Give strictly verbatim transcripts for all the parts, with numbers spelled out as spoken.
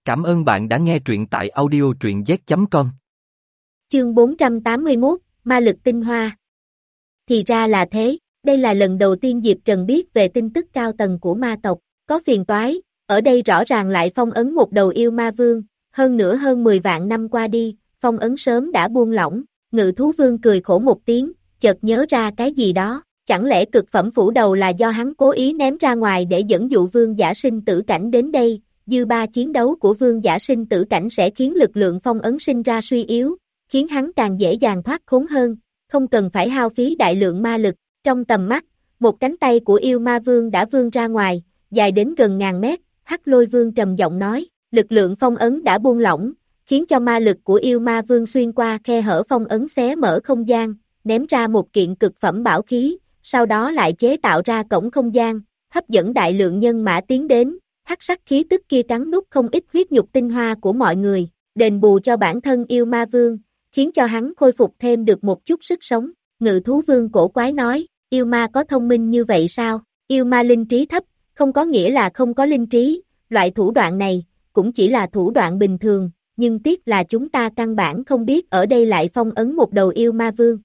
Cảm ơn bạn đã nghe truyện tại audio truyện z chấm com. Chương bốn trăm tám mươi mốt, Ma lực tinh hoa. Thì ra là thế, đây là lần đầu tiên Diệp Trần biết về tin tức cao tầng của ma tộc, có phiền toái, ở đây rõ ràng lại phong ấn một đầu yêu ma vương, hơn nữa hơn mười vạn năm qua đi, phong ấn sớm đã buông lỏng, Ngự thú vương cười khổ một tiếng, chợt nhớ ra cái gì đó, chẳng lẽ cực phẩm phủ đầu là do hắn cố ý ném ra ngoài để dẫn dụ vương giả sinh tử cảnh đến đây. Dư ba chiến đấu của vương giả sinh tử cảnh sẽ khiến lực lượng phong ấn sinh ra suy yếu, khiến hắn càng dễ dàng thoát khốn hơn, không cần phải hao phí đại lượng ma lực. Trong tầm mắt, một cánh tay của yêu ma vương đã vươn ra ngoài, dài đến gần ngàn mét, Hắc Lôi Vương trầm giọng nói, lực lượng phong ấn đã buông lỏng, khiến cho ma lực của yêu ma vương xuyên qua khe hở phong ấn xé mở không gian, ném ra một kiện cực phẩm bảo khí, sau đó lại chế tạo ra cổng không gian, hấp dẫn đại lượng nhân mã tiến đến. Hắc sắc khí tức kia cắn nuốt không ít huyết nhục tinh hoa của mọi người, đền bù cho bản thân yêu ma vương, khiến cho hắn khôi phục thêm được một chút sức sống. Ngự thú vương cổ quái nói, yêu ma có thông minh như vậy sao? Yêu ma linh trí thấp, không có nghĩa là không có linh trí, loại thủ đoạn này, cũng chỉ là thủ đoạn bình thường, nhưng tiếc là chúng ta căn bản không biết ở đây lại phong ấn một đầu yêu ma vương.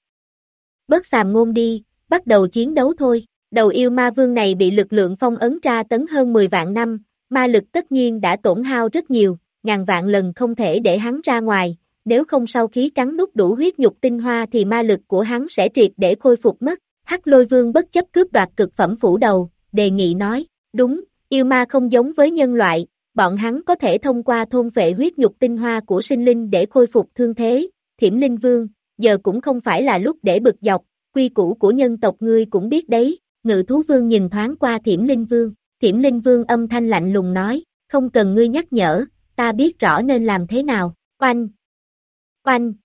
Bớt xàm ngôn đi, bắt đầu chiến đấu thôi. Đầu yêu ma vương này bị lực lượng phong ấn tra tấn hơn mười vạn năm, ma lực tất nhiên đã tổn hao rất nhiều, ngàn vạn lần không thể để hắn ra ngoài, nếu không sau khi cắn nuốt đủ huyết nhục tinh hoa thì ma lực của hắn sẽ triệt để khôi phục mất. Hắc Lôi Vương bất chấp cướp đoạt cực phẩm phủ đầu, đề nghị nói, đúng, yêu ma không giống với nhân loại, bọn hắn có thể thông qua thôn phệ huyết nhục tinh hoa của sinh linh để khôi phục thương thế. Thiểm Linh Vương, giờ cũng không phải là lúc để bực dọc, quy củ của nhân tộc ngươi cũng biết đấy. Ngự thú vương nhìn thoáng qua Thiểm Linh Vương, Thiểm Linh Vương âm thanh lạnh lùng nói, không cần ngươi nhắc nhở, ta biết rõ nên làm thế nào. Oanh! Oanh!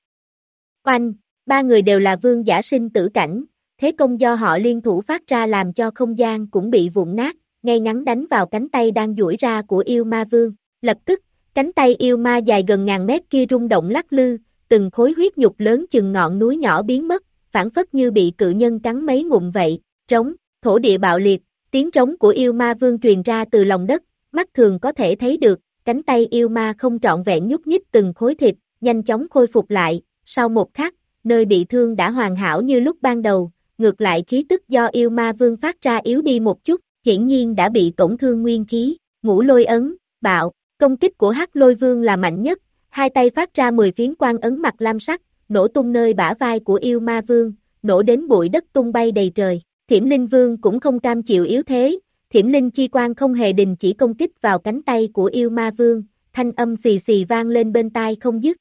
Oanh! Ba người đều là vương giả sinh tử cảnh, thế công do họ liên thủ phát ra làm cho không gian cũng bị vụn nát, ngay ngắn đánh vào cánh tay đang duỗi ra của yêu ma vương. Lập tức, cánh tay yêu ma dài gần ngàn mét kia rung động lắc lư, từng khối huyết nhục lớn chừng ngọn núi nhỏ biến mất, phản phất như bị cự nhân cắn mấy ngụm vậy. Trống, thổ địa bạo liệt, tiếng trống của yêu ma vương truyền ra từ lòng đất, mắt thường có thể thấy được, cánh tay yêu ma không trọn vẹn nhúc nhích từng khối thịt, nhanh chóng khôi phục lại, sau một khắc, nơi bị thương đã hoàn hảo như lúc ban đầu, ngược lại khí tức do yêu ma vương phát ra yếu đi một chút, hiển nhiên đã bị tổn thương nguyên khí. Ngũ lôi ấn, bạo, công kích của Hắc Lôi Vương là mạnh nhất, hai tay phát ra mười phiến quang ấn mặt lam sắc, nổ tung nơi bả vai của yêu ma vương, nổ đến bụi đất tung bay đầy trời. Thiểm Linh Vương cũng không cam chịu yếu thế, Thiểm Linh chi quang không hề đình chỉ công kích vào cánh tay của yêu ma vương, thanh âm xì xì vang lên bên tai không dứt.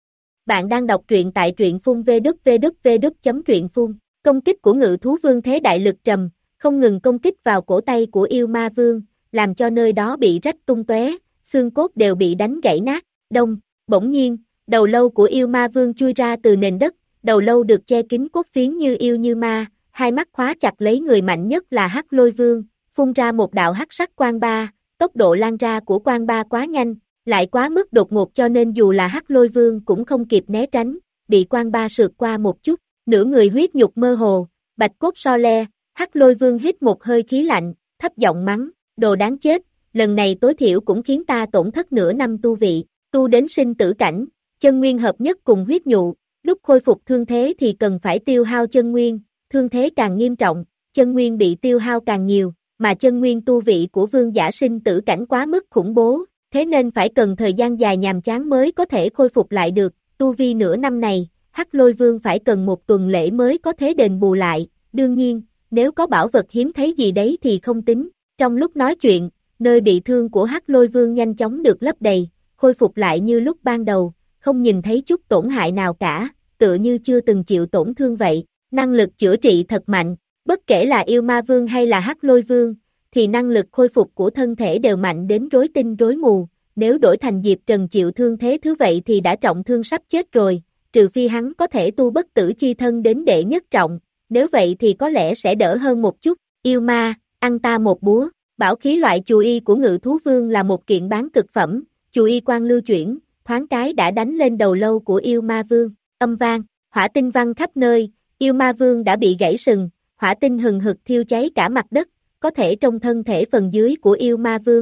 Bạn đang đọc truyện tại truyện phun vê kép vê kép vê kép chấm truyện phun, công kích của Ngự thú vương thế đại lực trầm, không ngừng công kích vào cổ tay của yêu ma vương, làm cho nơi đó bị rách tung tóe, xương cốt đều bị đánh gãy nát. Đông, bỗng nhiên, đầu lâu của yêu ma vương chui ra từ nền đất, đầu lâu được che kín cốt phiến như yêu như ma. Hai mắt khóa chặt lấy người mạnh nhất là Hắc Lôi Vương, phun ra một đạo hắc sắc quang ba, tốc độ lan ra của quang ba quá nhanh, lại quá mức đột ngột cho nên dù là Hắc Lôi Vương cũng không kịp né tránh, bị quang ba sượt qua một chút, nửa người huyết nhục mơ hồ, bạch cốt so le. Hắc Lôi Vương hít một hơi khí lạnh, thấp giọng mắng, đồ đáng chết, lần này tối thiểu cũng khiến ta tổn thất nửa năm tu vị, tu đến sinh tử cảnh, chân nguyên hợp nhất cùng huyết nhụ, lúc khôi phục thương thế thì cần phải tiêu hao chân nguyên. Thương thế càng nghiêm trọng, chân nguyên bị tiêu hao càng nhiều, mà chân nguyên tu vị của vương giả sinh tử cảnh quá mức khủng bố, thế nên phải cần thời gian dài nhàm chán mới có thể khôi phục lại được. Tu vi nửa năm này, Hắc Lôi Vương phải cần một tuần lễ mới có thể đền bù lại, đương nhiên, nếu có bảo vật hiếm thấy gì đấy thì không tính. Trong lúc nói chuyện, nơi bị thương của Hắc Lôi Vương nhanh chóng được lấp đầy, khôi phục lại như lúc ban đầu, không nhìn thấy chút tổn hại nào cả, tựa như chưa từng chịu tổn thương vậy. Năng lực chữa trị thật mạnh, bất kể là yêu ma vương hay là Hắc Lôi Vương, thì năng lực khôi phục của thân thể đều mạnh đến rối tinh rối mù, nếu đổi thành Diệp Trần chịu thương thế thứ vậy thì đã trọng thương sắp chết rồi, trừ phi hắn có thể tu bất tử chi thân đến đệ nhất trọng, nếu vậy thì có lẽ sẽ đỡ hơn một chút. Yêu ma, ăn ta một búa, bảo khí loại chù y của Ngự thú vương là một kiện bán cực phẩm, chù y quang lưu chuyển, thoáng cái đã đánh lên đầu lâu của yêu ma vương, âm vang, hỏa tinh văng khắp nơi. Yêu ma vương đã bị gãy sừng, hỏa tinh hừng hực thiêu cháy cả mặt đất, có thể trong thân thể phần dưới của yêu ma vương,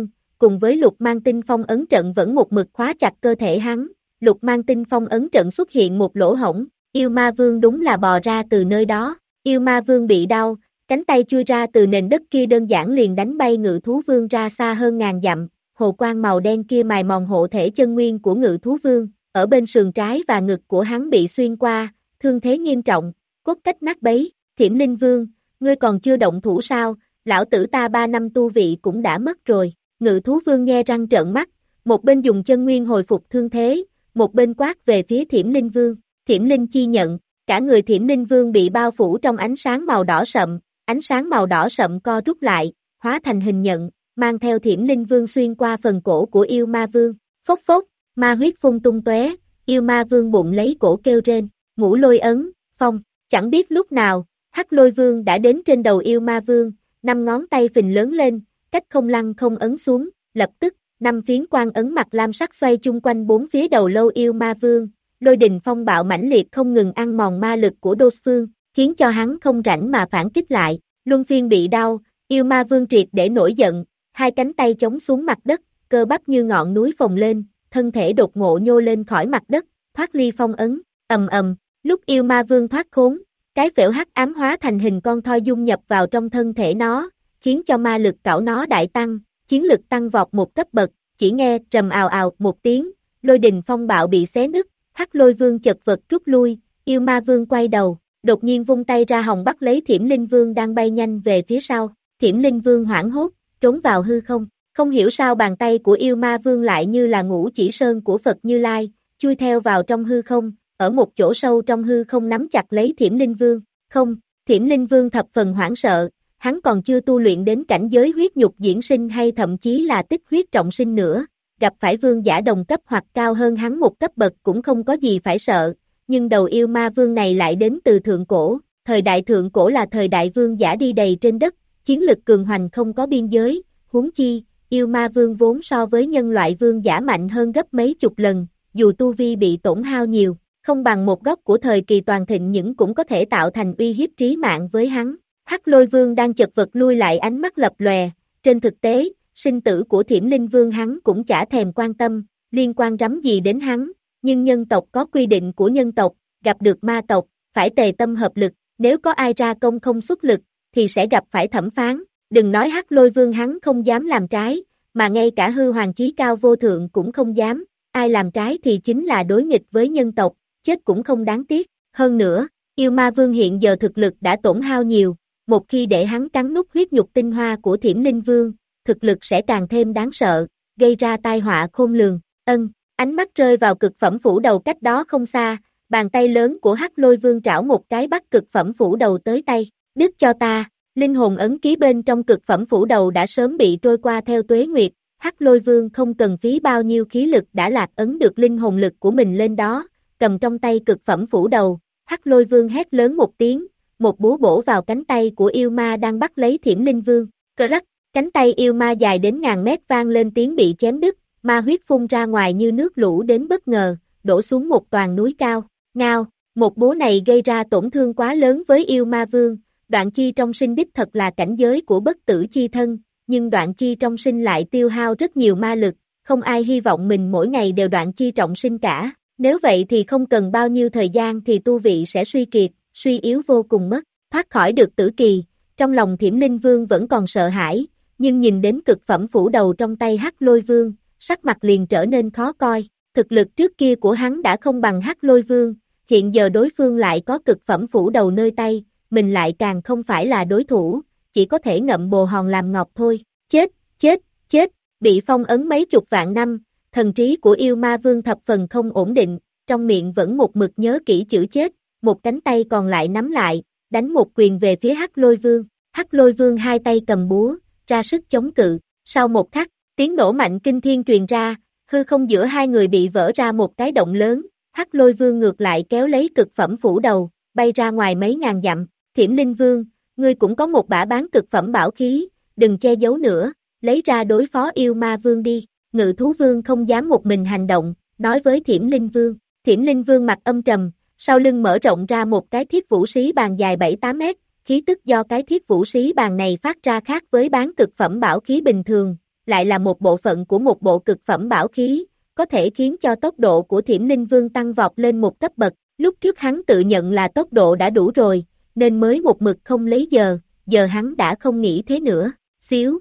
cùng với lục mang tinh phong ấn trận vẫn một mực khóa chặt cơ thể hắn, lục mang tinh phong ấn trận xuất hiện một lỗ hổng, yêu ma vương đúng là bò ra từ nơi đó, yêu ma vương bị đau, cánh tay chui ra từ nền đất kia đơn giản liền đánh bay ngự thú vương ra xa hơn ngàn dặm, hồ quang màu đen kia mài mòn hộ thể chân nguyên của ngự thú vương, ở bên sườn trái và ngực của hắn bị xuyên qua, thương thế nghiêm trọng, cốt cách nát bấy, Thiểm Linh Vương, ngươi còn chưa động thủ sao, lão tử ta ba năm tu vị cũng đã mất rồi, ngự thú vương nhe răng trợn mắt, một bên dùng chân nguyên hồi phục thương thế, một bên quát về phía Thiểm Linh Vương, Thiểm Linh chi nhận, cả người Thiểm Linh Vương bị bao phủ trong ánh sáng màu đỏ sậm, ánh sáng màu đỏ sậm co rút lại, hóa thành hình nhận, mang theo Thiểm Linh Vương xuyên qua phần cổ của yêu ma vương, phốc phốc, ma huyết phun tung tóe, yêu ma vương bụng lấy cổ kêu rên, ngũ lôi ấn, phong, chẳng biết lúc nào, hắc lôi vương đã đến trên đầu yêu ma vương, năm ngón tay phình lớn lên, cách không lăng không ấn xuống, lập tức, năm phiến quan ấn mặt lam sắc xoay chung quanh bốn phía đầu lâu yêu ma vương, lôi đình phong bạo mãnh liệt không ngừng ăn mòn ma lực của đô phương, khiến cho hắn không rảnh mà phản kích lại, luân phiên bị đau, yêu ma vương triệt để nổi giận, hai cánh tay chống xuống mặt đất, cơ bắp như ngọn núi phồng lên, thân thể đột ngộ nhô lên khỏi mặt đất, thoát ly phong ấn, ầm ầm, lúc yêu ma vương thoát khốn, cái phễu hắc ám hóa thành hình con thoi dung nhập vào trong thân thể nó, khiến cho ma lực cảo nó đại tăng, chiến lực tăng vọt một cấp bậc, chỉ nghe trầm ào ào một tiếng, lôi đình phong bạo bị xé nứt, hắc lôi vương chật vật rút lui, yêu ma vương quay đầu, đột nhiên vung tay ra hòng bắt lấy Thiểm Linh Vương đang bay nhanh về phía sau, Thiểm Linh Vương hoảng hốt, trốn vào hư không, không hiểu sao bàn tay của yêu ma vương lại như là ngũ chỉ sơn của Phật Như Lai, chui theo vào trong hư không, ở một chỗ sâu trong hư không nắm chặt lấy Thiểm Linh Vương, không, Thiểm Linh Vương thập phần hoảng sợ, hắn còn chưa tu luyện đến cảnh giới huyết nhục diễn sinh hay thậm chí là tích huyết trọng sinh nữa, gặp phải vương giả đồng cấp hoặc cao hơn hắn một cấp bậc cũng không có gì phải sợ, nhưng đầu yêu ma vương này lại đến từ thượng cổ, thời đại thượng cổ là thời đại vương giả đi đầy trên đất, chiến lực cường hoành không có biên giới, huống chi, yêu ma vương vốn so với nhân loại vương giả mạnh hơn gấp mấy chục lần, dù tu vi bị tổn hao nhiều, không bằng một góc của thời kỳ toàn thịnh những cũng có thể tạo thành uy hiếp trí mạng với hắn. Hắc lôi vương đang chật vật lui lại ánh mắt lập lòe, trên thực tế, sinh tử của Thiểm Linh Vương hắn cũng chả thèm quan tâm, liên quan rắm gì đến hắn, nhưng nhân tộc có quy định của nhân tộc, gặp được ma tộc, phải tề tâm hợp lực, nếu có ai ra công không xuất lực, thì sẽ gặp phải thẩm phán, đừng nói hắc lôi vương hắn không dám làm trái, mà ngay cả hư hoàng chí cao vô thượng cũng không dám, ai làm trái thì chính là đối nghịch với nhân tộc, chết cũng không đáng tiếc, hơn nữa, yêu ma vương hiện giờ thực lực đã tổn hao nhiều, một khi để hắn cắn nút huyết nhục tinh hoa của Thiểm Linh Vương, thực lực sẽ càng thêm đáng sợ, gây ra tai họa khôn lường, ân, ánh mắt rơi vào cực phẩm phủ đầu cách đó không xa, bàn tay lớn của hắc lôi vương trảo một cái bắt cực phẩm phủ đầu tới tay, đứt cho ta, linh hồn ấn ký bên trong cực phẩm phủ đầu đã sớm bị trôi qua theo tuế nguyệt, hắc lôi vương không cần phí bao nhiêu khí lực đã lạc ấn được linh hồn lực của mình lên đó, cầm trong tay cực phẩm phủ đầu, hắc lôi vương hét lớn một tiếng, một búa bổ vào cánh tay của yêu ma đang bắt lấy Thiểm Linh Vương, cờ rắc, cánh tay yêu ma dài đến ngàn mét vang lên tiếng bị chém đứt, ma huyết phun ra ngoài như nước lũ đến bất ngờ, đổ xuống một toàn núi cao, ngao, một búa này gây ra tổn thương quá lớn với yêu ma vương, đoạn chi trong sinh đích thật là cảnh giới của bất tử chi thân, nhưng đoạn chi trong sinh lại tiêu hao rất nhiều ma lực, không ai hy vọng mình mỗi ngày đều đoạn chi trọng sinh cả, nếu vậy thì không cần bao nhiêu thời gian thì tu vị sẽ suy kiệt, suy yếu vô cùng mất, thoát khỏi được tử kỳ, trong lòng Thiểm Linh Vương vẫn còn sợ hãi, nhưng nhìn đến cực phẩm phủ đầu trong tay hắc lôi vương, sắc mặt liền trở nên khó coi, thực lực trước kia của hắn đã không bằng hắc lôi vương, hiện giờ đối phương lại có cực phẩm phủ đầu nơi tay, mình lại càng không phải là đối thủ, chỉ có thể ngậm bồ hòn làm ngọt thôi, chết, chết, chết, bị phong ấn mấy chục vạn năm, thần trí của yêu ma vương thập phần không ổn định, trong miệng vẫn một mực nhớ kỹ chữ chết, một cánh tay còn lại nắm lại, đánh một quyền về phía hắc lôi vương, hắc lôi vương hai tay cầm búa, ra sức chống cự, sau một khắc, tiếng nổ mạnh kinh thiên truyền ra, hư không giữa hai người bị vỡ ra một cái động lớn, hắc lôi vương ngược lại kéo lấy cực phẩm phủ đầu, bay ra ngoài mấy ngàn dặm, Thiểm Linh Vương, ngươi cũng có một bả bán cực phẩm bảo khí, đừng che giấu nữa, lấy ra đối phó yêu ma vương đi, ngự thú vương không dám một mình hành động, nói với Thiểm Linh Vương, Thiểm Linh Vương mặt âm trầm, sau lưng mở rộng ra một cái thiết vũ sĩ bàn dài bảy tám mét, khí tức do cái thiết vũ sĩ bàn này phát ra khác với bán cực phẩm bảo khí bình thường, lại là một bộ phận của một bộ cực phẩm bảo khí, có thể khiến cho tốc độ của Thiểm Linh Vương tăng vọt lên một cấp bậc. Lúc trước hắn tự nhận là tốc độ đã đủ rồi, nên mới một mực không lấy giờ, giờ hắn đã không nghĩ thế nữa. Xíu.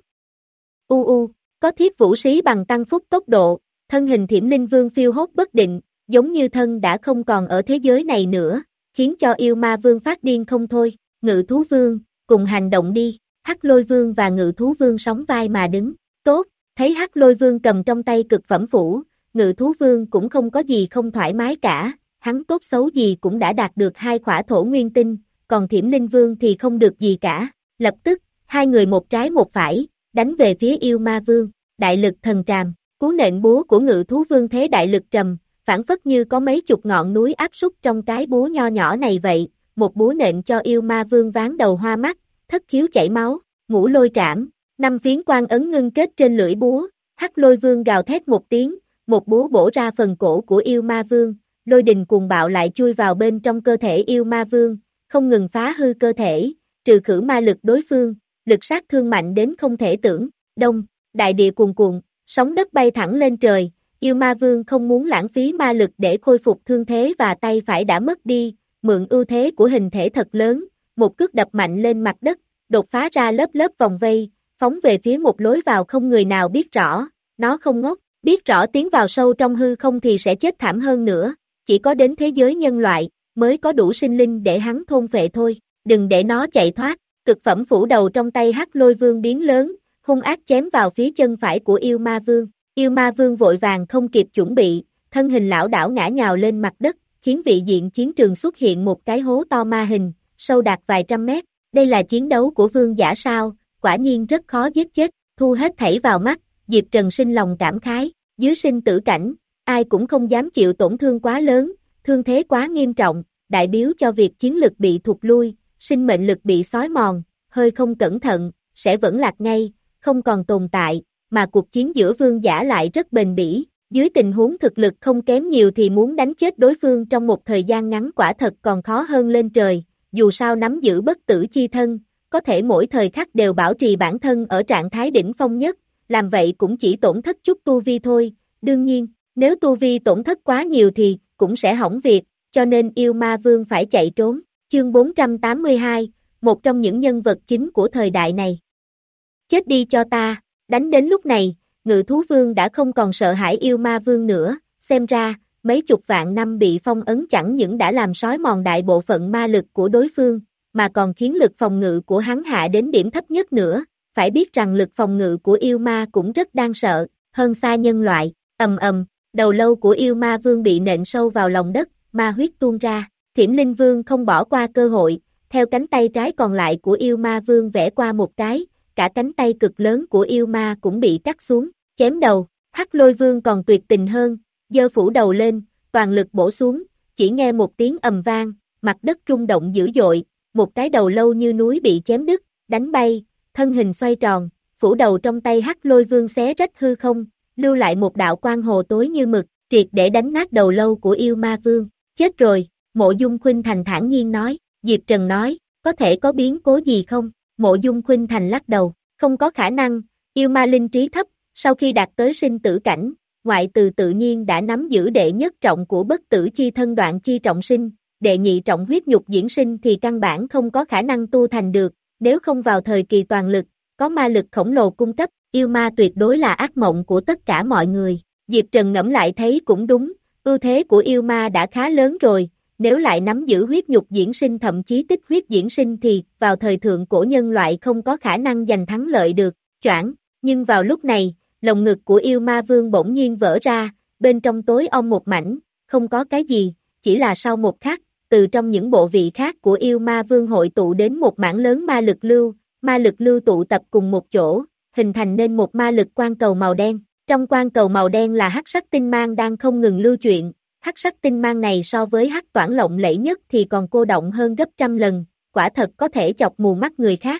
U u, có thiết vũ sĩ bằng tăng phúc tốc độ, thân hình Thiểm Linh Vương phiêu hốt bất định, giống như thân đã không còn ở thế giới này nữa, khiến cho yêu ma vương phát điên không thôi. Ngự thú vương, cùng hành động đi. Hắc Lôi Vương và Ngự thú vương sóng vai mà đứng. Tốt, thấy Hắc Lôi Vương cầm trong tay cực phẩm phủ, Ngự thú vương cũng không có gì không thoải mái cả, hắn tốt xấu gì cũng đã đạt được hai khỏa thổ nguyên tinh, còn Thiểm Linh Vương thì không được gì cả. Lập tức, hai người một trái một phải, đánh về phía yêu ma vương. Đại lực thần tràm, cú nện búa của Ngự thú vương thế đại lực trầm, phản phất như có mấy chục ngọn núi áp súc trong cái búa nho nhỏ này vậy, một búa nện cho yêu ma vương ván đầu hoa mắt, thất khiếu chảy máu. Ngũ lôi trảm, năm phiến quan ấn ngưng kết trên lưỡi búa, Hắc Lôi Vương gào thét một tiếng, một búa bổ ra phần cổ của yêu ma vương, lôi đình cuồng bạo lại chui vào bên trong cơ thể yêu ma vương, không ngừng phá hư cơ thể, trừ khử ma lực đối phương, lực sát thương mạnh đến không thể tưởng. Đông, đại địa cuồn cuộn, sóng đất bay thẳng lên trời, yêu ma vương không muốn lãng phí ma lực để khôi phục thương thế và tay phải đã mất đi, mượn ưu thế của hình thể thật lớn, một cước đập mạnh lên mặt đất, đột phá ra lớp lớp vòng vây, phóng về phía một lối vào không người nào biết rõ, nó không ngốc, biết rõ tiến vào sâu trong hư không thì sẽ chết thảm hơn nữa, chỉ có đến thế giới nhân loại, mới có đủ sinh linh để hắn thôn phệ thôi, đừng để nó chạy thoát. Cực phẩm phủ đầu trong tay Hắc Lôi Vương biến lớn, hung ác chém vào phía chân phải của yêu ma vương, yêu ma vương vội vàng không kịp chuẩn bị, thân hình lão đảo ngã nhào lên mặt đất, khiến vị diện chiến trường xuất hiện một cái hố to ma hình, sâu đạt vài trăm mét. Đây là chiến đấu của vương giả sao, quả nhiên rất khó giết chết, thu hết thảy vào mắt, Diệp Trần sinh lòng cảm khái, dưới sinh tử cảnh, ai cũng không dám chịu tổn thương quá lớn, thương thế quá nghiêm trọng, đại biểu cho việc chiến lực bị thụt lui, sinh mệnh lực bị xói mòn, hơi không cẩn thận, sẽ vẫn lạc ngay, không còn tồn tại, mà cuộc chiến giữa vương giả lại rất bền bỉ, dưới tình huống thực lực không kém nhiều thì muốn đánh chết đối phương trong một thời gian ngắn quả thật còn khó hơn lên trời. Dù sao nắm giữ bất tử chi thân, có thể mỗi thời khắc đều bảo trì bản thân ở trạng thái đỉnh phong nhất, làm vậy cũng chỉ tổn thất chút tu vi thôi, đương nhiên, nếu tu vi tổn thất quá nhiều thì cũng sẽ hỏng việc, cho nên yêu ma vương phải chạy trốn. Chương bốn trăm tám mươi hai, một trong những nhân vật chính của thời đại này. Chết đi cho ta, đánh đến lúc này, Ngự thú vương đã không còn sợ hãi yêu ma vương nữa, xem ra, mấy chục vạn năm bị phong ấn chẳng những đã làm xói mòn đại bộ phận ma lực của đối phương, mà còn khiến lực phòng ngự của hắn hạ đến điểm thấp nhất nữa, phải biết rằng lực phòng ngự của yêu ma cũng rất đáng sợ, hơn xa nhân loại. Ầm ầm, đầu lâu của yêu ma vương bị nện sâu vào lòng đất, ma huyết tuôn ra, Thiểm Linh Vương không bỏ qua cơ hội, theo cánh tay trái còn lại của yêu ma vương vẽ qua một cái, cả cánh tay cực lớn của yêu ma cũng bị cắt xuống, chém đầu. Hắc Lôi Vương còn tuyệt tình hơn, giơ phủ đầu lên, toàn lực bổ xuống, chỉ nghe một tiếng ầm vang, mặt đất rung động dữ dội, một cái đầu lâu như núi bị chém đứt, đánh bay, thân hình xoay tròn, phủ đầu trong tay Hắc Lôi Vương xé rách hư không, lưu lại một đạo quang hồ tối như mực, triệt để đánh nát đầu lâu của yêu ma vương. Chết rồi, Mộ Dung Khuynh Thành thản nhiên nói. Diệp Trần nói, có thể có biến cố gì không? Mộ Dung Khuynh Thành lắc đầu, không có khả năng, yêu ma linh trí thấp, sau khi đạt tới sinh tử cảnh, ngoại từ tự nhiên đã nắm giữ đệ nhất trọng của bất tử chi thân đoạn chi trọng sinh, đệ nhị trọng huyết nhục diễn sinh thì căn bản không có khả năng tu thành được, nếu không vào thời kỳ toàn lực, có ma lực khổng lồ cung cấp, yêu ma tuyệt đối là ác mộng của tất cả mọi người. Diệp Trần ngẫm lại thấy cũng đúng, ưu thế của yêu ma đã khá lớn rồi, nếu lại nắm giữ huyết nhục diễn sinh thậm chí tích huyết diễn sinh thì vào thời thượng cổ nhân loại không có khả năng giành thắng lợi được, choảng, nhưng vào lúc này, lồng ngực của yêu ma vương bỗng nhiên vỡ ra, bên trong tối om một mảnh, không có cái gì, chỉ là sau một khắc, từ trong những bộ vị khác của yêu ma vương hội tụ đến một mảng lớn ma lực lưu, ma lực lưu tụ tập cùng một chỗ, hình thành nên một ma lực quang cầu màu đen. Trong quang cầu màu đen là hắc sắc tinh mang đang không ngừng lưu chuyển, hắc sắc tinh mang này so với hắc toản lộng lẫy nhất thì còn cô động hơn gấp trăm lần, quả thật có thể chọc mù mắt người khác.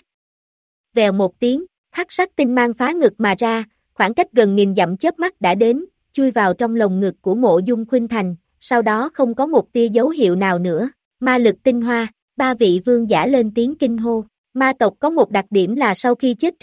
Vèo một tiếng, hắc sắc tinh mang phá ngực mà ra, khoảng cách gần nghìn dặm chớp mắt đã đến, chui vào trong lồng ngực của Mộ Dung Khuynh Thành, sau đó không có một tia dấu hiệu nào nữa. Ma lực tinh hoa, ba vị vương giả lên tiếng kinh hô. Ma tộc có một đặc điểm là sau khi chết trận,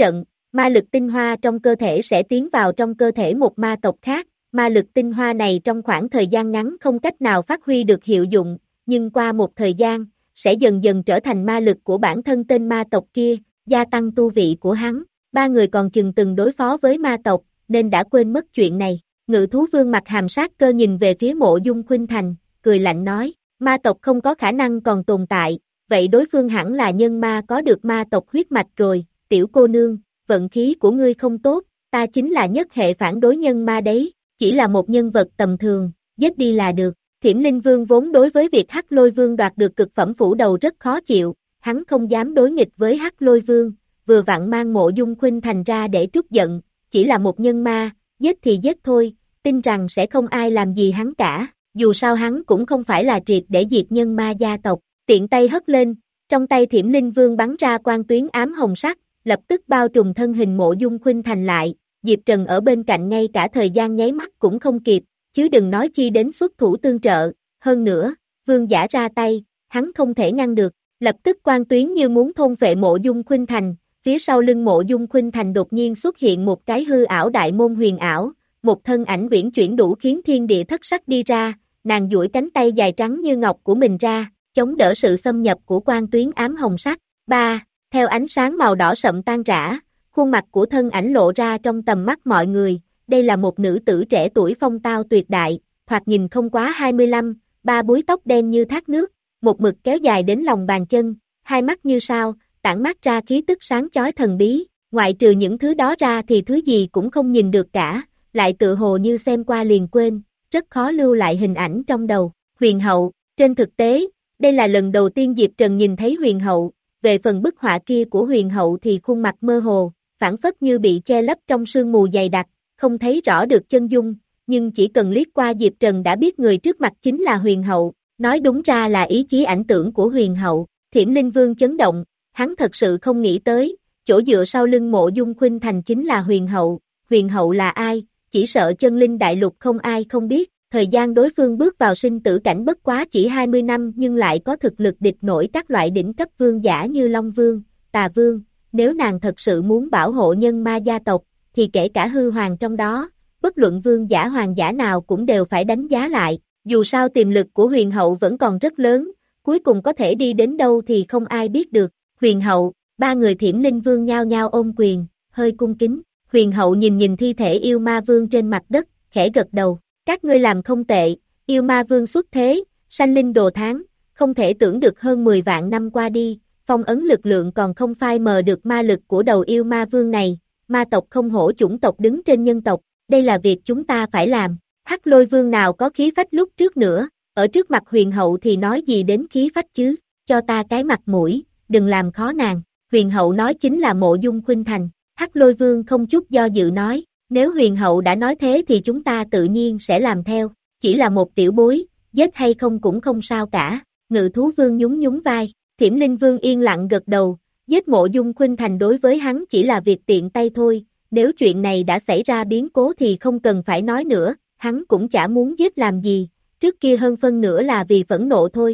ma lực tinh hoa trong cơ thể sẽ tiến vào trong cơ thể một ma tộc khác, ma lực tinh hoa này trong khoảng thời gian ngắn không cách nào phát huy được hiệu dụng, nhưng qua một thời gian, sẽ dần dần trở thành ma lực của bản thân tên ma tộc kia, gia tăng tu vị của hắn. Ba người còn chừng từng đối phó với ma tộc, nên đã quên mất chuyện này. Ngự thú vương mặt hàm sát cơ nhìn về phía Mộ Dung Khuynh Thành, cười lạnh nói, ma tộc không có khả năng còn tồn tại, vậy đối phương hẳn là nhân ma có được ma tộc huyết mạch rồi, tiểu cô nương, vận khí của ngươi không tốt, ta chính là nhất hệ phản đối nhân ma đấy, chỉ là một nhân vật tầm thường, giết đi là được. Thiểm Linh Vương vốn đối với việc Hắc Lôi Vương đoạt được cực phẩm phủ đầu rất khó chịu, hắn không dám đối nghịch với Hắc Lôi Vương, vừa vặn mang Mộ Dung Khuynh Thành ra để trút giận, chỉ là một nhân ma, giết thì giết thôi, tin rằng sẽ không ai làm gì hắn cả, dù sao hắn cũng không phải là triệt để diệt nhân ma gia tộc, tiện tay hất lên, trong tay Thiểm Linh Vương bắn ra quang tuyến ám hồng sắc, lập tức bao trùm thân hình Mộ Dung Khuynh Thành lại, Diệp Trần ở bên cạnh ngay cả thời gian nháy mắt cũng không kịp, chứ đừng nói chi đến xuất thủ tương trợ, hơn nữa, vương giả ra tay, hắn không thể ngăn được, lập tức quang tuyến như muốn thôn phệ Mộ Dung Khuynh Thành, phía sau lưng Mộ Dung Khuynh Thành đột nhiên xuất hiện một cái hư ảo đại môn huyền ảo, một thân ảnh uyển chuyển đủ khiến thiên địa thất sắc đi ra, nàng duỗi cánh tay dài trắng như ngọc của mình ra, chống đỡ sự xâm nhập của quang tuyến ám hồng sắc. ba. Theo ánh sáng màu đỏ sậm tan rã, khuôn mặt của thân ảnh lộ ra trong tầm mắt mọi người, đây là một nữ tử trẻ tuổi phong tao tuyệt đại, thoạt nhìn không quá hai mươi lăm, ba búi tóc đen như thác nước, một mực kéo dài đến lòng bàn chân, hai mắt như sao, tản mát ra khí tức sáng chói thần bí, ngoại trừ những thứ đó ra thì thứ gì cũng không nhìn được cả, lại tự hồ như xem qua liền quên, rất khó lưu lại hình ảnh trong đầu. Huyền hậu, trên thực tế, đây là lần đầu tiên Diệp Trần nhìn thấy huyền hậu, về phần bức họa kia của huyền hậu thì khuôn mặt mơ hồ, phản phất như bị che lấp trong sương mù dày đặc, không thấy rõ được chân dung, nhưng chỉ cần liếc qua Diệp Trần đã biết người trước mặt chính là huyền hậu, nói đúng ra là ý chí ảnh tưởng của huyền hậu. Thiểm Linh Vương chấn động, hắn thật sự không nghĩ tới, chỗ dựa sau lưng Mộ Dung Khuynh Thành chính là huyền hậu, huyền hậu là ai, chỉ sợ chân linh đại lục không ai không biết, thời gian đối phương bước vào sinh tử cảnh bất quá chỉ hai mươi năm nhưng lại có thực lực địch nổi các loại đỉnh cấp vương giả như Long Vương, Tà Vương, nếu nàng thật sự muốn bảo hộ nhân ma gia tộc, thì kể cả hư hoàng trong đó, bất luận vương giả hoàng giả nào cũng đều phải đánh giá lại, dù sao tiềm lực của huyền hậu vẫn còn rất lớn, cuối cùng có thể đi đến đâu thì không ai biết được. Huyền hậu, ba người Thiểm Linh Vương nhao nhao ôm quyền, hơi cung kính, huyền hậu nhìn nhìn thi thể yêu ma vương trên mặt đất, khẽ gật đầu, các ngươi làm không tệ, yêu ma vương xuất thế, sanh linh đồ tháng, không thể tưởng được hơn mười vạn năm qua đi, phong ấn lực lượng còn không phai mờ được ma lực của đầu yêu ma vương này, ma tộc không hổ chủng tộc đứng trên nhân tộc, đây là việc chúng ta phải làm. Hắc Lôi Vương nào có khí phách lúc trước nữa, ở trước mặt huyền hậu thì nói gì đến khí phách chứ, cho ta cái mặt mũi, đừng làm khó nàng. Huyền hậu nói chính là Mộ Dung Khuynh Thành. Hắc Lôi Vương không chút do dự nói, nếu huyền hậu đã nói thế thì chúng ta tự nhiên sẽ làm theo, chỉ là một tiểu bối, giết hay không cũng không sao cả. Ngự thú vương nhún nhún vai, Thiểm Linh Vương yên lặng gật đầu, giết Mộ Dung Khuynh Thành đối với hắn chỉ là việc tiện tay thôi, nếu chuyện này đã xảy ra biến cố thì không cần phải nói nữa, hắn cũng chả muốn giết làm gì, trước kia hơn phân nửa là vì phẫn nộ thôi.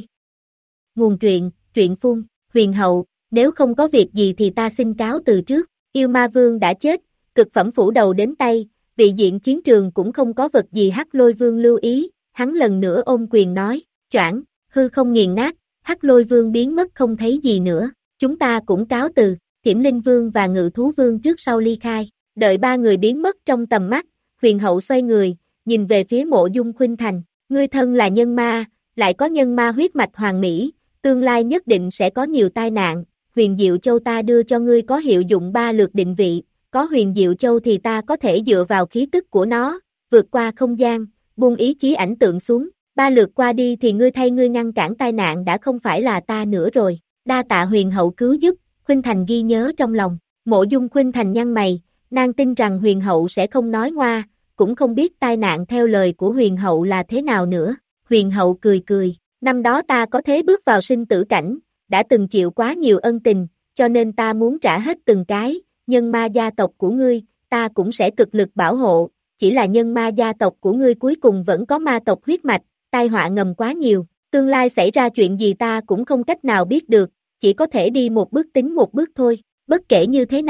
Nguồn truyện, truyện phun, huyền hậu, nếu không có việc gì thì ta xin cáo từ trước, yêu ma vương đã chết, cực phẩm phủ đầu đến tay, vị diện chiến trường cũng không có vật gì. Hắc Lôi Vương lưu ý, hắn lần nữa ôm quyền nói, choảng, hư không nghiền nát, Hắc Lôi Vương biến mất không thấy gì nữa, chúng ta cũng cáo từ. Thiểm Linh Vương và Ngự thú Vương trước sau ly khai, đợi ba người biến mất trong tầm mắt, huyền hậu xoay người, nhìn về phía Mộ Dung Khuynh Thành, ngươi thân là nhân ma, lại có nhân ma huyết mạch hoàng mỹ, tương lai nhất định sẽ có nhiều tai nạn, huyền diệu châu ta đưa cho ngươi có hiệu dụng ba lượt định vị, có huyền diệu châu thì ta có thể dựa vào khí tức của nó, vượt qua không gian, buông ý chí ảnh tượng xuống, ba lượt qua đi thì ngươi thay ngươi ngăn cản tai nạn đã không phải là ta nữa rồi, đa tạ huyền hậu cứu giúp. Khuynh Thành ghi nhớ trong lòng, Mộ Dung Khuynh Thành nhăn mày, nàng tin rằng huyền hậu sẽ không nói ngoa, cũng không biết tai nạn theo lời của huyền hậu là thế nào nữa. Huyền hậu cười cười, năm đó ta có thế bước vào sinh tử cảnh, đã từng chịu quá nhiều ân tình, cho nên ta muốn trả hết từng cái, nhân ma gia tộc của ngươi, ta cũng sẽ cực lực bảo hộ, chỉ là nhân ma gia tộc của ngươi cuối cùng vẫn có ma tộc huyết mạch, tai họa ngầm quá nhiều, tương lai xảy ra chuyện gì ta cũng không cách nào biết được, chỉ có thể đi một bước tính một bước thôi, bất kể như thế nào,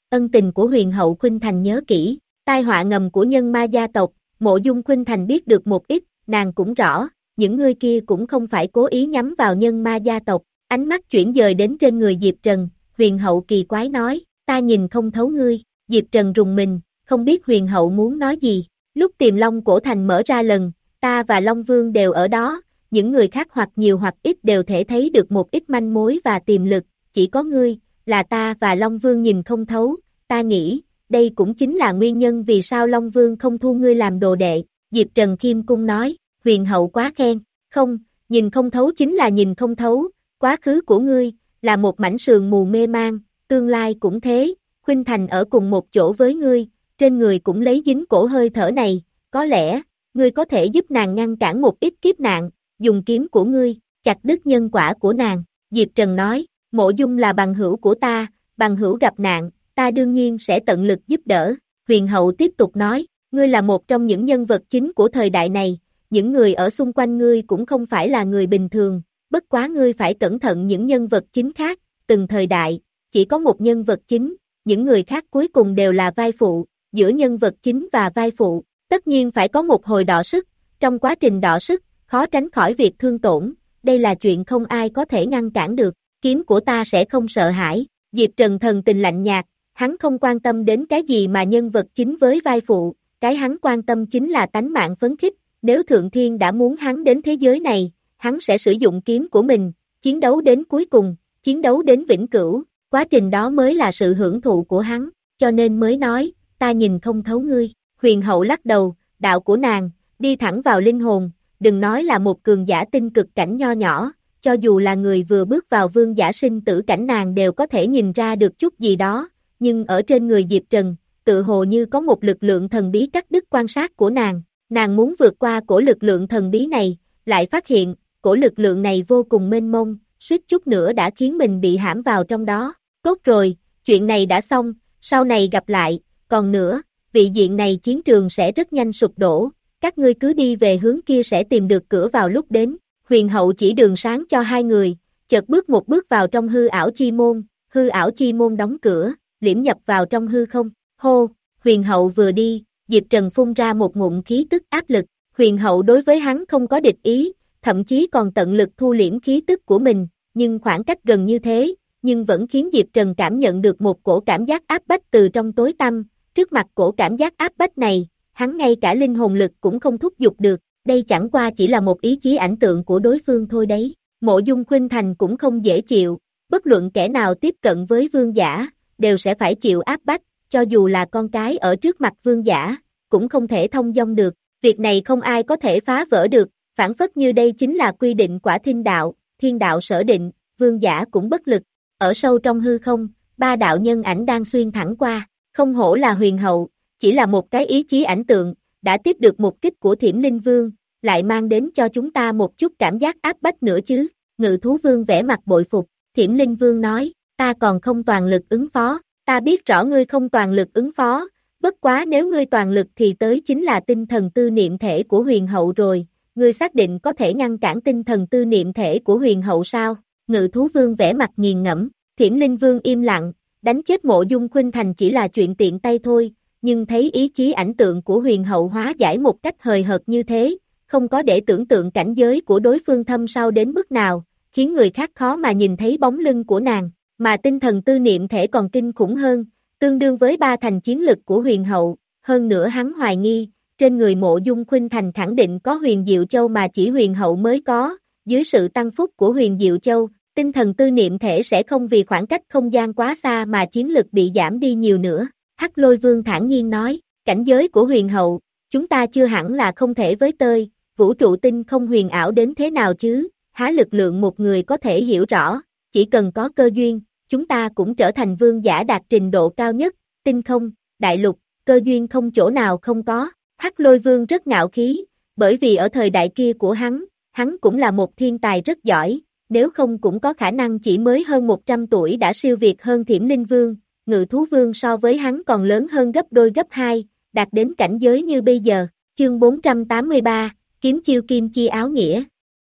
ân tình của huyền hậu Khuynh Thành nhớ kỹ, tai họa ngầm của nhân ma gia tộc, Mộ Dung Khuynh Thành biết được một ít, nàng cũng rõ, những người kia cũng không phải cố ý nhắm vào nhân ma gia tộc, ánh mắt chuyển dời đến trên người Diệp Trần, huyền hậu kỳ quái nói, ta nhìn không thấu ngươi, Diệp Trần rùng mình, không biết huyền hậu muốn nói gì, lúc tìm Long Cổ Thành mở ra lần, ta và Long Vương đều ở đó, những người khác hoặc nhiều hoặc ít đều thể thấy được một ít manh mối và tiềm lực, chỉ có ngươi, là ta và Long Vương nhìn không thấu, ta nghĩ, đây cũng chính là nguyên nhân vì sao Long Vương không thu ngươi làm đồ đệ, Diệp Trần khiêm cung nói, huyền hậu quá khen, không, nhìn không thấu chính là nhìn không thấu, quá khứ của ngươi, là một mảnh sườn mù mê mang, tương lai cũng thế, Khuynh Thành ở cùng một chỗ với ngươi, trên người cũng lấy dính cổ hơi thở này, có lẽ, ngươi có thể giúp nàng ngăn cản một ít kiếp nạn, dùng kiếm của ngươi, chặt đứt nhân quả của nàng, Diệp Trần nói, Mộ Dung là bằng hữu của ta, bằng hữu gặp nạn, ta đương nhiên sẽ tận lực giúp đỡ, huyền hậu tiếp tục nói, ngươi là một trong những nhân vật chính của thời đại này, những người ở xung quanh ngươi cũng không phải là người bình thường, bất quá ngươi phải cẩn thận những nhân vật chính khác, từng thời đại, chỉ có một nhân vật chính, những người khác cuối cùng đều là vai phụ, giữa nhân vật chính và vai phụ, tất nhiên phải có một hồi đọ sức, trong quá trình đọ sức, khó tránh khỏi việc thương tổn, đây là chuyện không ai có thể ngăn cản được, kiếm của ta sẽ không sợ hãi, Diệp Trần thần tình lạnh nhạt, hắn không quan tâm đến cái gì mà nhân vật chính với vai phụ, cái hắn quan tâm chính là tánh mạng phấn khích, nếu Thượng Thiên đã muốn hắn đến thế giới này, hắn sẽ sử dụng kiếm của mình, chiến đấu đến cuối cùng, chiến đấu đến vĩnh cửu, quá trình đó mới là sự hưởng thụ của hắn, cho nên mới nói, ta nhìn không thấu ngươi, huyền hậu lắc đầu, đạo của nàng, đi thẳng vào linh hồn, đừng nói là một cường giả tinh cực cảnh nho nhỏ, cho dù là người vừa bước vào vương giả sinh tử cảnh nàng đều có thể nhìn ra được chút gì đó, nhưng ở trên người Diệp Trần, tự hồ như có một lực lượng thần bí cắt đứt quan sát của nàng, nàng muốn vượt qua cổ lực lượng thần bí này, lại phát hiện, cổ lực lượng này vô cùng mênh mông, suýt chút nữa đã khiến mình bị hãm vào trong đó, tốt rồi, chuyện này đã xong, sau này gặp lại, còn nữa, vị diện này chiến trường sẽ rất nhanh sụp đổ, các ngươi cứ đi về hướng kia sẽ tìm được cửa vào lúc đến, huyền hậu chỉ đường sáng cho hai người, chợt bước một bước vào trong hư ảo chi môn, hư ảo chi môn đóng cửa, liễm nhập vào trong hư không, hô, huyền hậu vừa đi, Diệp Trần phun ra một ngụm khí tức áp lực, huyền hậu đối với hắn không có địch ý, thậm chí còn tận lực thu liễm khí tức của mình, nhưng khoảng cách gần như thế, nhưng vẫn khiến Diệp Trần cảm nhận được một cổ cảm giác áp bách từ trong tối tăm, trước mặt cổ cảm giác áp bách này, hắn ngay cả linh hồn lực cũng không thúc giục được, đây chẳng qua chỉ là một ý chí ảnh tượng của đối phương thôi đấy, Mộ Dung Khuynh Thành cũng không dễ chịu, bất luận kẻ nào tiếp cận với vương giả, đều sẽ phải chịu áp bách, cho dù là con cái ở trước mặt vương giả, cũng không thể thông dong được, việc này không ai có thể phá vỡ được, phản phất như đây chính là quy định quả thiên đạo, thiên đạo sở định, vương giả cũng bất lực, ở sâu trong hư không, ba đạo nhân ảnh đang xuyên thẳng qua, không hổ là huyền hậu, chỉ là một cái ý chí ảnh tượng, đã tiếp được một kích của Thiểm Linh Vương, lại mang đến cho chúng ta một chút cảm giác áp bách nữa chứ, Ngự Thú Vương vẽ mặt bội phục, Thiểm Linh Vương nói, ta còn không toàn lực ứng phó, ta biết rõ ngươi không toàn lực ứng phó, bất quá nếu ngươi toàn lực thì tới chính là tinh thần tư niệm thể của huyền hậu rồi, ngươi xác định có thể ngăn cản tinh thần tư niệm thể của huyền hậu sao? Ngự Thú Vương vẽ mặt nghiền ngẫm, Thiểm Linh Vương im lặng, đánh chết Mộ Dung Khuynh Thành chỉ là chuyện tiện tay thôi, nhưng thấy ý chí ảnh tượng của huyền hậu hóa giải một cách hời hợt như thế, không có để tưởng tượng cảnh giới của đối phương thâm sâu đến mức nào, khiến người khác khó mà nhìn thấy bóng lưng của nàng, mà tinh thần tư niệm thể còn kinh khủng hơn, tương đương với ba thành chiến lực của huyền hậu, hơn nữa hắn hoài nghi, trên người Mộ Dung Khuynh Thành khẳng định có huyền diệu châu mà chỉ huyền hậu mới có, dưới sự tăng phúc của huyền diệu châu, tinh thần tư niệm thể sẽ không vì khoảng cách không gian quá xa mà chiến lực bị giảm đi nhiều nữa. Hắc Lôi Vương thản nhiên nói, cảnh giới của huyền hậu, chúng ta chưa hẳn là không thể với tơi, vũ trụ tinh không huyền ảo đến thế nào chứ, há lực lượng một người có thể hiểu rõ, chỉ cần có cơ duyên, chúng ta cũng trở thành vương giả đạt trình độ cao nhất, tinh không, đại lục, cơ duyên không chỗ nào không có, Hắc Lôi Vương rất ngạo khí, bởi vì ở thời đại kia của hắn, hắn cũng là một thiên tài rất giỏi, nếu không cũng có khả năng chỉ mới hơn một trăm tuổi đã siêu việt hơn Thiểm Linh Vương, Ngự Thú Vương so với hắn còn lớn hơn gấp đôi gấp hai, đạt đến cảnh giới như bây giờ, chương bốn trăm tám mươi ba, kiếm chiêu kim chi áo nghĩa.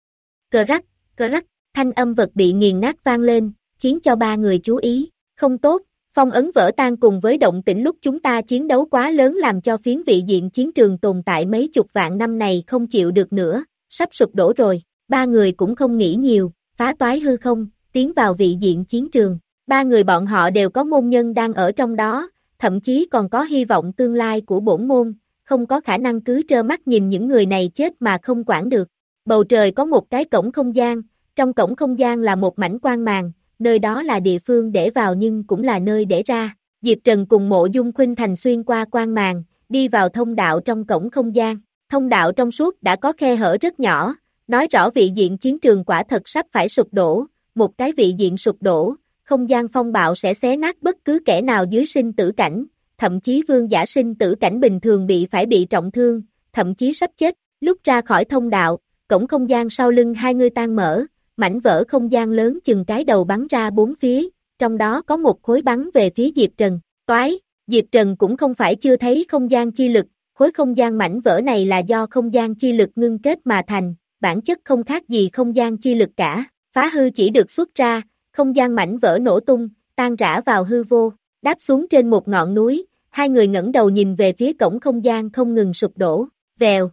Cờ rắc, cờ rắc, thanh âm vật bị nghiền nát vang lên, khiến cho ba người chú ý, không tốt, Phong ấn vỡ tan cùng với động tĩnh lúc chúng ta chiến đấu quá lớn làm cho phiến vị diện chiến trường tồn tại mấy chục vạn năm này không chịu được nữa, sắp sụp đổ rồi. Ba người cũng không nghĩ nhiều, phá toái hư không, tiến vào vị diện chiến trường. Ba người bọn họ đều có môn nhân đang ở trong đó, thậm chí còn có hy vọng tương lai của bổn môn, không có khả năng cứ trơ mắt nhìn những người này chết mà không quản được. Bầu trời có một cái cổng không gian, trong cổng không gian là một mảnh quang màn, nơi đó là địa phương để vào nhưng cũng là nơi để ra. Diệp Trần cùng Mộ Dung Khuynh Thành xuyên qua quang màn, đi vào thông đạo trong cổng không gian. Thông đạo trong suốt đã có khe hở rất nhỏ, nói rõ vị diện chiến trường quả thật sắp phải sụp đổ, một cái vị diện sụp đổ, không gian phong bạo sẽ xé nát bất cứ kẻ nào dưới sinh tử cảnh, thậm chí vương giả sinh tử cảnh bình thường bị phải bị trọng thương, thậm chí sắp chết. Lúc ra khỏi thông đạo, cổng không gian sau lưng hai người tan mở, mảnh vỡ không gian lớn chừng cái đầu bắn ra bốn phía, trong đó có một khối bắn về phía Diệp Trần. Toái, Diệp Trần cũng không phải chưa thấy không gian chi lực, khối không gian mảnh vỡ này là do không gian chi lực ngưng kết mà thành, bản chất không khác gì không gian chi lực cả, phá hư chỉ được xuất ra, không gian mảnh vỡ nổ tung, tan rã vào hư vô, đáp xuống trên một ngọn núi, hai người ngẩng đầu nhìn về phía cổng không gian không ngừng sụp đổ, vèo,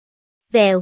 vèo,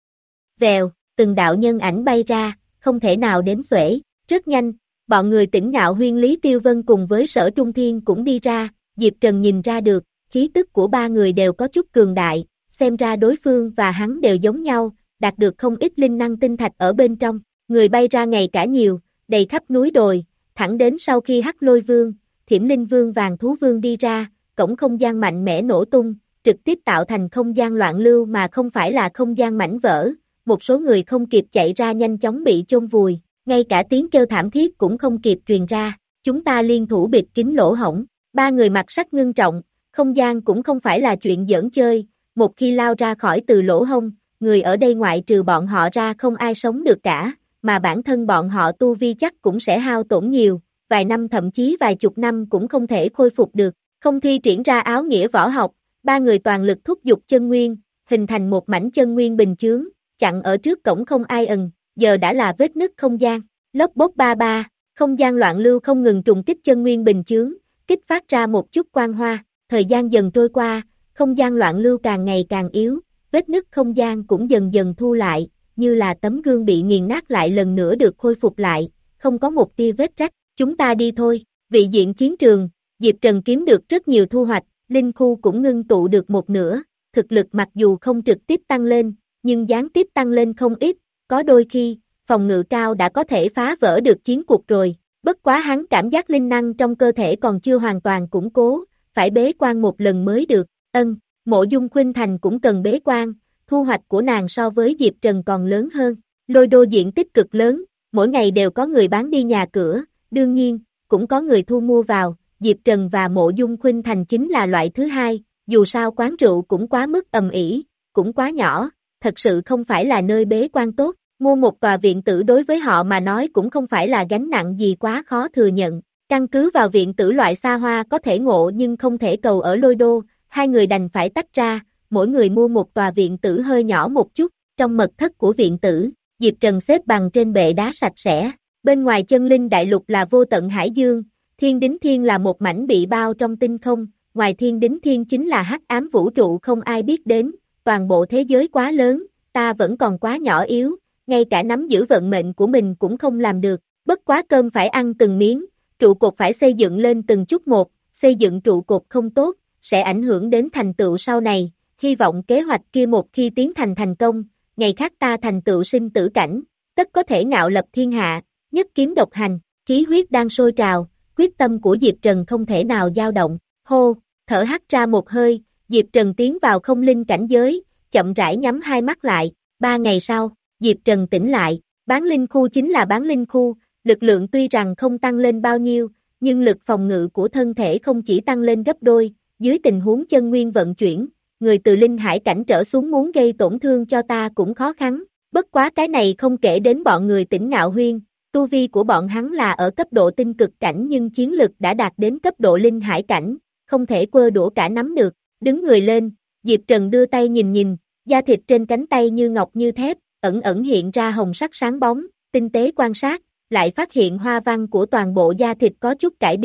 vèo, từng đạo nhân ảnh bay ra, không thể nào đếm xuể, rất nhanh, bọn người Tỉnh Ngạo Huyên Lý Tiêu Vân cùng với Sở Trung Thiên cũng đi ra, Diệp Trần nhìn ra được, khí tức của ba người đều có chút cường đại, xem ra đối phương và hắn đều giống nhau, đạt được không ít linh năng tinh thạch ở bên trong, người bay ra ngày cả nhiều, đầy khắp núi đồi, thẳng đến sau khi Hắc Lôi Vương, Thiểm Linh Vương Vàng Thú Vương đi ra, cổng không gian mạnh mẽ nổ tung, trực tiếp tạo thành không gian loạn lưu mà không phải là không gian mảnh vỡ, một số người không kịp chạy ra nhanh chóng bị chôn vùi, ngay cả tiếng kêu thảm thiết cũng không kịp truyền ra, chúng ta liên thủ bịt kín lỗ hổng, ba người mặt sắc ngưng trọng, không gian cũng không phải là chuyện giỡn chơi, một khi lao ra khỏi từ lỗ hông, người ở đây ngoại trừ bọn họ ra không ai sống được cả, mà bản thân bọn họ tu vi chắc cũng sẽ hao tổn nhiều, vài năm thậm chí vài chục năm cũng không thể khôi phục được, không thi triển ra áo nghĩa võ học, ba người toàn lực thúc giục chân nguyên, hình thành một mảnh chân nguyên bình chướng, chặn ở trước cổng không ai ẩn, giờ đã là vết nứt không gian, lốc bốc ba ba, không gian loạn lưu không ngừng trùng kích chân nguyên bình chướng, kích phát ra một chút quang hoa, thời gian dần trôi qua, không gian loạn lưu càng ngày càng yếu, vết nứt không gian cũng dần dần thu lại, như là tấm gương bị nghiền nát lại lần nữa được khôi phục lại, không có một tia vết rách, chúng ta đi thôi, vị diện chiến trường, Diệp Trần kiếm được rất nhiều thu hoạch, linh khu cũng ngưng tụ được một nửa, thực lực mặc dù không trực tiếp tăng lên, nhưng gián tiếp tăng lên không ít, có đôi khi, phòng ngự cao đã có thể phá vỡ được chiến cuộc rồi, bất quá hắn cảm giác linh năng trong cơ thể còn chưa hoàn toàn củng cố, phải bế quan một lần mới được, ân, Mộ Dung Khuynh Thành cũng cần bế quan, thu hoạch của nàng so với Diệp Trần còn lớn hơn, Lôi Đô diện tích cực lớn, mỗi ngày đều có người bán đi nhà cửa, đương nhiên, cũng có người thu mua vào, Diệp Trần và Mộ Dung Khuynh Thành chính là loại thứ hai, dù sao quán rượu cũng quá mức ầm ĩ, cũng quá nhỏ, thật sự không phải là nơi bế quan tốt, mua một tòa viện tử đối với họ mà nói cũng không phải là gánh nặng gì quá khó thừa nhận, căn cứ vào viện tử loại xa hoa có thể ngộ nhưng không thể cầu ở Lôi Đô, hai người đành phải tách ra, mỗi người mua một tòa viện tử hơi nhỏ một chút, trong mật thất của viện tử, Diệp Trần xếp bằng trên bệ đá sạch sẽ, bên ngoài chân linh đại lục là vô tận hải dương, Thiên Đính Thiên là một mảnh bị bao trong tinh không, ngoài Thiên Đính Thiên chính là hắc ám vũ trụ không ai biết đến, toàn bộ thế giới quá lớn, ta vẫn còn quá nhỏ yếu, ngay cả nắm giữ vận mệnh của mình cũng không làm được, bất quá cơm phải ăn từng miếng, trụ cột phải xây dựng lên từng chút một, xây dựng trụ cột không tốt, sẽ ảnh hưởng đến thành tựu sau này, hy vọng kế hoạch kia một khi tiến thành thành công, ngày khác ta thành tựu sinh tử cảnh, tất có thể ngạo lập thiên hạ, nhất kiếm độc hành, khí huyết đang sôi trào, quyết tâm của Diệp Trần không thể nào dao động, hô, thở hắt ra một hơi, Diệp Trần tiến vào không linh cảnh giới, chậm rãi nhắm hai mắt lại, ba ngày sau, Diệp Trần tỉnh lại, bán linh khu chính là bán linh khu, lực lượng tuy rằng không tăng lên bao nhiêu, nhưng lực phòng ngự của thân thể không chỉ tăng lên gấp đôi, dưới tình huống chân nguyên vận chuyển, người từ linh hải cảnh trở xuống muốn gây tổn thương cho ta cũng khó khăn, bất quá cái này không kể đến bọn người Tỉnh Ngạo Huyên, tu vi của bọn hắn là ở cấp độ tinh cực cảnh nhưng chiến lực đã đạt đến cấp độ linh hải cảnh, không thể quơ đũa cả nắm được, đứng người lên, Diệp Trần đưa tay nhìn nhìn, da thịt trên cánh tay như ngọc như thép, ẩn ẩn hiện ra hồng sắc sáng bóng, tinh tế quan sát, lại phát hiện hoa văn của toàn bộ da thịt có chút cải biến,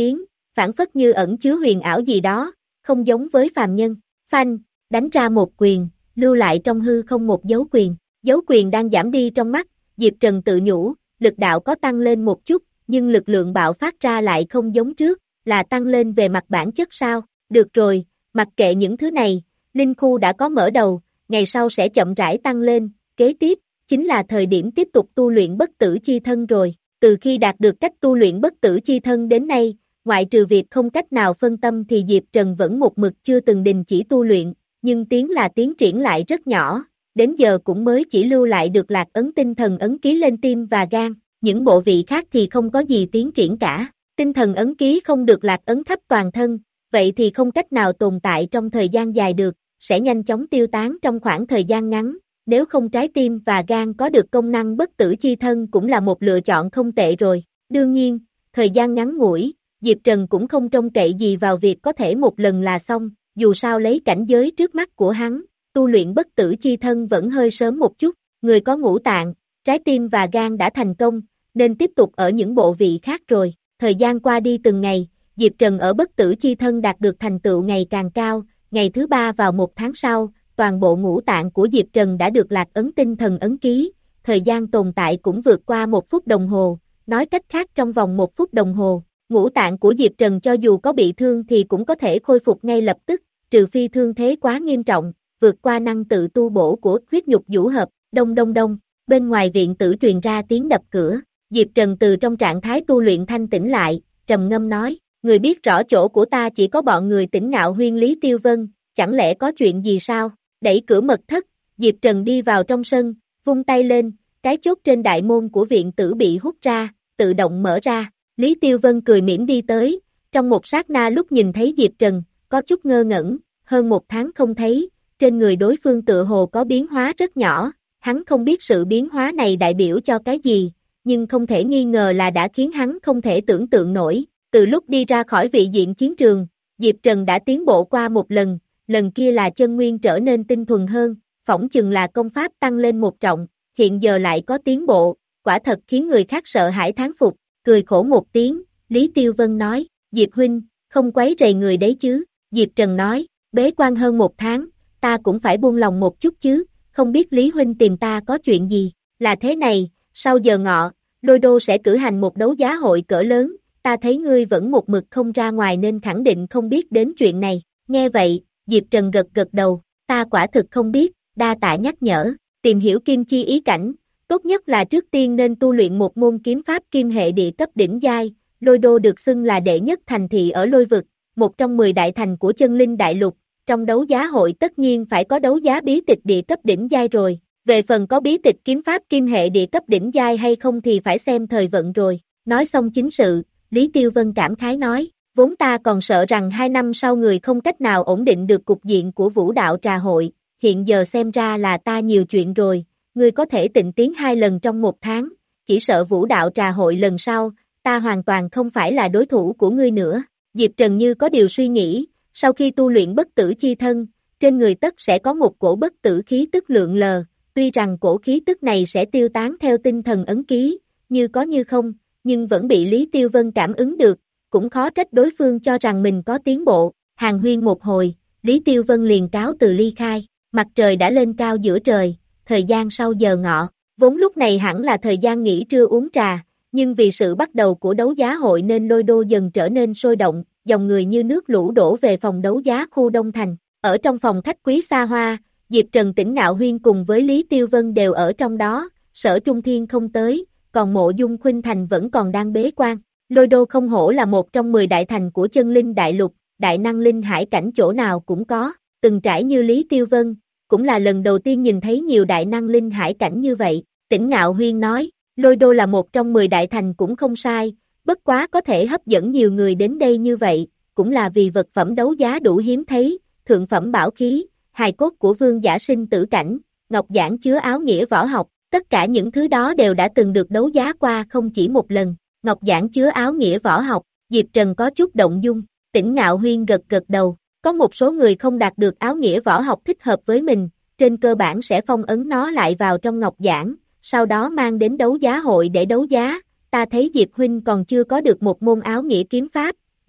phảng phất như ẩn chứa huyền ảo gì đó, không giống với phàm nhân. Phanh, đánh ra một quyền, lưu lại trong hư không một dấu quyền. Dấu quyền đang giảm đi trong mắt, Diệp Trần tự nhủ, lực đạo có tăng lên một chút, nhưng lực lượng bạo phát ra lại không giống trước, là tăng lên về mặt bản chất sao? Được rồi, mặc kệ những thứ này, linh khu đã có mở đầu, ngày sau sẽ chậm rãi tăng lên, kế tiếp, chính là thời điểm tiếp tục tu luyện bất tử chi thân rồi. Từ khi đạt được cách tu luyện bất tử chi thân đến nay, ngoại trừ việc không cách nào phân tâm thì Diệp Trần vẫn một mực chưa từng đình chỉ tu luyện, nhưng tiến là tiến triển lại rất nhỏ, đến giờ cũng mới chỉ lưu lại được lạc ấn tinh thần ấn ký lên tim và gan, những bộ vị khác thì không có gì tiến triển cả. Tinh thần ấn ký không được lạc ấn khắp toàn thân, vậy thì không cách nào tồn tại trong thời gian dài được, sẽ nhanh chóng tiêu tán trong khoảng thời gian ngắn, nếu không trái tim và gan có được công năng bất tử chi thân cũng là một lựa chọn không tệ rồi. Đương nhiên, thời gian ngắn ngủi, Diệp Trần cũng không trông cậy gì vào việc có thể một lần là xong, dù sao lấy cảnh giới trước mắt của hắn, tu luyện bất tử chi thân vẫn hơi sớm một chút, người có ngũ tạng, trái tim và gan đã thành công, nên tiếp tục ở những bộ vị khác rồi. Thời gian qua đi từng ngày, Diệp Trần ở bất tử chi thân đạt được thành tựu ngày càng cao, ngày thứ ba vào một tháng sau, toàn bộ ngũ tạng của Diệp Trần đã được lạc ấn tinh thần ấn ký, thời gian tồn tại cũng vượt qua một phút đồng hồ, nói cách khác trong vòng một phút đồng hồ, ngũ tạng của Diệp Trần cho dù có bị thương thì cũng có thể khôi phục ngay lập tức, trừ phi thương thế quá nghiêm trọng, vượt qua năng tự tu bổ của huyết nhục vũ hợp, đông đông đông, bên ngoài viện tử truyền ra tiếng đập cửa, Diệp Trần từ trong trạng thái tu luyện thanh tỉnh lại, trầm ngâm nói, người biết rõ chỗ của ta chỉ có bọn người Tỉnh Ngạo Huyên Lý Tiêu Vân, chẳng lẽ có chuyện gì sao? Đẩy cửa mật thất, Diệp Trần đi vào trong sân, vung tay lên, cái chốt trên đại môn của viện tử bị hút ra, tự động mở ra, Lý Tiêu Vân cười mỉm đi tới, trong một sát na lúc nhìn thấy Diệp Trần, có chút ngơ ngẩn, hơn một tháng không thấy, trên người đối phương tựa hồ có biến hóa rất nhỏ, hắn không biết sự biến hóa này đại biểu cho cái gì, nhưng không thể nghi ngờ là đã khiến hắn không thể tưởng tượng nổi, từ lúc đi ra khỏi vị diện chiến trường, Diệp Trần đã tiến bộ qua một lần, lần kia là chân nguyên trở nên tinh thuần hơn, phỏng chừng là công pháp tăng lên một trọng, hiện giờ lại có tiến bộ, quả thật khiến người khác sợ hãi thán phục, cười khổ một tiếng, Lý Tiêu Vân nói, Diệp huynh, không quấy rầy người đấy chứ, Diệp Trần nói, bế quan hơn một tháng, ta cũng phải buông lòng một chút chứ, không biết Lý huynh tìm ta có chuyện gì, là thế này, sau giờ ngọ, Lôi Đô sẽ cử hành một đấu giá hội cỡ lớn, ta thấy ngươi vẫn một mực không ra ngoài nên khẳng định không biết đến chuyện này, nghe vậy, Diệp Trần gật gật đầu, ta quả thực không biết, đa tạ nhắc nhở, tìm hiểu kim chi ý cảnh, tốt nhất là trước tiên nên tu luyện một môn kiếm pháp kim hệ địa cấp đỉnh giai, Lôi Đô được xưng là đệ nhất thành thị ở Lôi Vực, một trong mười đại thành của chân linh đại lục, trong đấu giá hội tất nhiên phải có đấu giá bí tịch địa cấp đỉnh giai rồi, về phần có bí tịch kiếm pháp kim hệ địa cấp đỉnh giai hay không thì phải xem thời vận rồi, nói xong chính sự, Lý Tiêu Vân cảm khái nói, vốn ta còn sợ rằng hai năm sau người không cách nào ổn định được cục diện của vũ đạo trà hội, hiện giờ xem ra là ta nhiều chuyện rồi, ngươi có thể tịnh tiến hai lần trong một tháng, chỉ sợ vũ đạo trà hội lần sau, ta hoàn toàn không phải là đối thủ của ngươi nữa. Diệp Trần như có điều suy nghĩ, sau khi tu luyện bất tử chi thân, trên người tất sẽ có một cổ bất tử khí tức lượng lờ, tuy rằng cổ khí tức này sẽ tiêu tán theo tinh thần ấn ký, như có như không, nhưng vẫn bị Lý Tiêu Vân cảm ứng được, cũng khó trách đối phương cho rằng mình có tiến bộ, hàng huyên một hồi, Lý Tiêu Vân liền cáo từ ly khai, mặt trời đã lên cao giữa trời, thời gian sau giờ ngọ, vốn lúc này hẳn là thời gian nghỉ trưa uống trà, nhưng vì sự bắt đầu của đấu giá hội nên Lôi Đô dần trở nên sôi động, dòng người như nước lũ đổ về phòng đấu giá khu Đông Thành, ở trong phòng khách quý xa hoa, Diệp Trần Tỉnh Ngạo Huyên cùng với Lý Tiêu Vân đều ở trong đó, Sở Trung Thiên không tới, còn Mộ Dung Khuynh Thành vẫn còn đang bế quan. Lôi Đô không hổ là một trong mười đại thành của chân linh đại lục, đại năng linh hải cảnh chỗ nào cũng có, từng trải như Lý Tiêu Vân, cũng là lần đầu tiên nhìn thấy nhiều đại năng linh hải cảnh như vậy. Tỉnh Ngạo Huyên nói, Lôi Đô là một trong mười đại thành cũng không sai, bất quá có thể hấp dẫn nhiều người đến đây như vậy, cũng là vì vật phẩm đấu giá đủ hiếm thấy, thượng phẩm bảo khí, hài cốt của vương giả sinh tử cảnh, ngọc giản chứa áo nghĩa võ học, tất cả những thứ đó đều đã từng được đấu giá qua không chỉ một lần. Ngọc giản chứa áo nghĩa võ học, Diệp Trần có chút động dung, Tỉnh Ngạo Huyên gật gật đầu, có một số người không đạt được áo nghĩa võ học thích hợp với mình, trên cơ bản sẽ phong ấn nó lại vào trong ngọc giản, sau đó mang đến đấu giá hội để đấu giá, ta thấy Diệp Huynh còn chưa có được một môn áo nghĩa kiếm pháp,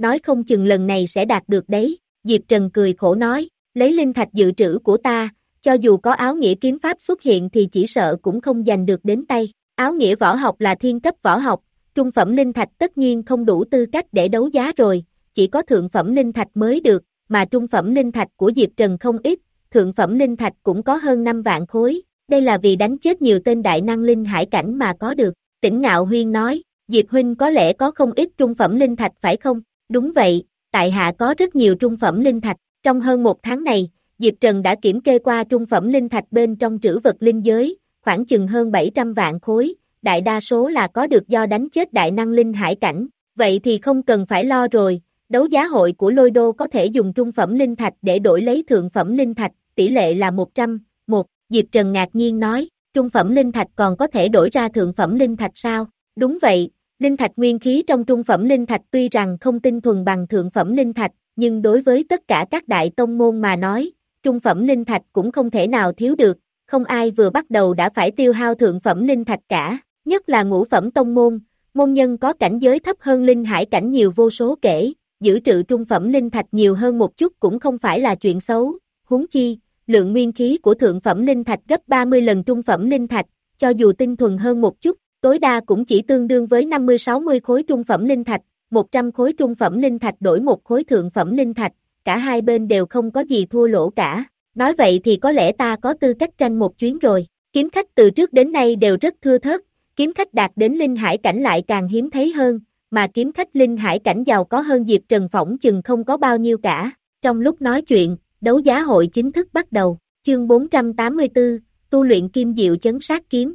nói không chừng lần này sẽ đạt được đấy, Diệp Trần cười khổ nói, lấy linh thạch dự trữ của ta, cho dù có áo nghĩa kiếm pháp xuất hiện thì chỉ sợ cũng không giành được đến tay, áo nghĩa võ học là thiên cấp võ học, trung phẩm linh thạch tất nhiên không đủ tư cách để đấu giá rồi, chỉ có thượng phẩm linh thạch mới được, mà trung phẩm linh thạch của Diệp Trần không ít, thượng phẩm linh thạch cũng có hơn năm vạn khối, đây là vì đánh chết nhiều tên đại năng linh hải cảnh mà có được, Tỉnh Ngạo Huyên nói, Diệp huynh có lẽ có không ít trung phẩm linh thạch phải không? Đúng vậy, tại hạ có rất nhiều trung phẩm linh thạch, trong hơn một tháng này, Diệp Trần đã kiểm kê qua trung phẩm linh thạch bên trong trữ vật linh giới, khoảng chừng hơn bảy trăm vạn khối, đại đa số là có được do đánh chết đại năng linh hải cảnh, vậy thì không cần phải lo rồi, đấu giá hội của Lôi Đô có thể dùng trung phẩm linh thạch để đổi lấy thượng phẩm linh thạch, tỷ lệ là một trăm, một, Diệp Trần ngạc nhiên nói, trung phẩm linh thạch còn có thể đổi ra thượng phẩm linh thạch sao? Đúng vậy, linh thạch nguyên khí trong trung phẩm linh thạch tuy rằng không tinh thuần bằng thượng phẩm linh thạch, nhưng đối với tất cả các đại tông môn mà nói, trung phẩm linh thạch cũng không thể nào thiếu được, không ai vừa bắt đầu đã phải tiêu hao thượng phẩm linh thạch cả, nhất là ngũ phẩm tông môn, môn nhân có cảnh giới thấp hơn linh hải cảnh nhiều vô số kể, giữ trữ trung phẩm linh thạch nhiều hơn một chút cũng không phải là chuyện xấu, huống chi, lượng nguyên khí của thượng phẩm linh thạch gấp ba mươi lần trung phẩm linh thạch, cho dù tinh thuần hơn một chút, tối đa cũng chỉ tương đương với năm mươi sáu mươi khối trung phẩm linh thạch, một trăm khối trung phẩm linh thạch đổi một khối thượng phẩm linh thạch, cả hai bên đều không có gì thua lỗ cả. Nói vậy thì có lẽ ta có tư cách tranh một chuyến rồi. Kiếm khách từ trước đến nay đều rất thưa thớt, kiếm khách đạt đến linh hải cảnh lại càng hiếm thấy hơn, mà kiếm khách linh hải cảnh giàu có hơn Diệp Trần phỏng chừng không có bao nhiêu cả. Trong lúc nói chuyện, đấu giá hội chính thức bắt đầu, chương bốn trăm tám mươi tư, tu luyện kim diệu chấn sát kiếm.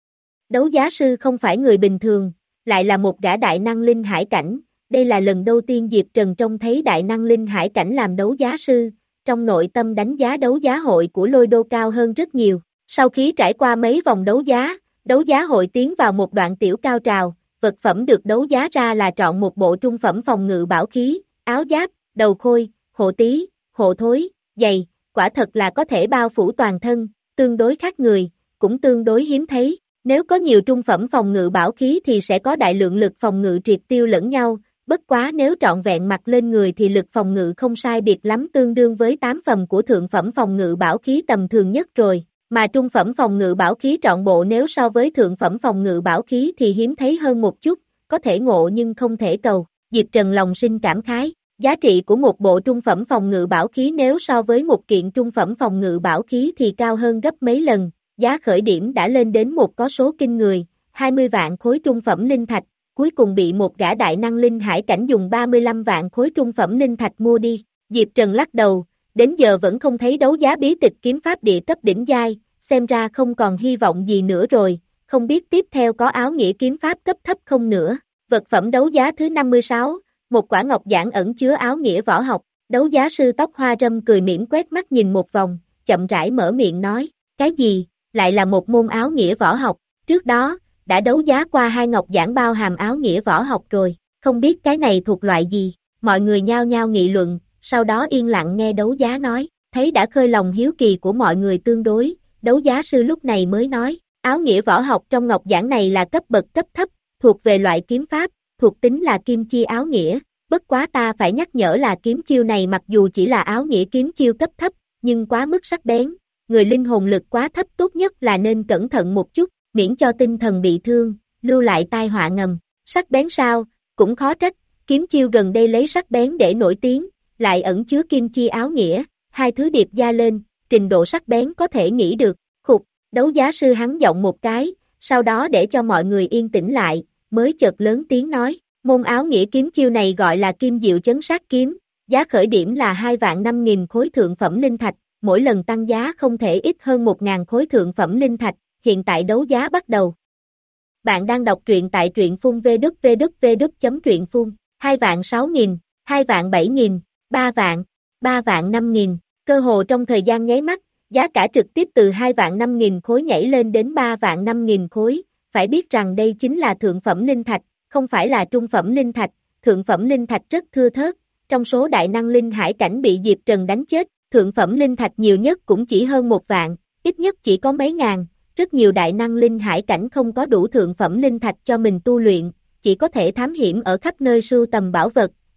Đấu giá sư không phải người bình thường, lại là một gã đại năng linh hải cảnh, đây là lần đầu tiên Diệp Trần trông thấy đại năng linh hải cảnh làm đấu giá sư, trong nội tâm đánh giá đấu giá hội của Lôi Đô cao hơn rất nhiều. Sau khi trải qua mấy vòng đấu giá, đấu giá hội tiến vào một đoạn tiểu cao trào, vật phẩm được đấu giá ra là trọn một bộ trung phẩm phòng ngự bảo khí, áo giáp, đầu khôi, hộ tí, hộ thối, giày, quả thật là có thể bao phủ toàn thân, tương đối khác người, cũng tương đối hiếm thấy. Nếu có nhiều trung phẩm phòng ngự bảo khí thì sẽ có đại lượng lực phòng ngự triệt tiêu lẫn nhau, bất quá nếu trọn vẹn mặc lên người thì lực phòng ngự không sai biệt lắm tương đương với tám phần của thượng phẩm phòng ngự bảo khí tầm thường nhất rồi, mà trung phẩm phòng ngự bảo khí trọn bộ nếu so với thượng phẩm phòng ngự bảo khí thì hiếm thấy hơn một chút, có thể ngộ nhưng không thể cầu. Diệp Trần lòng sinh cảm khái, giá trị của một bộ trung phẩm phòng ngự bảo khí nếu so với một kiện trung phẩm phòng ngự bảo khí thì cao hơn gấp mấy lần. Giá khởi điểm đã lên đến một có số kinh người, hai mươi vạn khối trung phẩm linh thạch, cuối cùng bị một gã đại năng linh hải cảnh dùng ba mươi lăm vạn khối trung phẩm linh thạch mua đi. Diệp Trần lắc đầu, đến giờ vẫn không thấy đấu giá bí tịch kiếm pháp địa cấp đỉnh giai, xem ra không còn hy vọng gì nữa rồi, không biết tiếp theo có áo nghĩa kiếm pháp cấp thấp không nữa. Vật phẩm đấu giá thứ năm mươi sáu, một quả ngọc giản ẩn chứa áo nghĩa võ học, đấu giá sư tóc hoa râm cười mỉm quét mắt nhìn một vòng, chậm rãi mở miệng nói, cái gì? Lại là một môn áo nghĩa võ học, trước đó, đã đấu giá qua hai ngọc giản bao hàm áo nghĩa võ học rồi, không biết cái này thuộc loại gì, mọi người nhao nhao nghị luận, sau đó yên lặng nghe đấu giá nói, thấy đã khơi lòng hiếu kỳ của mọi người tương đối, đấu giá sư lúc này mới nói, áo nghĩa võ học trong ngọc giản này là cấp bậc cấp thấp, thuộc về loại kiếm pháp, thuộc tính là kim chi áo nghĩa, bất quá ta phải nhắc nhở là kiếm chiêu này mặc dù chỉ là áo nghĩa kiếm chiêu cấp thấp, nhưng quá mức sắc bén. Người linh hồn lực quá thấp tốt nhất là nên cẩn thận một chút, miễn cho tinh thần bị thương, lưu lại tai họa ngầm. Sắc bén sao, cũng khó trách, kiếm chiêu gần đây lấy sắc bén để nổi tiếng, lại ẩn chứa kim chi áo nghĩa, hai thứ điệp gia lên, trình độ sắc bén có thể nghĩ được. Khục, đấu giá sư hắn giọng một cái, sau đó để cho mọi người yên tĩnh lại, mới chợt lớn tiếng nói, môn áo nghĩa kiếm chiêu này gọi là kim diệu chấn sát kiếm, giá khởi điểm là hai vạn năm nghìn khối thượng phẩm linh thạch. Mỗi lần tăng giá không thể ít hơn một nghìn khối thượng phẩm linh thạch, hiện tại đấu giá bắt đầu. Bạn đang đọc truyện tại truyện phun vê kép vê kép vê kép chấm truyện phun, hai vạn sáu nghìn, hai vạn bảy nghìn, ba vạn, ba vạn năm nghìn, cơ hồ trong thời gian nháy mắt, giá cả trực tiếp từ hai vạn năm nghìn khối nhảy lên đến ba vạn năm nghìn khối, phải biết rằng đây chính là thượng phẩm linh thạch, không phải là trung phẩm linh thạch, thượng phẩm linh thạch rất thưa thớt, trong số đại năng linh hải cảnh bị Diệp Trần đánh chết, thượng phẩm linh thạch nhiều nhất cũng chỉ hơn một vạn, ít nhất chỉ có mấy ngàn, rất nhiều đại năng linh hải cảnh không có đủ thượng phẩm linh thạch cho mình tu luyện, chỉ có thể thám hiểm ở khắp nơi sưu tầm bảo vật,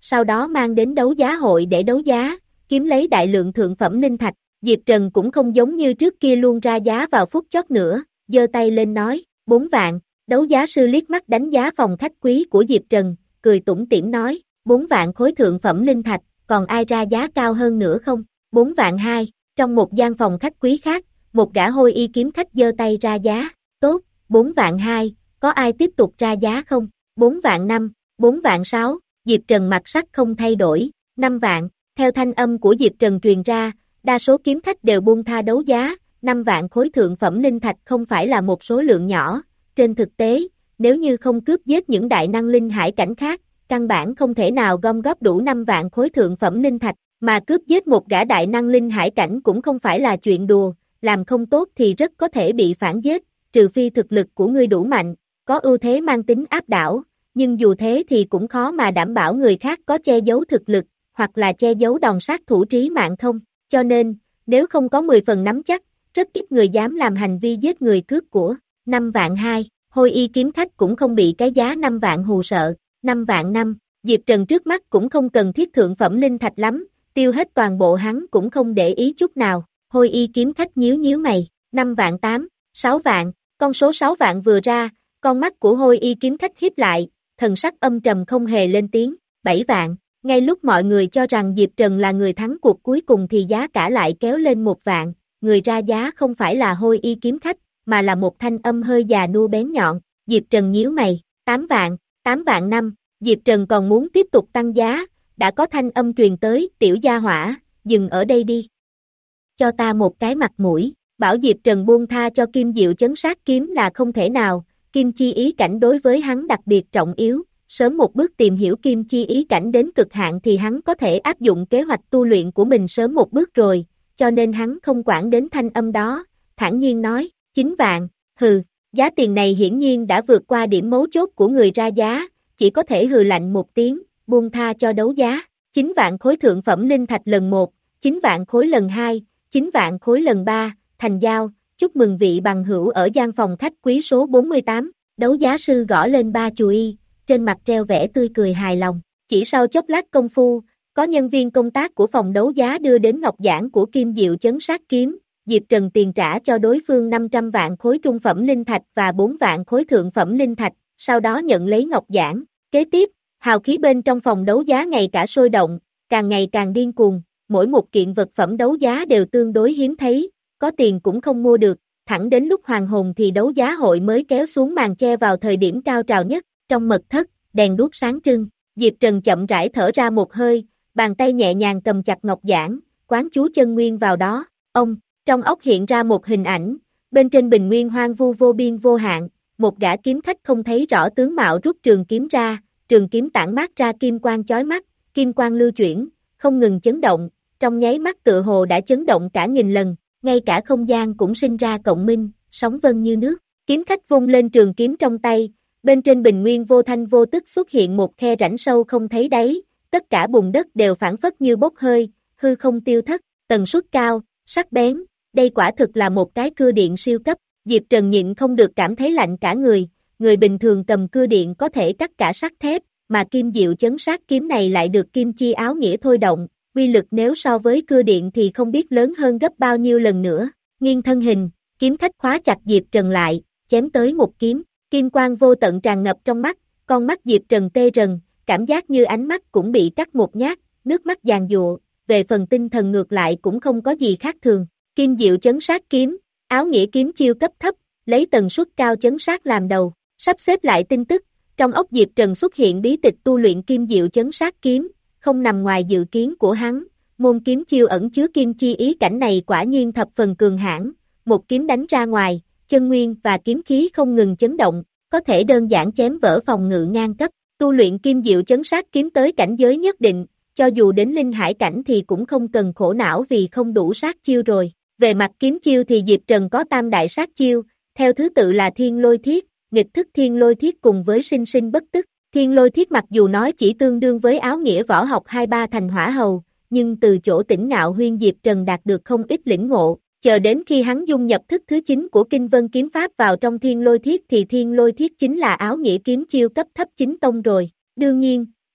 sau đó mang đến đấu giá hội để đấu giá, kiếm lấy đại lượng thượng phẩm linh thạch. Diệp Trần cũng không giống như trước kia luôn ra giá vào phút chót nữa, giơ tay lên nói, bốn vạn, đấu giá sư liếc mắt đánh giá phòng khách quý của Diệp Trần, cười tủm tỉm nói, bốn vạn khối thượng phẩm linh thạch, còn ai ra giá cao hơn nữa không? Bốn vạn hai, trong một gian phòng khách quý khác, một gã hôi y kiếm khách giơ tay ra giá, tốt, bốn vạn hai, có ai tiếp tục ra giá không? Bốn vạn năm, bốn vạn sáu, Diệp Trần mặt sắc không thay đổi, năm vạn, theo thanh âm của Diệp Trần truyền ra, đa số kiếm khách đều buông tha đấu giá, năm vạn khối thượng phẩm linh thạch không phải là một số lượng nhỏ, trên thực tế, nếu như không cướp giết những đại năng linh hải cảnh khác, căn bản không thể nào gom góp đủ năm vạn khối thượng phẩm linh thạch, mà cướp giết một gã đại năng linh hải cảnh cũng không phải là chuyện đùa, làm không tốt thì rất có thể bị phản giết, trừ phi thực lực của ngươi đủ mạnh, có ưu thế mang tính áp đảo, nhưng dù thế thì cũng khó mà đảm bảo người khác có che giấu thực lực, hoặc là che giấu đòn sát thủ trí mạng không, cho nên, nếu không có mười phần nắm chắc, rất ít người dám làm hành vi giết người cướp của, năm vạn hai, hôi y kiếm khách cũng không bị cái giá năm vạn hù sợ, năm vạn năm, Diệp Trần trước mắt cũng không cần thiết thượng phẩm linh thạch lắm, tiêu hết toàn bộ hắn cũng không để ý chút nào, hôi y kiếm khách nhíu nhíu mày, năm vạn tám, sáu vạn, con số sáu vạn vừa ra, con mắt của hôi y kiếm khách híp lại, thần sắc âm trầm không hề lên tiếng, bảy vạn, ngay lúc mọi người cho rằng Diệp Trần là người thắng cuộc cuối cùng thì giá cả lại kéo lên một vạn, người ra giá không phải là hôi y kiếm khách, mà là một thanh âm hơi già nua bén nhọn, Diệp Trần nhíu mày, tám vạn, tám vạn năm, Diệp Trần còn muốn tiếp tục tăng giá, đã có thanh âm truyền tới, tiểu gia hỏa, dừng ở đây đi. Cho ta một cái mặt mũi, bảo Diệp Trần buông tha cho Kim Diệu chấn sát kiếm là không thể nào, Kim Chi ý cảnh đối với hắn đặc biệt trọng yếu, sớm một bước tìm hiểu Kim Chi ý cảnh đến cực hạn thì hắn có thể áp dụng kế hoạch tu luyện của mình sớm một bước rồi, cho nên hắn không quản đến thanh âm đó, thản nhiên nói, chín vạn, hừ, giá tiền này hiển nhiên đã vượt qua điểm mấu chốt của người ra giá, chỉ có thể hừ lạnh một tiếng, buông tha cho đấu giá, chín vạn khối thượng phẩm linh thạch lần một, chín vạn khối lần hai, chín vạn khối lần ba, thành giao, chúc mừng vị bằng hữu ở gian phòng khách quý số bốn mươi tám, đấu giá sư gõ lên ba chù y, trên mặt treo vẻ tươi cười hài lòng, chỉ sau chốc lát công phu, có nhân viên công tác của phòng đấu giá đưa đến ngọc giản của Kim Diệu chấn sát kiếm, Diệp Trần tiền trả cho đối phương năm trăm vạn khối trung phẩm linh thạch và bốn vạn khối thượng phẩm linh thạch, sau đó nhận lấy ngọc giản, kế tiếp, hào khí bên trong phòng đấu giá ngày cả sôi động, càng ngày càng điên cuồng, mỗi một kiện vật phẩm đấu giá đều tương đối hiếm thấy, có tiền cũng không mua được, thẳng đến lúc hoàng hồn thì đấu giá hội mới kéo xuống màn che vào thời điểm cao trào nhất, trong mật thất, đèn đuốc sáng trưng, Diệp Trần chậm rãi thở ra một hơi, bàn tay nhẹ nhàng cầm chặt ngọc giản, quán chú chân nguyên vào đó, ông, trong óc hiện ra một hình ảnh, bên trên bình nguyên hoang vu vô biên vô hạn, một gã kiếm khách không thấy rõ tướng mạo rút trường kiếm ra, trường kiếm tản mát ra kim quang chói mắt, kim quang lưu chuyển, không ngừng chấn động, trong nháy mắt tựa hồ đã chấn động cả nghìn lần, ngay cả không gian cũng sinh ra cộng minh, sóng vân như nước, kiếm khách vung lên trường kiếm trong tay, bên trên bình nguyên vô thanh vô tức xuất hiện một khe rãnh sâu không thấy đáy, tất cả bùn đất đều phản phất như bốc hơi, hư không tiêu thất, tần suất cao, sắc bén, đây quả thực là một cái cưa điện siêu cấp, Diệp Trần nhịn không được cảm thấy lạnh cả người, người bình thường cầm cưa điện có thể cắt cả sắt thép, mà Kim Diệu chấn sát kiếm này lại được kim chi áo nghĩa thôi động, uy lực nếu so với cưa điện thì không biết lớn hơn gấp bao nhiêu lần nữa, nghiêng thân hình, kiếm khách khóa chặt Diệp Trần lại, chém tới một kiếm, kim quang vô tận tràn ngập trong mắt, con mắt Diệp Trần tê rần, cảm giác như ánh mắt cũng bị cắt một nhát, nước mắt giàn giụa, về phần tinh thần ngược lại cũng không có gì khác thường, Kim Diệu chấn sát kiếm, áo nghĩa kiếm chiêu cấp thấp, lấy tần suất cao chấn sát làm đầu, sắp xếp lại tin tức, trong óc Diệp Trần xuất hiện bí tịch tu luyện Kim Diệu chấn sát kiếm, không nằm ngoài dự kiến của hắn, môn kiếm chiêu ẩn chứa kim chi ý cảnh này quả nhiên thập phần cường hãn, một kiếm đánh ra ngoài, chân nguyên và kiếm khí không ngừng chấn động, có thể đơn giản chém vỡ phòng ngự ngang cấp, tu luyện Kim Diệu chấn sát kiếm tới cảnh giới nhất định, cho dù đến linh hải cảnh thì cũng không cần khổ não vì không đủ sát chiêu rồi. Về mặt kiếm chiêu thì Diệp Trần có tam đại sát chiêu, theo thứ tự là Thiên Lôi Thiết, Nghịch Thức Thiên Lôi Thiết cùng với Sinh Sinh Bất Tức. Thiên Lôi Thiết mặc dù nói chỉ tương đương với áo nghĩa võ học hai ba thành hỏa hầu, nhưng từ chỗ Tỉnh Ngạo Huyên Diệp Trần đạt được không ít lĩnh ngộ, chờ đến khi hắn dung nhập thức thứ chín của Kinh Vân kiếm pháp vào trong Thiên Lôi Thiết thì Thiên Lôi Thiết chính là áo nghĩa kiếm chiêu cấp thấp chính tông rồi. Đương nhiên,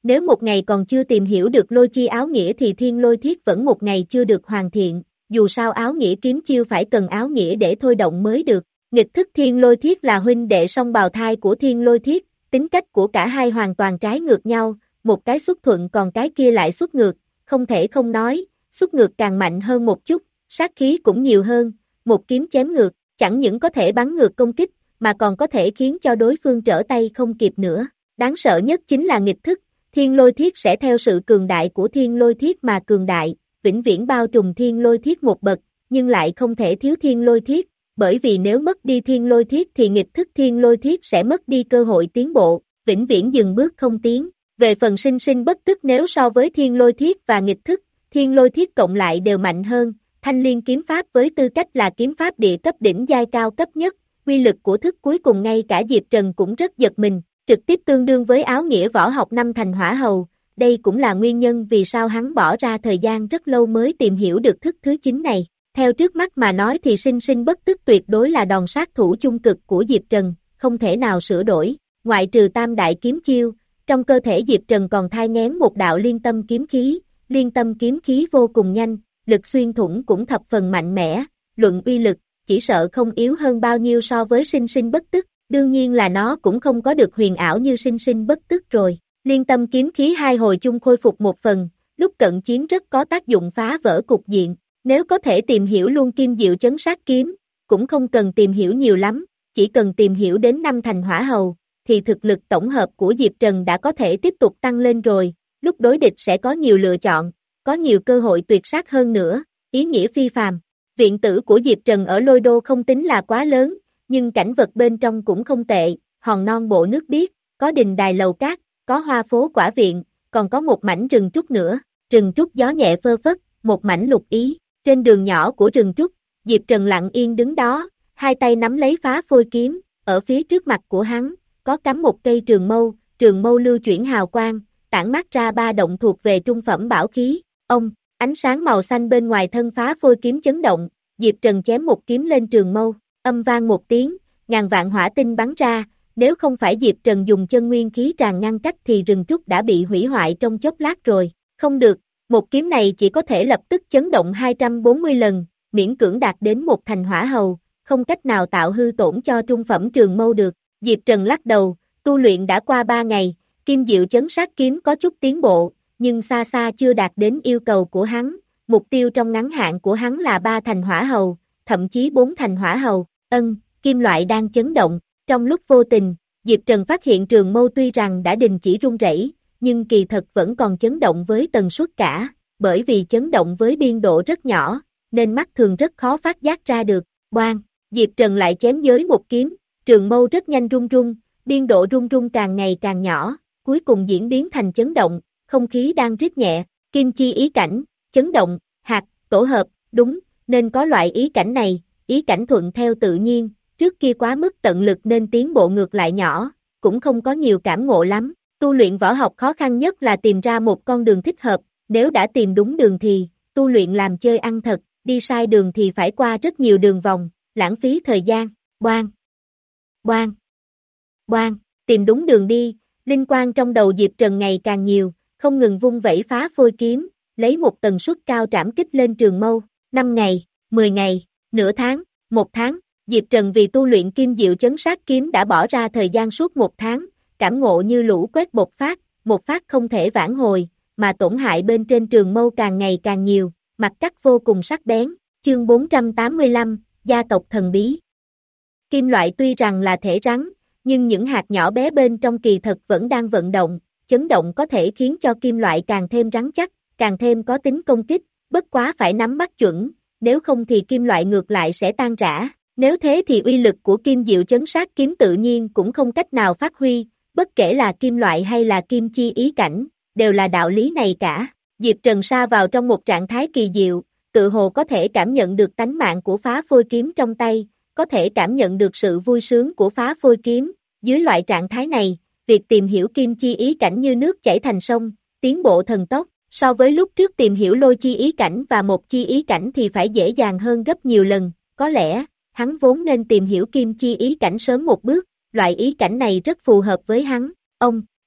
Nếu một ngày còn chưa tìm hiểu được lôi chi áo nghĩa thì thiên lôi thiết vẫn một ngày chưa được hoàn thiện, dù sao áo nghĩa kiếm chiêu phải cần áo nghĩa để thôi động mới được. Nghịch thức thiên lôi thiết là huynh đệ song bào thai của thiên lôi thiết, tính cách của cả hai hoàn toàn trái ngược nhau, một cái xuất thuận còn cái kia lại xuất ngược, không thể không nói, xuất ngược càng mạnh hơn một chút, sát khí cũng nhiều hơn, một kiếm chém ngược, chẳng những có thể bắn ngược công kích, mà còn có thể khiến cho đối phương trở tay không kịp nữa. Đáng sợ nhất chính là nghịch thức, thiên lôi thiết sẽ theo sự cường đại của thiên lôi thiết mà cường đại, vĩnh viễn bao trùm thiên lôi thiết một bậc, nhưng lại không thể thiếu thiên lôi thiết, bởi vì nếu mất đi thiên lôi thiết thì nghịch thức thiên lôi thiết sẽ mất đi cơ hội tiến bộ, vĩnh viễn dừng bước không tiến. Về phần sinh sinh bất tức nếu so với thiên lôi thiết và nghịch thức, thiên lôi thiết cộng lại đều mạnh hơn, thanh liên kiếm pháp với tư cách là kiếm pháp địa cấp đỉnh giai cao cấp nhất, quy lực của thức cuối cùng ngay cả Diệp Trần cũng rất giật mình, trực tiếp tương đương với áo nghĩa võ học năm thành hỏa hầu, đây cũng là nguyên nhân vì sao hắn bỏ ra thời gian rất lâu mới tìm hiểu được thức thứ chín này. Theo trước mắt mà nói thì sinh sinh bất tức tuyệt đối là đòn sát thủ chung cực của Diệp Trần, không thể nào sửa đổi, ngoại trừ tam đại kiếm chiêu, trong cơ thể Diệp Trần còn thai nghén một đạo liên tâm kiếm khí, liên tâm kiếm khí vô cùng nhanh, lực xuyên thủng cũng thập phần mạnh mẽ, luận uy lực, chỉ sợ không yếu hơn bao nhiêu so với sinh sinh bất tức, đương nhiên là nó cũng không có được huyền ảo như sinh sinh bất tức rồi. Liên tâm kiếm khí hai hồi chung khôi phục một phần, lúc cận chiến rất có tác dụng phá vỡ cục diện, nếu có thể tìm hiểu luôn kim diệu chấn sát kiếm, cũng không cần tìm hiểu nhiều lắm, chỉ cần tìm hiểu đến năm thành hỏa hầu, thì thực lực tổng hợp của Diệp Trần đã có thể tiếp tục tăng lên rồi, lúc đối địch sẽ có nhiều lựa chọn, có nhiều cơ hội tuyệt sát hơn nữa, ý nghĩa phi phàm. Viện tử của Diệp Trần ở Lôi Đô không tính là quá lớn, nhưng cảnh vật bên trong cũng không tệ, hòn non bộ nước biếc, có đình đài lầu cát, có hoa phố quả viện, còn có một mảnh rừng trúc nữa, rừng trúc gió nhẹ phơ phất, một mảnh lục ý, trên đường nhỏ của rừng trúc, Diệp Trần lặng yên đứng đó, hai tay nắm lấy phá phôi kiếm, ở phía trước mặt của hắn, có cắm một cây trường mâu, trường mâu lưu chuyển hào quang, tản mát ra ba động thuộc về trung phẩm bảo khí, ông, ánh sáng màu xanh bên ngoài thân phá phôi kiếm chấn động, Diệp Trần chém một kiếm lên trường mâu, âm vang một tiếng, ngàn vạn hỏa tinh bắn ra, nếu không phải Diệp Trần dùng chân nguyên khí tràn ngăn cách thì rừng trúc đã bị hủy hoại trong chốc lát rồi, không được, một kiếm này chỉ có thể lập tức chấn động hai trăm bốn mươi lần, miễn cưỡng đạt đến một thành hỏa hầu, không cách nào tạo hư tổn cho trung phẩm trường mâu được. Diệp Trần lắc đầu, tu luyện đã qua ba ngày, kim diệu chấn sát kiếm có chút tiến bộ, nhưng xa xa chưa đạt đến yêu cầu của hắn, mục tiêu trong ngắn hạn của hắn là ba thành hỏa hầu, thậm chí bốn thành hỏa hầu, ân, kim loại đang chấn động, trong lúc vô tình, Diệp Trần phát hiện trường mâu tuy rằng đã đình chỉ rung rẩy, nhưng kỳ thật vẫn còn chấn động với tần suất cả, bởi vì chấn động với biên độ rất nhỏ, nên mắt thường rất khó phát giác ra được, oan, Diệp Trần lại chém giới một kiếm, trường mâu rất nhanh rung rung, biên độ rung rung càng ngày càng nhỏ, cuối cùng diễn biến thành chấn động, không khí đang rít nhẹ, kim chi ý cảnh, chấn động, hạt, tổ hợp, đúng, nên có loại ý cảnh này, ý cảnh thuận theo tự nhiên, trước kia quá mức tận lực nên tiến bộ ngược lại nhỏ, cũng không có nhiều cảm ngộ lắm, tu luyện võ học khó khăn nhất là tìm ra một con đường thích hợp, nếu đã tìm đúng đường thì, tu luyện làm chơi ăn thật, đi sai đường thì phải qua rất nhiều đường vòng, lãng phí thời gian, boang, boang, boang, tìm đúng đường đi, linh quang trong đầu Diệp Trần ngày càng nhiều, không ngừng vung vẩy phá phôi kiếm, lấy một tần suất cao trảm kích lên trường mâu, năm ngày, mười ngày, nửa tháng, một tháng, Diệp Trần vì tu luyện kim diệu chấn sát kiếm đã bỏ ra thời gian suốt một tháng, cảm ngộ như lũ quét bộc phát, một phát không thể vãn hồi, mà tổn hại bên trên trường mâu càng ngày càng nhiều, mặt cắt vô cùng sắc bén, chương bốn trăm tám mươi lăm, gia tộc thần bí. Kim loại tuy rằng là thể rắn, nhưng những hạt nhỏ bé bên trong kỳ thật vẫn đang vận động, chấn động có thể khiến cho kim loại càng thêm rắn chắc, càng thêm có tính công kích, bất quá phải nắm bắt chuẩn, nếu không thì kim loại ngược lại sẽ tan rã, nếu thế thì uy lực của kim diệu chấn sát kiếm tự nhiên cũng không cách nào phát huy, bất kể là kim loại hay là kim chi ý cảnh, đều là đạo lý này cả. Diệp Trần sa vào trong một trạng thái kỳ diệu, tự hồ có thể cảm nhận được tánh mạng của phá phôi kiếm trong tay, có thể cảm nhận được sự vui sướng của phá phôi kiếm, dưới loại trạng thái này, việc tìm hiểu kim chi ý cảnh như nước chảy thành sông, tiến bộ thần tốc, so với lúc trước tìm hiểu lôi chi ý cảnh và một chi ý cảnh thì phải dễ dàng hơn gấp nhiều lần, có lẽ, hắn vốn nên tìm hiểu kim chi ý cảnh sớm một bước, loại ý cảnh này rất phù hợp với hắn, ông,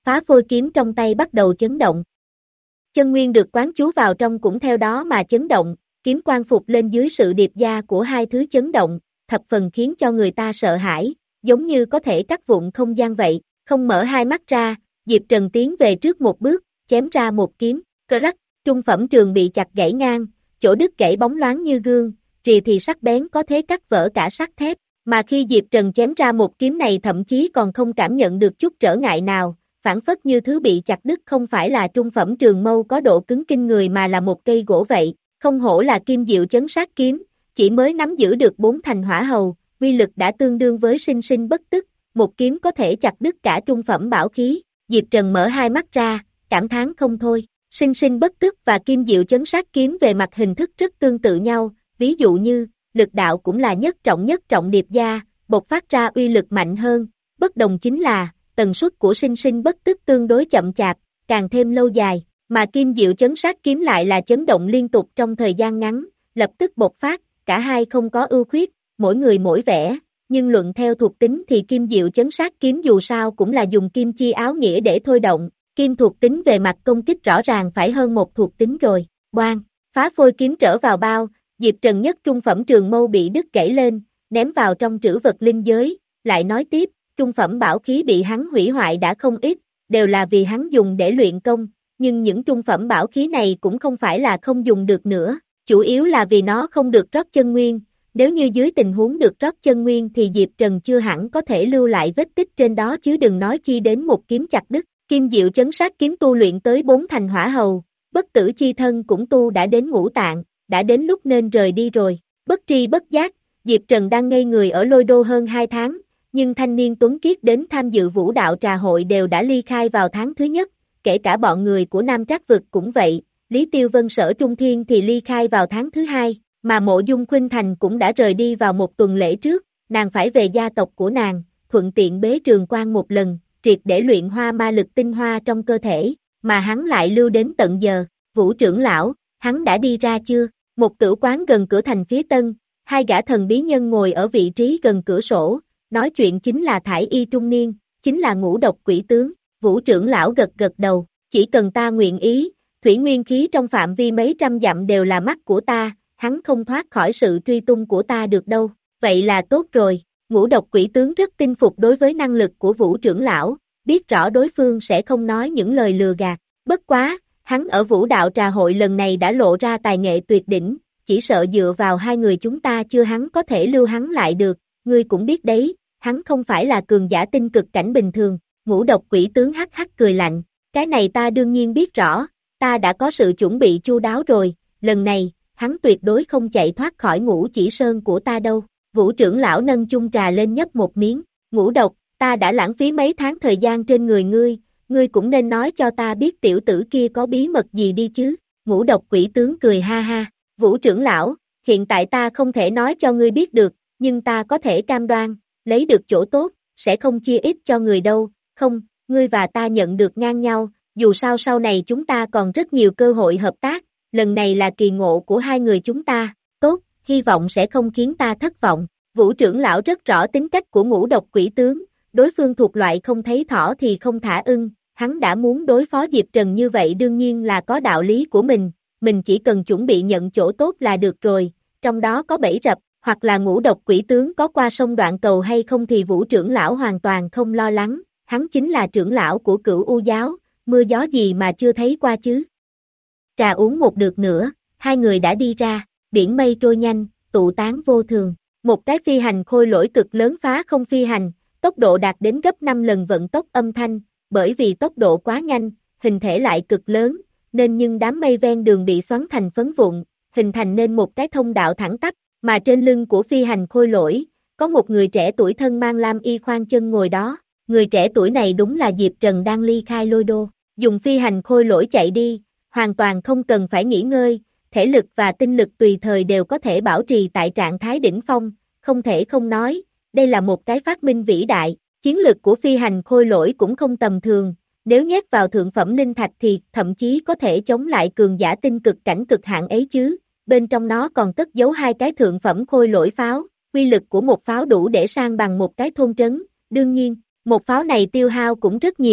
phá phôi kiếm trong tay bắt đầu chấn động. Chân nguyên được quán chú vào trong cũng theo đó mà chấn động, kiếm quang phục lên dưới sự điệp gia của hai thứ chấn động, thập phần khiến cho người ta sợ hãi, giống như có thể cắt vụn không gian vậy, không mở hai mắt ra, Diệp Trần tiến về trước một bước, chém ra một kiếm, cơ rắc, trung phẩm trường bị chặt gãy ngang, chỗ đứt gãy bóng loáng như gương, rìa thì sắc bén có thế cắt vỡ cả sắt thép, mà khi Diệp Trần chém ra một kiếm này thậm chí còn không cảm nhận được chút trở ngại nào, phản phất như thứ bị chặt đứt không phải là trung phẩm trường mâu có độ cứng kinh người mà là một cây gỗ vậy, không hổ là kim diệu chấn sát kiếm, chỉ mới nắm giữ được bốn thành hỏa hầu, uy lực đã tương đương với sinh sinh bất tức, một kiếm có thể chặt đứt cả trung phẩm bảo khí, Diệp Trần mở hai mắt ra, cảm thán không thôi, sinh sinh bất tức và kim diệu chấn sát kiếm về mặt hình thức rất tương tự nhau, ví dụ như, lực đạo cũng là nhất trọng nhất trọng điệp gia, bộc phát ra uy lực mạnh hơn, bất đồng chính là, tần suất của sinh sinh bất tức tương đối chậm chạp, càng thêm lâu dài, mà kim diệu chấn sát kiếm lại là chấn động liên tục trong thời gian ngắn, lập tức bộc phát, cả hai không có ưu khuyết, mỗi người mỗi vẻ, nhưng luận theo thuộc tính thì kim diệu chấn sát kiếm dù sao cũng là dùng kim chi áo nghĩa để thôi động, kim thuộc tính về mặt công kích rõ ràng phải hơn một thuộc tính rồi, boang, phá phôi kiếm trở vào bao, Diệp Trần nhất trung phẩm trường mâu bị đứt gãy lên, ném vào trong trữ vật linh giới, lại nói tiếp, trung phẩm bảo khí bị hắn hủy hoại đã không ít, đều là vì hắn dùng để luyện công, nhưng những trung phẩm bảo khí này cũng không phải là không dùng được nữa, chủ yếu là vì nó không được rót chân nguyên, nếu như dưới tình huống được rót chân nguyên thì Diệp Trần chưa hẳn có thể lưu lại vết tích trên đó chứ đừng nói chi đến một kiếm chặt đứt, kim diệu chấn sát kiếm tu luyện tới bốn thành hỏa hầu, bất tử chi thân cũng tu đã đến ngũ tạng, đã đến lúc nên rời đi rồi, bất tri bất giác, Diệp Trần đang ngây người ở Lôi Đô hơn hai tháng, nhưng thanh niên Tuấn Kiết đến tham dự vũ đạo trà hội đều đã ly khai vào tháng thứ nhất, kể cả bọn người của Nam Trác Vực cũng vậy, Lý Tiêu Vân Sở Trung Thiên thì ly khai vào tháng thứ hai, mà Mộ Dung Khuynh Thành cũng đã rời đi vào một tuần lễ trước, nàng phải về gia tộc của nàng, thuận tiện bế trường quan một lần, triệt để luyện hoa ma lực tinh hoa trong cơ thể, mà hắn lại lưu đến tận giờ, Vũ trưởng lão, hắn đã đi ra chưa? Một tử quán gần cửa thành phía tân, hai gã thần bí nhân ngồi ở vị trí gần cửa sổ, nói chuyện chính là thải y trung niên, chính là ngũ độc quỷ tướng, Vũ trưởng lão gật gật đầu, chỉ cần ta nguyện ý, thủy nguyên khí trong phạm vi mấy trăm dặm đều là mắt của ta, hắn không thoát khỏi sự truy tung của ta được đâu, vậy là tốt rồi, ngũ độc quỷ tướng rất tin phục đối với năng lực của Vũ trưởng lão, biết rõ đối phương sẽ không nói những lời lừa gạt, bất quá, hắn ở vũ đạo trà hội lần này đã lộ ra tài nghệ tuyệt đỉnh, chỉ sợ dựa vào hai người chúng ta chưa hắn có thể lưu hắn lại được, ngươi cũng biết đấy, hắn không phải là cường giả tinh cực cảnh bình thường, ngũ độc quỷ tướng hắc hắc cười lạnh, cái này ta đương nhiên biết rõ, ta đã có sự chuẩn bị chu đáo rồi, lần này, hắn tuyệt đối không chạy thoát khỏi ngũ chỉ sơn của ta đâu, Vũ trưởng lão nâng chung trà lên nhấp một miếng, ngũ độc, ta đã lãng phí mấy tháng thời gian trên người ngươi, ngươi cũng nên nói cho ta biết tiểu tử kia có bí mật gì đi chứ, ngũ độc quỷ tướng cười ha ha, Vũ trưởng lão, hiện tại ta không thể nói cho ngươi biết được, nhưng ta có thể cam đoan, lấy được chỗ tốt, sẽ không chia ít cho người đâu, không, ngươi và ta nhận được ngang nhau, dù sao sau này chúng ta còn rất nhiều cơ hội hợp tác, lần này là kỳ ngộ của hai người chúng ta, tốt, hy vọng sẽ không khiến ta thất vọng, Vũ trưởng lão rất rõ tính cách của ngũ độc quỷ tướng, đối phương thuộc loại không thấy thỏ thì không thả ưng, hắn đã muốn đối phó Diệp Trần như vậy đương nhiên là có đạo lý của mình, mình chỉ cần chuẩn bị nhận chỗ tốt là được rồi, trong đó có bẫy rập, hoặc là ngũ độc quỷ tướng có qua sông đoạn cầu hay không thì Vũ trưởng lão hoàn toàn không lo lắng, hắn chính là trưởng lão của Cửu U giáo, mưa gió gì mà chưa thấy qua chứ. Trà uống một được nữa, hai người đã đi ra, biển mây trôi nhanh, tụ tán vô thường, một cái phi hành khôi lỗi cực lớn phá không phi hành, tốc độ đạt đến gấp năm lần vận tốc âm thanh, bởi vì tốc độ quá nhanh, hình thể lại cực lớn, nên nhưng đám mây ven đường bị xoắn thành phấn vụn, hình thành nên một cái thông đạo thẳng tắp, mà trên lưng của phi hành khôi lỗi, có một người trẻ tuổi thân mang lam y khoan chân ngồi đó, người trẻ tuổi này đúng là Diệp Trần đang ly khai Lôi Đô, dùng phi hành khôi lỗi chạy đi, hoàn toàn không cần phải nghỉ ngơi, thể lực và tinh lực tùy thời đều có thể bảo trì tại trạng thái đỉnh phong, không thể không nói, đây là một cái phát minh vĩ đại, chiến lực của phi hành khôi lỗi cũng không tầm thường, nếu nhét vào thượng phẩm linh thạch thì thậm chí có thể chống lại cường giả tinh cực cảnh cực hạn ấy chứ, bên trong nó còn cất giấu hai cái thượng phẩm khôi lỗi pháo, uy lực của một pháo đủ để sang bằng một cái thôn trấn, đương nhiên, một pháo này tiêu hao cũng rất nhiều,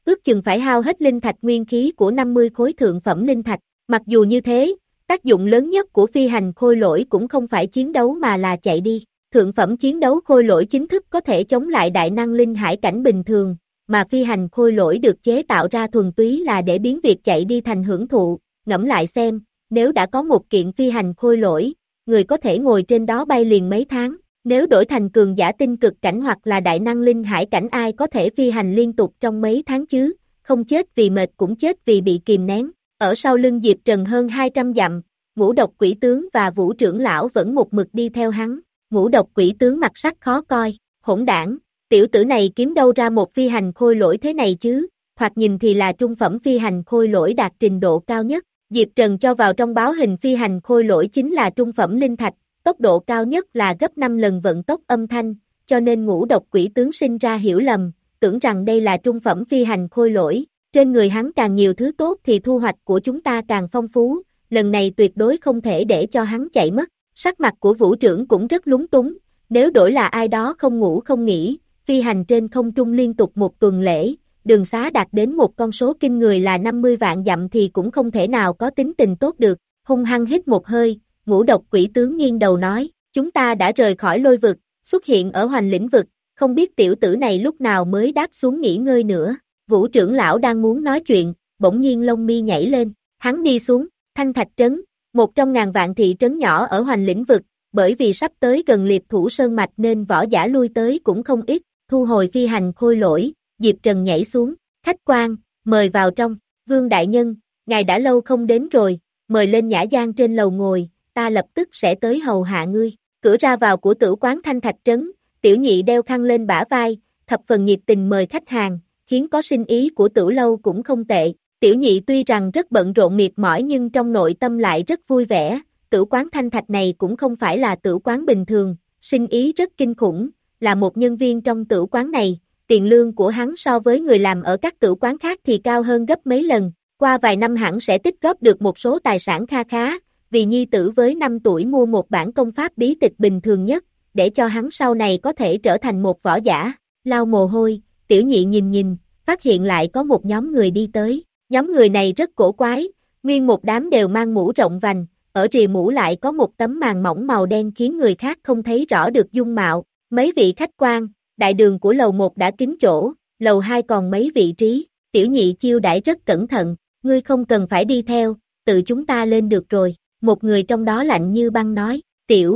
ước chừng phải hao hết linh thạch nguyên khí của năm mươi khối thượng phẩm linh thạch. Mặc dù như thế, tác dụng lớn nhất của phi hành khôi lỗi cũng không phải chiến đấu mà là chạy đi. Thượng phẩm chiến đấu khôi lỗi chính thức có thể chống lại đại năng linh hải cảnh bình thường, mà phi hành khôi lỗi được chế tạo ra thuần túy là để biến việc chạy đi thành hưởng thụ. Ngẫm lại xem, nếu đã có một kiện phi hành khôi lỗi, người có thể ngồi trên đó bay liền mấy tháng. Nếu đổi thành cường giả tinh cực cảnh hoặc là đại năng linh hải cảnh, ai có thể phi hành liên tục trong mấy tháng chứ, không chết vì mệt cũng chết vì bị kìm nén. Ở sau lưng Diệp Trần hơn hai trăm dặm, Ngũ Độc Quỷ Tướng và Vũ trưởng lão vẫn một mực đi theo hắn. Ngũ Độc Quỷ Tướng mặt sắc khó coi, hỗn đảng, tiểu tử này kiếm đâu ra một phi hành khôi lỗi thế này chứ, thoạt nhìn thì là trung phẩm phi hành khôi lỗi đạt trình độ cao nhất. Diệp Trần cho vào trong báo hình phi hành khôi lỗi chính là trung phẩm linh thạch, tốc độ cao nhất là gấp năm lần vận tốc âm thanh, cho nên Ngũ Độc Quỷ Tướng sinh ra hiểu lầm, tưởng rằng đây là trung phẩm phi hành khôi lỗi. Trên người hắn càng nhiều thứ tốt thì thu hoạch của chúng ta càng phong phú, lần này tuyệt đối không thể để cho hắn chạy mất. Sắc mặt của Vũ trưởng cũng rất lúng túng, nếu đổi là ai đó không ngủ không nghỉ, phi hành trên không trung liên tục một tuần lễ, đường xá đạt đến một con số kinh người là năm mươi vạn dặm thì cũng không thể nào có tính tình tốt được. Hung hăng hít một hơi, Ngũ Độc Quỷ Tướng nghiêng đầu nói, chúng ta đã rời khỏi lôi vực, xuất hiện ở hoành lĩnh vực, không biết tiểu tử này lúc nào mới đáp xuống nghỉ ngơi nữa. Vũ trưởng lão đang muốn nói chuyện, bỗng nhiên lông mi nhảy lên, hắn đi xuống, Thanh Thạch Trấn, một trong ngàn vạn thị trấn nhỏ ở hoành lĩnh vực, bởi vì sắp tới gần Liệt Thủ Sơn Mạch nên võ giả lui tới cũng không ít, thu hồi phi hành khôi lỗi, Diệp Trần nhảy xuống, khách quan, mời vào trong, Vương Đại Nhân, ngài đã lâu không đến rồi, mời lên nhã gian trên lầu ngồi, ta lập tức sẽ tới hầu hạ ngươi. Cửa ra vào của tử quán Thanh Thạch Trấn, tiểu nhị đeo khăn lên bả vai, thập phần nhiệt tình mời khách hàng, khiến có sinh ý của tử lâu cũng không tệ. Tiểu nhị tuy rằng rất bận rộn mệt mỏi nhưng trong nội tâm lại rất vui vẻ, tử quán Thanh Thạch này cũng không phải là tử quán bình thường, sinh ý rất kinh khủng, là một nhân viên trong tử quán này, tiền lương của hắn so với người làm ở các tử quán khác thì cao hơn gấp mấy lần, qua vài năm hẳn sẽ tích góp được một số tài sản kha khá, vì nhi tử với năm tuổi mua một bản công pháp bí tịch bình thường nhất, để cho hắn sau này có thể trở thành một võ giả. Lau mồ hôi, tiểu nhị nhìn nhìn, phát hiện lại có một nhóm người đi tới. Nhóm người này rất cổ quái, nguyên một đám đều mang mũ rộng vành, ở rìa mũ lại có một tấm màn mỏng màu đen khiến người khác không thấy rõ được dung mạo. Mấy vị khách quan, đại đường của lầu một đã kín chỗ, lầu hai còn mấy vị trí, tiểu nhị chiêu đãi rất cẩn thận, ngươi không cần phải đi theo, tự chúng ta lên được rồi. Một người trong đó lạnh như băng nói, tiểu.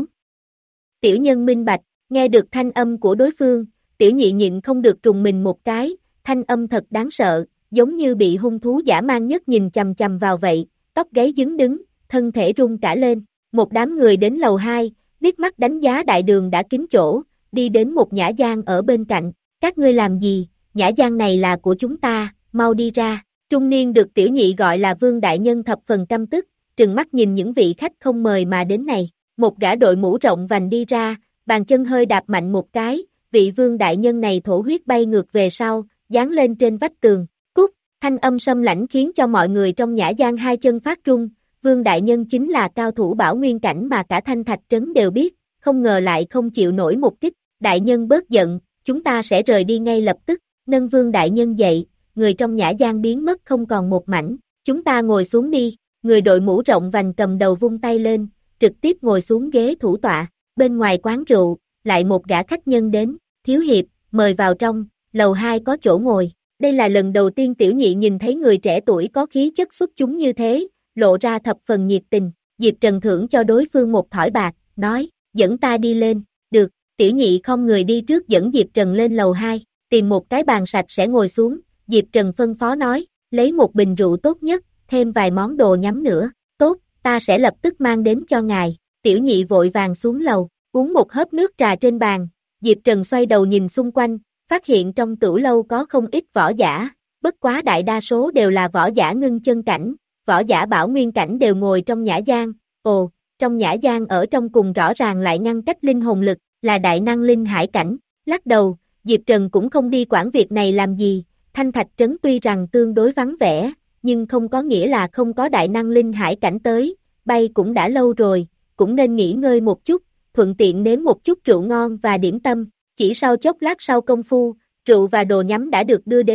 Tiểu nhân minh bạch, nghe được thanh âm của đối phương, tiểu nhị nhịn không được trùng mình một cái, thanh âm thật đáng sợ, giống như bị hung thú dã man nhất nhìn chằm chằm vào vậy, tóc gáy dính đứng, thân thể run cả lên. Một đám người đến lầu hai, liếc mắt đánh giá đại đường đã kín chỗ, đi đến một nhã gian ở bên cạnh. Các ngươi làm gì? Nhã gian này là của chúng ta, mau đi ra. Trung niên được tiểu nhị gọi là Vương Đại Nhân thập phần căm tức, trừng mắt nhìn những vị khách không mời mà đến này. Một gã đội mũ rộng vành đi ra, bàn chân hơi đạp mạnh một cái, vị Vương Đại Nhân này thổ huyết bay ngược về sau, dán lên trên vách tường. Cút, thanh âm sâm lãnh khiến cho mọi người trong nhã gian hai chân phát run. Vương Đại Nhân chính là cao thủ bảo nguyên cảnh mà cả Thanh Thạch Trấn đều biết, không ngờ lại không chịu nổi một kích. Đại Nhân bớt giận, chúng ta sẽ rời đi ngay lập tức. Nâng Vương Đại Nhân dậy, người trong nhã gian biến mất không còn một mảnh. Chúng ta ngồi xuống đi. Người đội mũ rộng vành cầm đầu vung tay lên, trực tiếp ngồi xuống ghế thủ tọa. Bên ngoài quán rượu, lại một gã khách nhân đến, thiếu hiệp, mời vào trong, lầu hai có chỗ ngồi. Đây là lần đầu tiên tiểu nhị nhìn thấy người trẻ tuổi có khí chất xuất chúng như thế, lộ ra thập phần nhiệt tình. Diệp Trần thưởng cho đối phương một thỏi bạc, nói, dẫn ta đi lên. Được, tiểu nhị không người đi trước dẫn Diệp Trần lên lầu hai, tìm một cái bàn sạch sẽ ngồi xuống. Diệp Trần phân phó nói, lấy một bình rượu tốt nhất, thêm vài món đồ nhắm nữa. Tốt, ta sẽ lập tức mang đến cho ngài. Tiểu nhị vội vàng xuống lầu, uống một hớp nước trà trên bàn. Diệp Trần xoay đầu nhìn xung quanh, phát hiện trong tửu lâu có không ít võ giả, bất quá đại đa số đều là võ giả ngưng chân cảnh, võ giả bảo nguyên cảnh đều ngồi trong nhã gian. Ồ, trong nhã gian ở trong cùng rõ ràng lại ngăn cách linh hồn lực, là đại năng linh hải cảnh. Lắc đầu, Diệp Trần cũng không đi quản việc này làm gì. Thanh Thạch Trấn tuy rằng tương đối vắng vẻ, nhưng không có nghĩa là không có đại năng linh hải cảnh tới, bay cũng đã lâu rồi, cũng nên nghỉ ngơi một chút, thuận tiện nếm một chút rượu ngon và điểm tâm. Chỉ sau chốc lát sau công phu, rượu và đồ nhắm đã được đưa đến,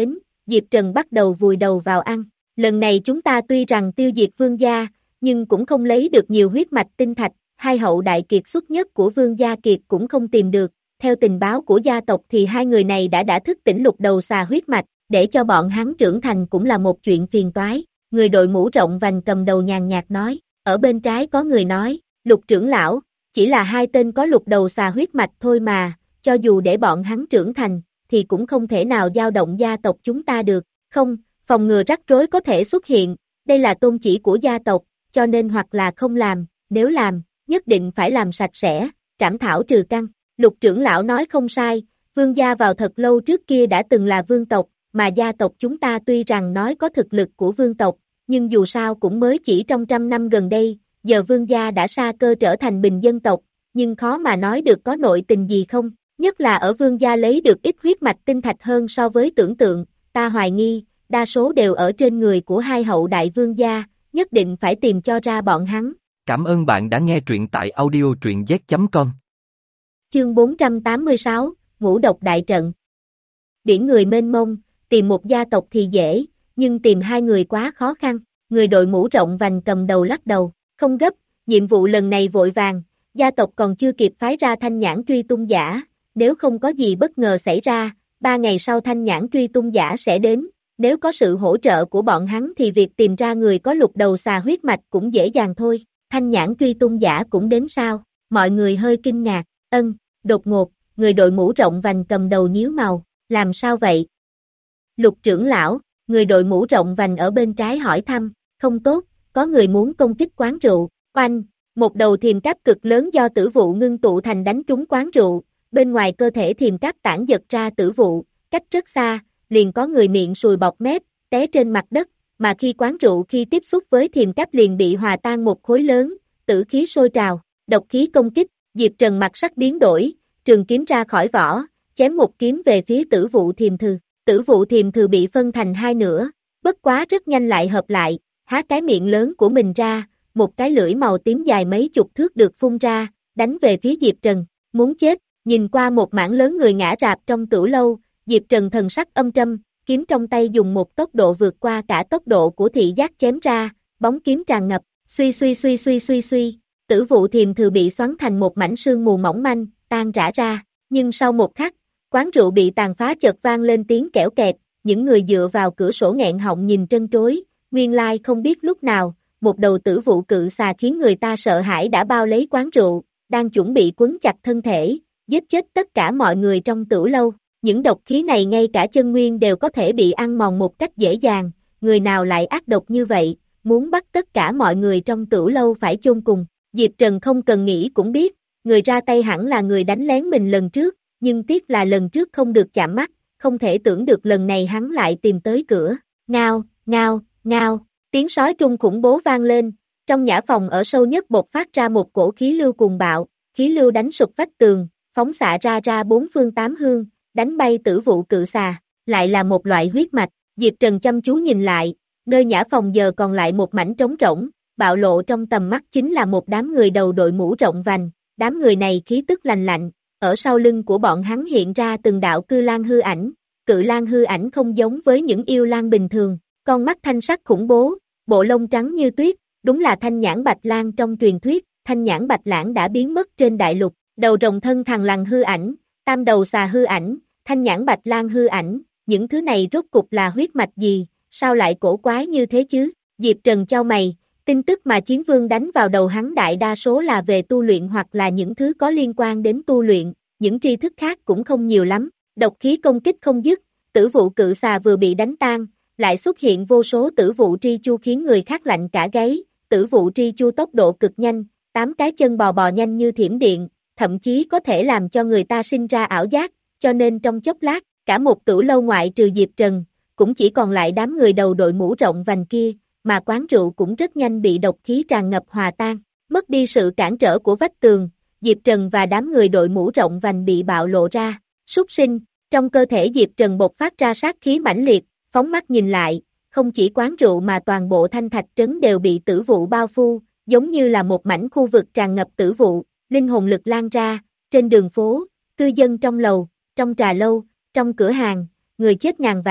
Diệp Trần bắt đầu vùi đầu vào ăn. Lần này chúng ta tuy rằng tiêu diệt Vương gia, nhưng cũng không lấy được nhiều huyết mạch tinh thạch, hai hậu đại kiệt xuất nhất của Vương gia kiệt cũng không tìm được. Theo tình báo của gia tộc thì hai người này đã đã thức tỉnh lục đầu xà huyết mạch, để cho bọn hắn trưởng thành cũng là một chuyện phiền toái. Người đội mũ rộng vành cầm đầu nhàn nhạt nói, ở bên trái có người nói, Lục trưởng lão, chỉ là hai tên có lục đầu xà huyết mạch thôi mà, cho dù để bọn hắn trưởng thành, thì cũng không thể nào dao động gia tộc chúng ta được, không, phòng ngừa rắc rối có thể xuất hiện, đây là tôn chỉ của gia tộc, cho nên hoặc là không làm, nếu làm, nhất định phải làm sạch sẽ, trảm thảo trừ căn. Lục trưởng lão nói không sai, Vương gia vào thật lâu trước kia đã từng là vương tộc, mà gia tộc chúng ta tuy rằng nói có thực lực của vương tộc, nhưng dù sao cũng mới chỉ trong trăm năm gần đây, giờ vương gia đã sa cơ trở thành bình dân tộc, nhưng khó mà nói được có nội tình gì không, nhất là ở vương gia lấy được ít huyết mạch tinh thạch hơn so với tưởng tượng, ta hoài nghi, đa số đều ở trên người của hai hậu đại vương gia, nhất định phải tìm cho ra bọn hắn. Cảm ơn bạn đã nghe truyện tại audio truyện z chấm com. Chương bốn trăm tám mươi sáu, Ngũ độc đại trận. Biển người mênh mông, tìm một gia tộc thì dễ, nhưng tìm hai người quá khó khăn, người đội mũ rộng vành cầm đầu lắc đầu, không gấp, nhiệm vụ lần này vội vàng, gia tộc còn chưa kịp phái ra thanh nhãn truy tung giả, nếu không có gì bất ngờ xảy ra, ba ngày sau thanh nhãn truy tung giả sẽ đến, nếu có sự hỗ trợ của bọn hắn thì việc tìm ra người có lục đầu xà huyết mạch cũng dễ dàng thôi, thanh nhãn truy tung giả cũng đến sao, mọi người hơi kinh ngạc, ân, đột ngột, người đội mũ rộng vành cầm đầu nhíu màu, làm sao vậy? Lục trưởng lão, người đội mũ rộng vành ở bên trái hỏi thăm, không tốt, có người muốn công kích quán rượu, oanh, một đầu thiềm cáp cực lớn do tử vụ ngưng tụ thành đánh trúng quán rượu, bên ngoài cơ thể thiềm cáp tản giật ra tử vụ, cách rất xa, liền có người miệng sùi bọt mép, té trên mặt đất, mà khi quán rượu khi tiếp xúc với thiềm cáp liền bị hòa tan một khối lớn, tử khí sôi trào, độc khí công kích, Diệp Trần mặt sắc biến đổi, trường kiếm ra khỏi vỏ, chém một kiếm về phía tử vụ thiềm thừ. Tử vụ thiềm thừ bị phân thành hai nửa, bất quá rất nhanh lại hợp lại, há cái miệng lớn của mình ra, một cái lưỡi màu tím dài mấy chục thước được phun ra, đánh về phía Diệp Trần, muốn chết, nhìn qua một mảng lớn người ngã rạp trong tửu lâu, Diệp Trần thần sắc âm trầm, kiếm trong tay dùng một tốc độ vượt qua cả tốc độ của thị giác chém ra, bóng kiếm tràn ngập, suy suy suy suy suy suy, tử vụ thiềm thừ bị xoắn thành một mảnh sương mù mỏng manh, tan rã ra, nhưng sau một khắc, quán rượu bị tàn phá chợt vang lên tiếng kẽo kẹt, những người dựa vào cửa sổ nghẹn họng nhìn trân trối, nguyên lai không biết lúc nào, một đầu tử vụ cự xà khiến người ta sợ hãi đã bao lấy quán rượu, đang chuẩn bị quấn chặt thân thể, giết chết tất cả mọi người trong tửu lâu. Những độc khí này ngay cả chân nguyên đều có thể bị ăn mòn một cách dễ dàng, người nào lại ác độc như vậy, muốn bắt tất cả mọi người trong tửu lâu phải chôn cùng. Diệp Trần không cần nghĩ cũng biết, người ra tay hẳn là người đánh lén mình lần trước, nhưng tiếc là lần trước không được chạm mắt, không thể tưởng được lần này hắn lại tìm tới cửa. Ngao, ngao, ngao, tiếng sói trung khủng bố vang lên, trong nhã phòng ở sâu nhất bộc phát ra một cổ khí lưu cuồng bạo, khí lưu đánh sụp vách tường, phóng xạ ra ra bốn phương tám hướng, đánh bay tử vụ cự xà, lại là một loại huyết mạch. Diệp Trần chăm chú nhìn lại, nơi nhã phòng giờ còn lại một mảnh trống rỗng, bạo lộ trong tầm mắt chính là một đám người đầu đội mũ rộng vành, đám người này khí tức lành lạnh. Ở sau lưng của bọn hắn hiện ra từng đạo cự lang hư ảnh, cự lang hư ảnh không giống với những yêu lang bình thường, con mắt thanh sắc khủng bố, bộ lông trắng như tuyết, đúng là thanh nhãn bạch lang trong truyền thuyết, thanh nhãn bạch lãng đã biến mất trên đại lục, đầu rồng thân thằn lằn hư ảnh, tam đầu xà hư ảnh, thanh nhãn bạch lang hư ảnh, những thứ này rốt cục là huyết mạch gì, sao lại cổ quái như thế chứ? Diệp Trần chau mày, tin tức mà Chiến Vương đánh vào đầu hắn đại đa số là về tu luyện hoặc là những thứ có liên quan đến tu luyện, những tri thức khác cũng không nhiều lắm, độc khí công kích không dứt, tử vụ cự xà vừa bị đánh tan, lại xuất hiện vô số tử vụ tri chu khiến người khác lạnh cả gáy, tử vụ tri chu tốc độ cực nhanh, tám cái chân bò bò nhanh như thiểm điện, thậm chí có thể làm cho người ta sinh ra ảo giác, cho nên trong chốc lát, cả một tửu lâu ngoại trừ Diệp Trần, cũng chỉ còn lại đám người đầu đội mũ rộng vành kia, mà quán rượu cũng rất nhanh bị độc khí tràn ngập hòa tan, mất đi sự cản trở của vách tường, Diệp Trần và đám người đội mũ rộng vành bị bạo lộ ra, súc sinh, trong cơ thể Diệp Trần bộc phát ra sát khí mãnh liệt, phóng mắt nhìn lại, không chỉ quán rượu mà toàn bộ thanh thạch trấn đều bị tử vụ bao phủ, giống như là một mảnh khu vực tràn ngập tử vụ, linh hồn lực lan ra, trên đường phố, cư dân trong lầu, trong trà lâu, trong cửa hàng, người chết ngàn vạn,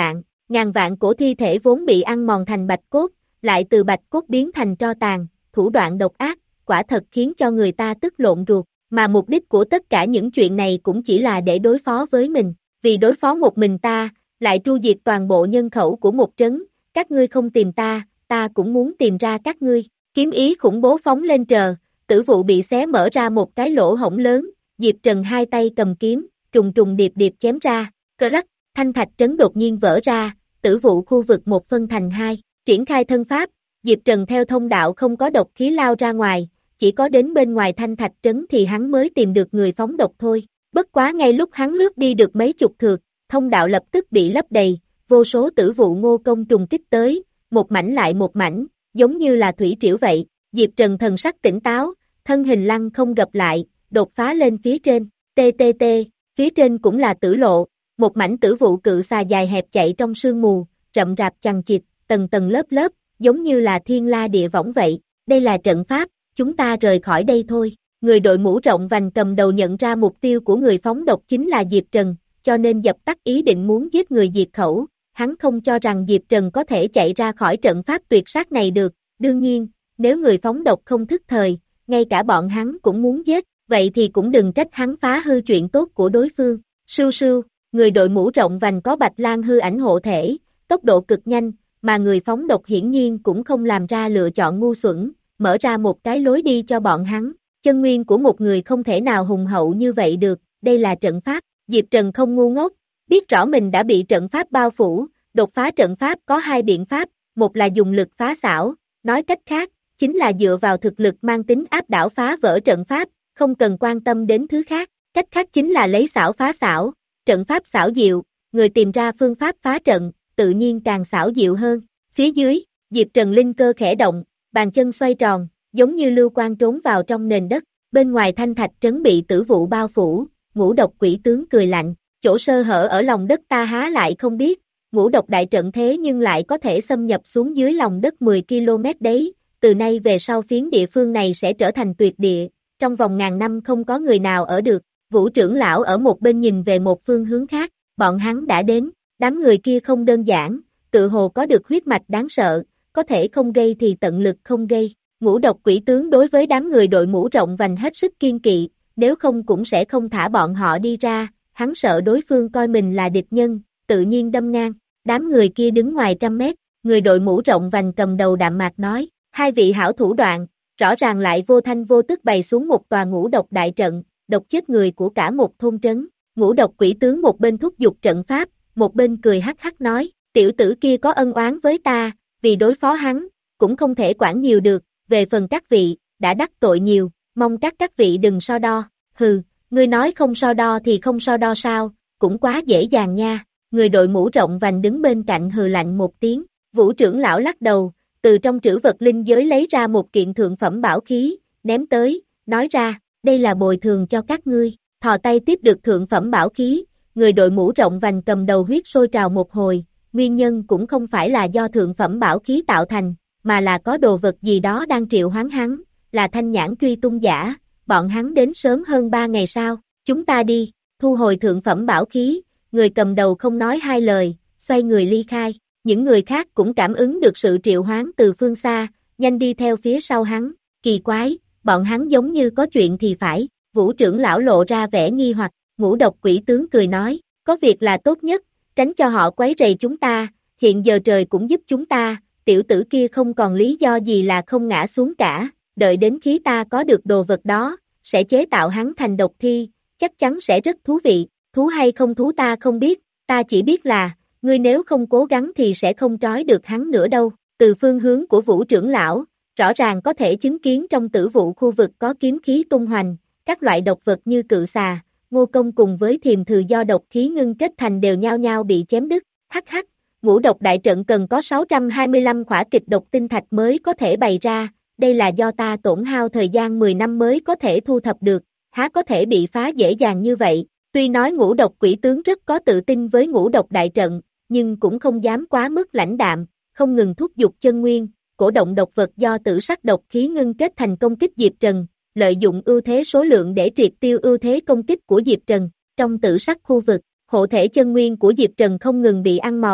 ngàn vạn cổ thi thể vốn bị ăn mòn thành bạch cốt, lại từ bạch cốt biến thành tro tàn, thủ đoạn độc ác, quả thật khiến cho người ta tức lộn ruột, mà mục đích của tất cả những chuyện này cũng chỉ là để đối phó với mình, vì đối phó một mình ta, lại tru diệt toàn bộ nhân khẩu của một trấn, các ngươi không tìm ta, ta cũng muốn tìm ra các ngươi, kiếm ý khủng bố phóng lên trời, tử vụ bị xé mở ra một cái lỗ hổng lớn, Diệp Trần hai tay cầm kiếm, trùng trùng điệp điệp chém ra, cơ rắc, thanh thạch trấn đột nhiên vỡ ra, tử vụ khu vực một phân thành hai, triển khai thân pháp, Diệp Trần theo thông đạo không có độc khí lao ra ngoài, chỉ có đến bên ngoài thanh thạch trấn thì hắn mới tìm được người phóng độc thôi, bất quá ngay lúc hắn lướt đi được mấy chục thước, thông đạo lập tức bị lấp đầy, vô số tử vụ ngô công trùng kích tới, một mảnh lại một mảnh, giống như là thủy triều vậy, Diệp Trần thần sắc tỉnh táo, thân hình lăng không gập lại, đột phá lên phía trên, tê tê tê, phía trên cũng là tử lộ, một mảnh tử vụ cự xà dài hẹp chạy trong sương mù, rậm rạp chằng chịt, tầng tầng lớp lớp, giống như là thiên la địa võng vậy, đây là trận pháp, chúng ta rời khỏi đây thôi, người đội mũ rộng vành cầm đầu nhận ra mục tiêu của người phóng độc chính là Diệp Trần, cho nên dập tắt ý định muốn giết người diệt khẩu, hắn không cho rằng Diệp Trần có thể chạy ra khỏi trận pháp tuyệt sát này được, đương nhiên, nếu người phóng độc không thức thời, ngay cả bọn hắn cũng muốn giết, vậy thì cũng đừng trách hắn phá hư chuyện tốt của đối phương, sưu sưu, người đội mũ rộng vành có bạch lang hư ảnh hộ thể, tốc độ cực nhanh, mà người phóng độc hiển nhiên cũng không làm ra lựa chọn ngu xuẩn, mở ra một cái lối đi cho bọn hắn, chân nguyên của một người không thể nào hùng hậu như vậy được, đây là trận pháp, Diệp Trần không ngu ngốc, biết rõ mình đã bị trận pháp bao phủ, đột phá trận pháp có hai biện pháp, một là dùng lực phá xảo, nói cách khác, chính là dựa vào thực lực mang tính áp đảo phá vỡ trận pháp, không cần quan tâm đến thứ khác, cách khác chính là lấy xảo phá xảo, trận pháp xảo diệu, người tìm ra phương pháp phá trận, tự nhiên càng xảo diệu hơn, phía dưới, Diệp Trần linh cơ khẽ động, bàn chân xoay tròn, giống như lưu quang trốn vào trong nền đất, bên ngoài thanh thạch trấn bị tử vụ bao phủ, ngũ độc quỷ tướng cười lạnh, chỗ sơ hở ở lòng đất ta há lại không biết, ngũ độc đại trận thế nhưng lại có thể xâm nhập xuống dưới lòng đất mười ki lô mét đấy, từ nay về sau phiến địa phương này sẽ trở thành tuyệt địa, trong vòng ngàn năm không có người nào ở được, Vũ trưởng lão ở một bên nhìn về một phương hướng khác, bọn hắn đã đến, đám người kia không đơn giản, tự hồ có được huyết mạch đáng sợ, có thể không gây thì tận lực không gây, ngũ độc quỷ tướng đối với đám người đội mũ rộng vành hết sức kiên kỵ, nếu không cũng sẽ không thả bọn họ đi ra, hắn sợ đối phương coi mình là địch nhân, tự nhiên đâm ngang, đám người kia đứng ngoài trăm mét, người đội mũ rộng vành cầm đầu đạm mạc nói, hai vị hảo thủ đoạn, rõ ràng lại vô thanh vô tức bày xuống một tòa ngũ độc đại trận, độc chết người của cả một thôn trấn, ngũ độc quỷ tướng một bên thúc giục trận pháp, một bên cười hắc hắc nói, tiểu tử kia có ân oán với ta, vì đối phó hắn, cũng không thể quản nhiều được, về phần các vị, đã đắc tội nhiều, mong các các vị đừng so đo, hừ, ngươi nói không so đo thì không so đo sao, cũng quá dễ dàng nha, người đội mũ rộng vành đứng bên cạnh hừ lạnh một tiếng, Vũ trưởng lão lắc đầu, từ trong trữ vật linh giới lấy ra một kiện thượng phẩm bảo khí, ném tới, nói ra, đây là bồi thường cho các ngươi, thò tay tiếp được thượng phẩm bảo khí, người đội mũ rộng vành cầm đầu huyết sôi trào một hồi, nguyên nhân cũng không phải là do thượng phẩm bảo khí tạo thành, mà là có đồ vật gì đó đang triệu hoán hắn, là thanh nhãn truy tung giả, bọn hắn đến sớm hơn ba ngày sau, chúng ta đi, thu hồi thượng phẩm bảo khí, người cầm đầu không nói hai lời, xoay người ly khai, những người khác cũng cảm ứng được sự triệu hoán từ phương xa, nhanh đi theo phía sau hắn, kỳ quái, bọn hắn giống như có chuyện thì phải, Vũ trưởng lão lộ ra vẻ nghi hoặc, ngũ độc quỷ tướng cười nói, có việc là tốt nhất, tránh cho họ quấy rầy chúng ta, hiện giờ trời cũng giúp chúng ta, tiểu tử kia không còn lý do gì là không ngã xuống cả, đợi đến khi ta có được đồ vật đó, sẽ chế tạo hắn thành độc thi, chắc chắn sẽ rất thú vị, thú hay không thú ta không biết, ta chỉ biết là, ngươi nếu không cố gắng thì sẽ không trói được hắn nữa đâu, từ phương hướng của Vũ trưởng lão, rõ ràng có thể chứng kiến trong tử vụ khu vực có kiếm khí tung hoành, các loại độc vật như cự xà, ngô công cùng với thiềm thừ do độc khí ngưng kết thành đều nhao nhao bị chém đứt, hắc hắc, ngũ độc đại trận cần có sáu trăm hai mươi lăm khỏa kịch độc tinh thạch mới có thể bày ra, đây là do ta tổn hao thời gian mười năm mới có thể thu thập được, há có thể bị phá dễ dàng như vậy, tuy nói ngũ độc quỷ tướng rất có tự tin với ngũ độc đại trận, nhưng cũng không dám quá mức lãnh đạm, không ngừng thúc giục chân nguyên, cổ động độc vật do tử sắc độc khí ngưng kết thành công kích Diệp Trần, lợi dụng ưu thế số lượng để triệt tiêu ưu thế công kích của Diệp Trần, trong tử sắc khu vực, hộ thể chân nguyên của Diệp Trần không ngừng bị ăn mòn,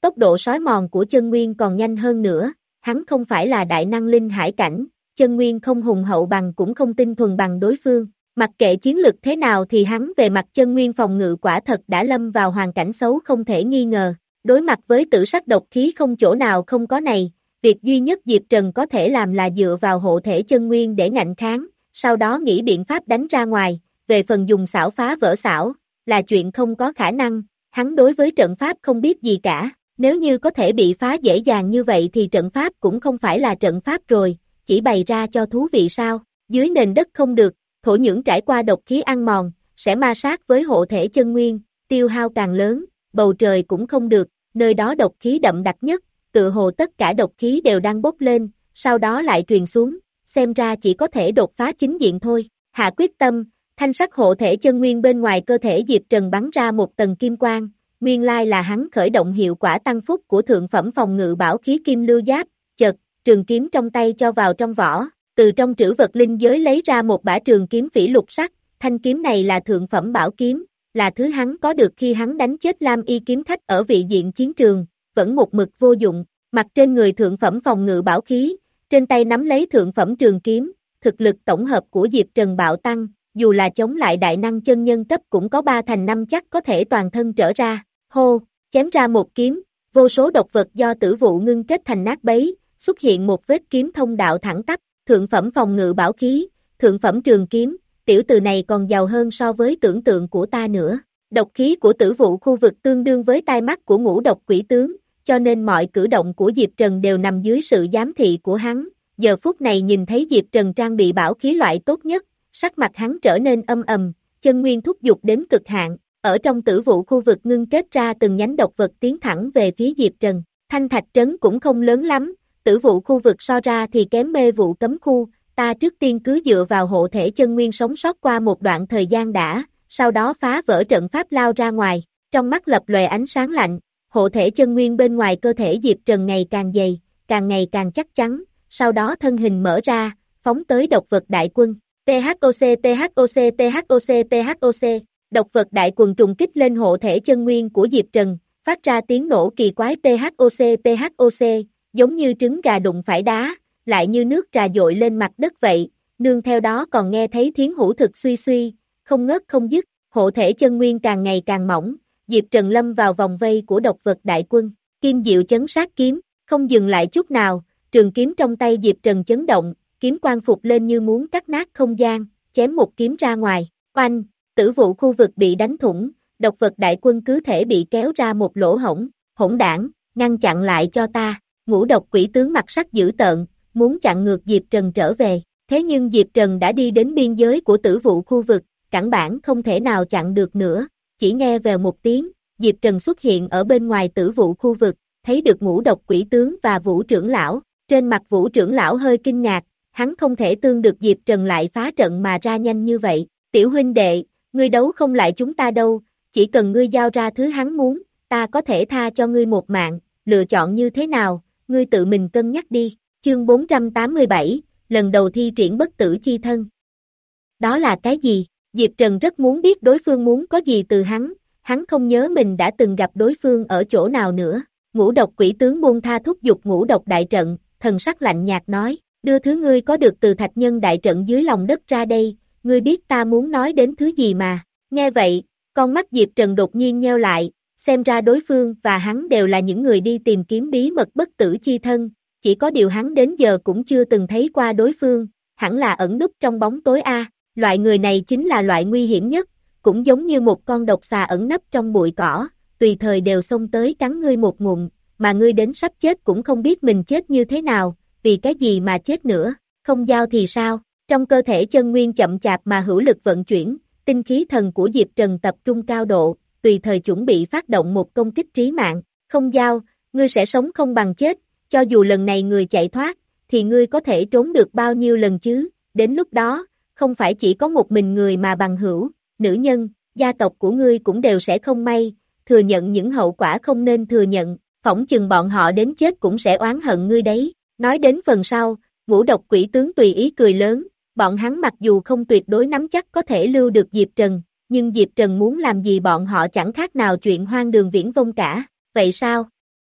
tốc độ sói mòn của chân nguyên còn nhanh hơn nữa, hắn không phải là đại năng linh hải cảnh, chân nguyên không hùng hậu bằng cũng không tinh thuần bằng đối phương. Mặc kệ chiến lực thế nào thì hắn về mặt chân nguyên phòng ngự quả thật đã lâm vào hoàn cảnh xấu không thể nghi ngờ. Đối mặt với tử sắc độc khí không chỗ nào không có này, việc duy nhất Diệp Trần có thể làm là dựa vào hộ thể chân nguyên để ngạnh kháng, sau đó nghĩ biện pháp đánh ra ngoài, về phần dùng xảo phá vỡ xảo, là chuyện không có khả năng, hắn đối với trận pháp không biết gì cả, nếu như có thể bị phá dễ dàng như vậy thì trận pháp cũng không phải là trận pháp rồi, chỉ bày ra cho thú vị sao, dưới nền đất không được, thổ nhưỡng trải qua độc khí ăn mòn, sẽ ma sát với hộ thể chân nguyên, tiêu hao càng lớn, bầu trời cũng không được, nơi đó độc khí đậm đặc nhất, tự hồ tất cả độc khí đều đang bốc lên, sau đó lại truyền xuống, xem ra chỉ có thể đột phá chính diện thôi, hạ quyết tâm, thanh sắc hộ thể chân nguyên bên ngoài cơ thể Diệp Trần bắn ra một tầng kim quang, nguyên lai là hắn khởi động hiệu quả tăng phúc của thượng phẩm phòng ngự bảo khí kim lưu giáp, chợt, trường kiếm trong tay cho vào trong vỏ, từ trong trữ vật linh giới lấy ra một bả trường kiếm phỉ lục sắc, thanh kiếm này là thượng phẩm bảo kiếm, là thứ hắn có được khi hắn đánh chết Lam Y kiếm khách ở vị diện chiến trường, vẫn một mực vô dụng, mặt trên người thượng phẩm phòng ngự bảo khí, trên tay nắm lấy thượng phẩm trường kiếm, thực lực tổng hợp của Diệp Trần bạo tăng, dù là chống lại đại năng chân nhân cấp cũng có ba thành năm chắc có thể toàn thân trở ra, hô, chém ra một kiếm, vô số độc vật do tử vụ ngưng kết thành nát bấy, xuất hiện một vết kiếm thông đạo thẳng tắp, thượng phẩm phòng ngự bảo khí, thượng phẩm trường kiếm, tiểu từ này còn giàu hơn so với tưởng tượng của ta nữa. Độc khí của tử vụ khu vực tương đương với tai mắt của ngũ độc quỷ tướng, cho nên mọi cử động của Diệp Trần đều nằm dưới sự giám thị của hắn. Giờ phút này nhìn thấy Diệp Trần trang bị bảo khí loại tốt nhất, sắc mặt hắn trở nên âm ầm, chân nguyên thúc giục đến cực hạn, ở trong tử vụ khu vực ngưng kết ra từng nhánh độc vật tiến thẳng về phía Diệp Trần. Thanh thạch trấn cũng không lớn lắm, tử vụ khu vực so ra thì kém mê vụ cấm khu, ta trước tiên cứ dựa vào hộ thể chân nguyên sống sót qua một đoạn thời gian đã, sau đó phá vỡ trận pháp lao ra ngoài, trong mắt lập lòe ánh sáng lạnh, hộ thể chân nguyên bên ngoài cơ thể Diệp Trần ngày càng dày, càng ngày càng chắc chắn, sau đó thân hình mở ra, phóng tới độc vật đại quân, tê hát ô xê tê hát ô xê tê hát ô xê tê hát ô xê, độc vật đại quần trùng kích lên hộ thể chân nguyên của Diệp Trần, phát ra tiếng nổ kỳ quái tê hát ô xê tê hát ô xê, giống như trứng gà đụng phải đá, lại như nước trà dội lên mặt đất vậy, nương theo đó còn nghe thấy thiến hữu thực suy suy, không ngớt không dứt, hộ thể chân nguyên càng ngày càng mỏng, Diệp Trần lâm vào vòng vây của độc vật đại quân, kim diệu chấn sát kiếm, không dừng lại chút nào, trường kiếm trong tay Diệp Trần chấn động, kiếm quang phục lên như muốn cắt nát không gian, chém một kiếm ra ngoài, oanh, tử vụ khu vực bị đánh thủng, độc vật đại quân cứ thể bị kéo ra một lỗ hổng, hỗn đảng, ngăn chặn lại cho ta, ngũ độc quỷ tướng mặt sắc dữ tợn, muốn chặn ngược Diệp Trần trở về, thế nhưng Diệp Trần đã đi đến biên giới của tử vụ khu vực, cản bản không thể nào chặn được nữa, chỉ nghe về một tiếng, Diệp Trần xuất hiện ở bên ngoài tử vụ khu vực, thấy được ngũ độc quỷ tướng và Vũ trưởng lão, trên mặt Vũ trưởng lão hơi kinh ngạc, hắn không thể tương được Diệp Trần lại phá trận mà ra nhanh như vậy, tiểu huynh đệ, ngươi đấu không lại chúng ta đâu, chỉ cần ngươi giao ra thứ hắn muốn, ta có thể tha cho ngươi một mạng, lựa chọn như thế nào, ngươi tự mình cân nhắc đi, chương bốn trăm tám mươi bảy, lần đầu thi triển bất tử chi thân. Đó là cái gì? Diệp Trần rất muốn biết đối phương muốn có gì từ hắn, hắn không nhớ mình đã từng gặp đối phương ở chỗ nào nữa, ngũ độc quỷ tướng buông tha thúc giục ngũ độc đại trận, thần sắc lạnh nhạt nói, đưa thứ ngươi có được từ thạch nhân đại trận dưới lòng đất ra đây, ngươi biết ta muốn nói đến thứ gì mà, nghe vậy, con mắt Diệp Trần đột nhiên nheo lại, xem ra đối phương và hắn đều là những người đi tìm kiếm bí mật bất tử chi thân, chỉ có điều hắn đến giờ cũng chưa từng thấy qua đối phương, hẳn là ẩn núp trong bóng tối a, loại người này chính là loại nguy hiểm nhất, cũng giống như một con độc xà ẩn nấp trong bụi cỏ, tùy thời đều xông tới cắn ngươi một ngụm, mà ngươi đến sắp chết cũng không biết mình chết như thế nào, vì cái gì mà chết nữa, không giao thì sao, trong cơ thể chân nguyên chậm chạp mà hữu lực vận chuyển, tinh khí thần của Diệp Trần tập trung cao độ, tùy thời chuẩn bị phát động một công kích trí mạng, không giao, ngươi sẽ sống không bằng chết, cho dù lần này người chạy thoát, thì ngươi có thể trốn được bao nhiêu lần chứ, đến lúc đó, không phải chỉ có một mình người mà bằng hữu, nữ nhân, gia tộc của ngươi cũng đều sẽ không may, thừa nhận những hậu quả không nên thừa nhận, phỏng chừng bọn họ đến chết cũng sẽ oán hận ngươi đấy, nói đến phần sau, ngũ độc quỷ tướng tùy ý cười lớn, bọn hắn mặc dù không tuyệt đối nắm chắc có thể lưu được Diệp Trần, nhưng Diệp Trần muốn làm gì bọn họ chẳng khác nào chuyện hoang đường viển vông cả, vậy sao?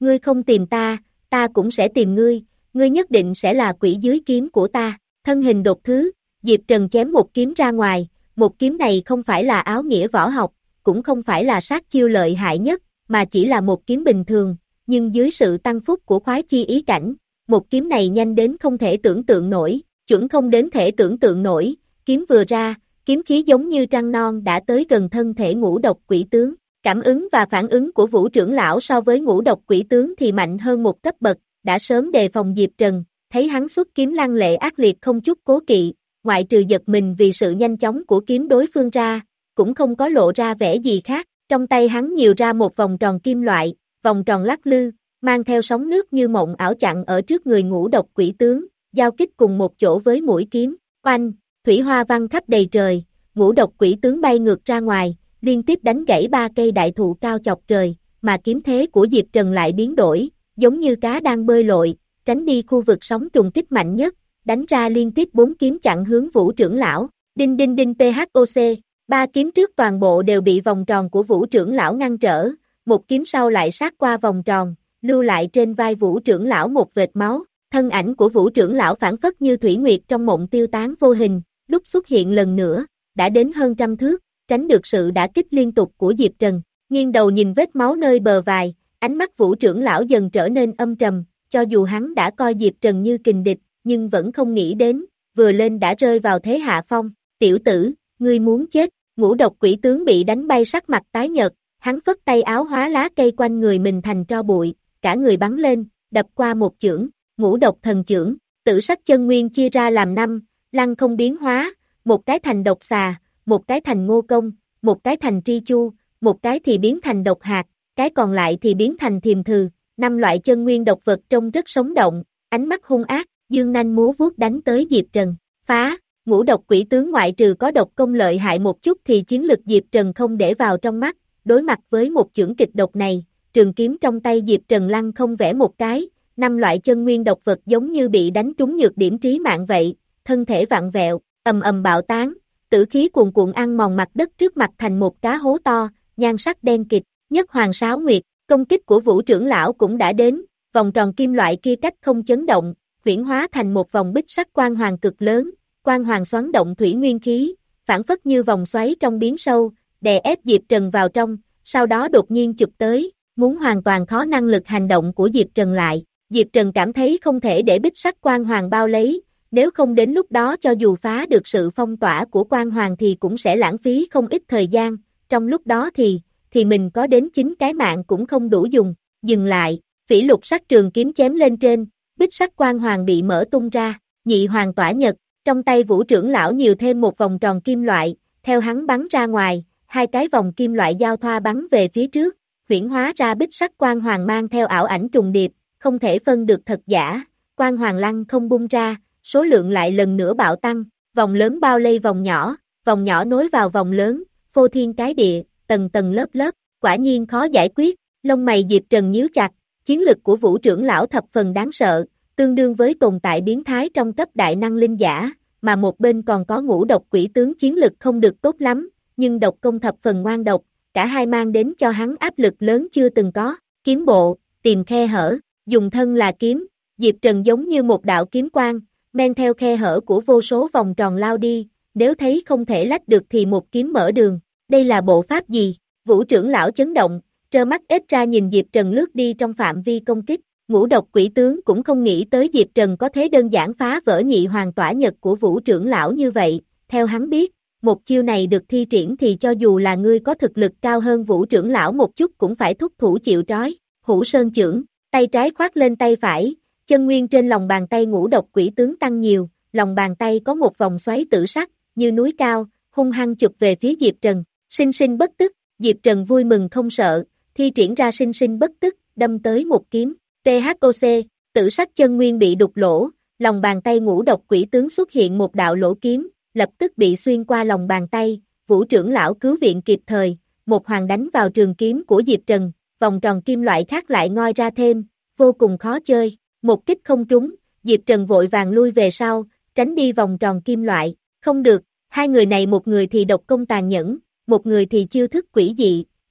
ngươi không tìm ta, ta cũng sẽ tìm ngươi, ngươi nhất định sẽ là quỷ dưới kiếm của ta, thân hình đột thứ, Diệp Trần chém một kiếm ra ngoài, một kiếm này không phải là áo nghĩa võ học, cũng không phải là sát chiêu lợi hại nhất, mà chỉ là một kiếm bình thường, nhưng dưới sự tăng phúc của khoái chi ý cảnh, một kiếm này nhanh đến không thể tưởng tượng nổi, chuẩn không đến thể tưởng tượng nổi, kiếm vừa ra, kiếm khí giống như trăng non đã tới gần thân thể ngũ độc quỷ tướng. Cảm ứng và phản ứng của Vũ trưởng lão so với ngũ độc quỷ tướng thì mạnh hơn một cấp bậc, đã sớm đề phòng Diệp Trần, thấy hắn xuất kiếm lăng lệ ác liệt không chút cố kỵ, ngoại trừ giật mình vì sự nhanh chóng của kiếm đối phương ra, cũng không có lộ ra vẻ gì khác, trong tay hắn nhiều ra một vòng tròn kim loại, vòng tròn lắc lư, mang theo sóng nước như mộng ảo chặn ở trước người ngũ độc quỷ tướng, giao kích cùng một chỗ với mũi kiếm, oanh, thủy hoa văng khắp đầy trời, ngũ độc quỷ tướng bay ngược ra ngoài, liên tiếp đánh gãy ba cây đại thụ cao chọc trời, mà kiếm thế của Diệp Trần lại biến đổi, giống như cá đang bơi lội, tránh đi khu vực sóng trùng kích mạnh nhất, đánh ra liên tiếp bốn kiếm chặn hướng Vũ trưởng lão, đinh đinh đinh PHOC, ba kiếm trước toàn bộ đều bị vòng tròn của Vũ trưởng lão ngăn trở, một kiếm sau lại sát qua vòng tròn, lưu lại trên vai Vũ trưởng lão một vệt máu, thân ảnh của Vũ trưởng lão phản phất như thủy nguyệt trong mộng tiêu tán vô hình, lúc xuất hiện lần nữa, đã đến hơn trăm thước, tránh được sự đả kích liên tục của Diệp Trần, nghiêng đầu nhìn vết máu nơi bờ vai, ánh mắt Vũ trưởng lão dần trở nên âm trầm, cho dù hắn đã coi Diệp Trần như kình địch, nhưng vẫn không nghĩ đến, vừa lên đã rơi vào thế hạ phong, tiểu tử, ngươi muốn chết, ngũ độc quỷ tướng bị đánh bay sắc mặt tái nhợt, hắn phất tay áo hóa lá cây quanh người mình thành tro bụi, cả người bắn lên, đập qua một chưởng, ngũ độc thần chưởng, tử sắc chân nguyên chia ra làm năm, lăng không biến hóa, một cái thành độc xà, một cái thành ngô công, một cái thành tri chu, một cái thì biến thành độc hạt, cái còn lại thì biến thành thiềm thừ, năm loại chân nguyên độc vật trông rất sống động, ánh mắt hung ác, dương nanh múa vuốt đánh tới Diệp Trần, phá, ngũ độc quỷ tướng ngoại trừ có độc công lợi hại một chút thì chiến lực Diệp Trần không để vào trong mắt, đối mặt với một chưởng kịch độc này, trường kiếm trong tay Diệp Trần lăng không vẽ một cái, năm loại chân nguyên độc vật giống như bị đánh trúng nhược điểm trí mạng vậy, thân thể vặn vẹo, ầm ầm bạo tán, tử khí cuồn cuộn ăn mòn mặt đất trước mặt thành một cá hố to, nhan sắc đen kịt, nhất hoàng sáo nguyệt, công kích của Vũ trưởng lão cũng đã đến, vòng tròn kim loại kia cách không chấn động, huyễn hóa thành một vòng bích sắc quang hoàng cực lớn, quang hoàng xoắn động thủy nguyên khí, phản phất như vòng xoáy trong biến sâu, đè ép Diệp Trần vào trong, sau đó đột nhiên chụp tới, muốn hoàn toàn khó năng lực hành động của Diệp Trần lại. Diệp Trần cảm thấy không thể để bích sắc quang hoàng bao lấy, nếu không đến lúc đó cho dù phá được sự phong tỏa của quang hoàng thì cũng sẽ lãng phí không ít thời gian, trong lúc đó thì, thì mình có đến chín cái mạng cũng không đủ dùng, dừng lại, phỉ lục sắc trường kiếm chém lên trên, bích sắc quang hoàng bị mở tung ra, nhị hoàng tỏa nhật, trong tay Vũ trưởng lão nhiều thêm một vòng tròn kim loại, theo hắn bắn ra ngoài, hai cái vòng kim loại giao thoa bắn về phía trước, huyễn hóa ra bích sắc quang hoàng mang theo ảo ảnh trùng điệp, không thể phân được thật giả, quang hoàng lăng không bung ra, số lượng lại lần nữa bạo tăng, vòng lớn bao lây vòng nhỏ, vòng nhỏ nối vào vòng lớn, phô thiên cái địa, tầng tầng lớp lớp, quả nhiên khó giải quyết, lông mày Diệp Trần nhíu chặt, chiến lực của Vũ trưởng lão thập phần đáng sợ, tương đương với tồn tại biến thái trong cấp đại năng linh giả, mà một bên còn có ngũ độc quỷ tướng chiến lực không được tốt lắm, nhưng độc công thập phần ngoan độc, cả hai mang đến cho hắn áp lực lớn chưa từng có, kiếm bộ, tìm khe hở, dùng thân là kiếm, Diệp Trần giống như một đạo kiếm quang, men theo khe hở của vô số vòng tròn lao đi, nếu thấy không thể lách được thì một kiếm mở đường, đây là bộ pháp gì? Vũ trưởng lão chấn động, trơ mắt ếch ra nhìn Diệp Trần lướt đi trong phạm vi công kích, ngũ độc quỷ tướng cũng không nghĩ tới Diệp Trần có thế đơn giản phá vỡ nhị hoàng tỏa nhật của Vũ trưởng lão như vậy, theo hắn biết, một chiêu này được thi triển thì cho dù là ngươi có thực lực cao hơn Vũ trưởng lão một chút cũng phải thúc thủ chịu trói, Hữu Sơn chưởng, tay trái khoác lên tay phải, chân nguyên trên lòng bàn tay ngũ độc quỷ tướng tăng nhiều, lòng bàn tay có một vòng xoáy tử sắc, như núi cao, hung hăng chụp về phía Diệp Trần, sinh sinh bất tức, Diệp Trần vui mừng không sợ, thi triển ra sinh sinh bất tức, đâm tới một kiếm, PHOC, tử sắc chân nguyên bị đục lỗ, lòng bàn tay ngũ độc quỷ tướng xuất hiện một đạo lỗ kiếm, lập tức bị xuyên qua lòng bàn tay, Vũ trưởng lão cứu viện kịp thời, một hoàng đánh vào trường kiếm của Diệp Trần, vòng tròn kim loại khác lại ngoi ra thêm, vô cùng khó chơi, một kích không trúng, Diệp Trần vội vàng lui về sau, tránh đi vòng tròn kim loại, không được, hai người này một người thì độc công tàn nhẫn, một người thì chiêu thức quỷ dị,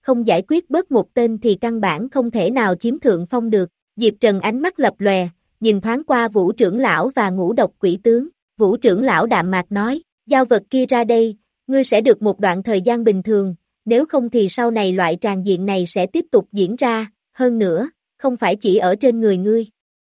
không giải quyết bớt một tên thì căn bản không thể nào chiếm thượng phong được. Diệp Trần ánh mắt lập lòe, nhìn thoáng qua Vũ trưởng lão và Ngũ Độc Quỷ tướng. Vũ trưởng lão đạm mạc nói, giao vật kia ra đây, ngươi sẽ được một đoạn thời gian bình thường, nếu không thì sau này loại tràn diện này sẽ tiếp tục diễn ra, hơn nữa, không phải chỉ ở trên người ngươi,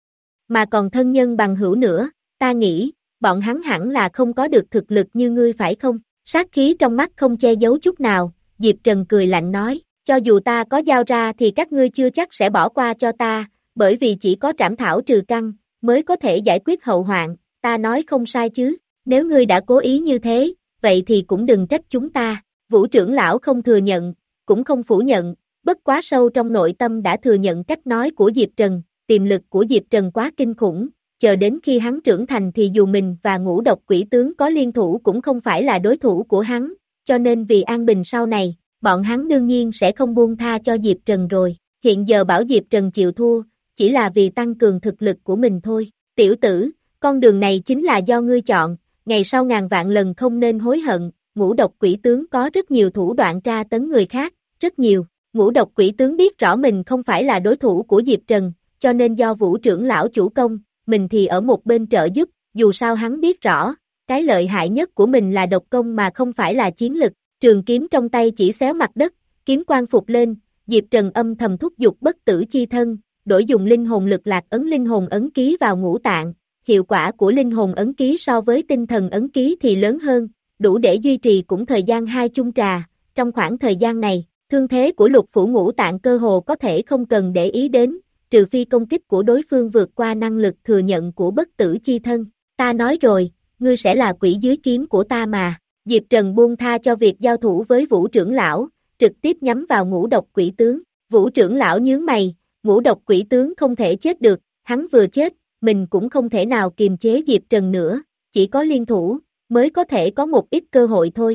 mà còn thân nhân bằng hữu nữa, ta nghĩ, bọn hắn hẳn là không có được thực lực như ngươi phải không? Sát khí trong mắt không che giấu chút nào, Diệp Trần cười lạnh nói, cho dù ta có giao ra thì các ngươi chưa chắc sẽ bỏ qua cho ta, bởi vì chỉ có trảm thảo trừ căn, mới có thể giải quyết hậu hoạn, ta nói không sai chứ, nếu ngươi đã cố ý như thế, vậy thì cũng đừng trách chúng ta. Vũ trưởng lão không thừa nhận, cũng không phủ nhận, bất quá sâu trong nội tâm đã thừa nhận cách nói của Diệp Trần, tiềm lực của Diệp Trần quá kinh khủng, chờ đến khi hắn trưởng thành thì dù mình và Ngũ Độc Quỷ tướng có liên thủ cũng không phải là đối thủ của hắn, cho nên vì an bình sau này, bọn hắn đương nhiên sẽ không buông tha cho Diệp Trần rồi, hiện giờ bảo Diệp Trần chịu thua, chỉ là vì tăng cường thực lực của mình thôi. Tiểu tử, con đường này chính là do ngươi chọn, ngày sau ngàn vạn lần không nên hối hận. Ngũ Độc Quỷ tướng có rất nhiều thủ đoạn tra tấn người khác, rất nhiều. Ngũ Độc Quỷ tướng biết rõ mình không phải là đối thủ của Diệp Trần, cho nên do Vũ trưởng lão chủ công, mình thì ở một bên trợ giúp, dù sao hắn biết rõ, cái lợi hại nhất của mình là độc công mà không phải là chiến lực. Trường kiếm trong tay chỉ xéo mặt đất, kiếm quang phục lên, Diệp Trần âm thầm thúc giục bất tử chi thân, đổi dùng linh hồn lực lạc ấn linh hồn ấn ký vào ngũ tạng, hiệu quả của linh hồn ấn ký so với tinh thần ấn ký thì lớn hơn, đủ để duy trì cũng thời gian hai chung trà, trong khoảng thời gian này, thương thế của lục phủ ngũ tạng cơ hồ có thể không cần để ý đến, trừ phi công kích của đối phương vượt qua năng lực thừa nhận của bất tử chi thân. Ta nói rồi, ngươi sẽ là quỷ dưới kiếm của ta mà. Diệp Trần buông tha cho việc giao thủ với Vũ trưởng lão, trực tiếp nhắm vào Ngũ Độc Quỷ tướng. Vũ trưởng lão nhướng mày, Ngũ Độc Quỷ tướng không thể chết được, hắn vừa chết, mình cũng không thể nào kiềm chế Diệp Trần nữa, chỉ có liên thủ, mới có thể có một ít cơ hội thôi.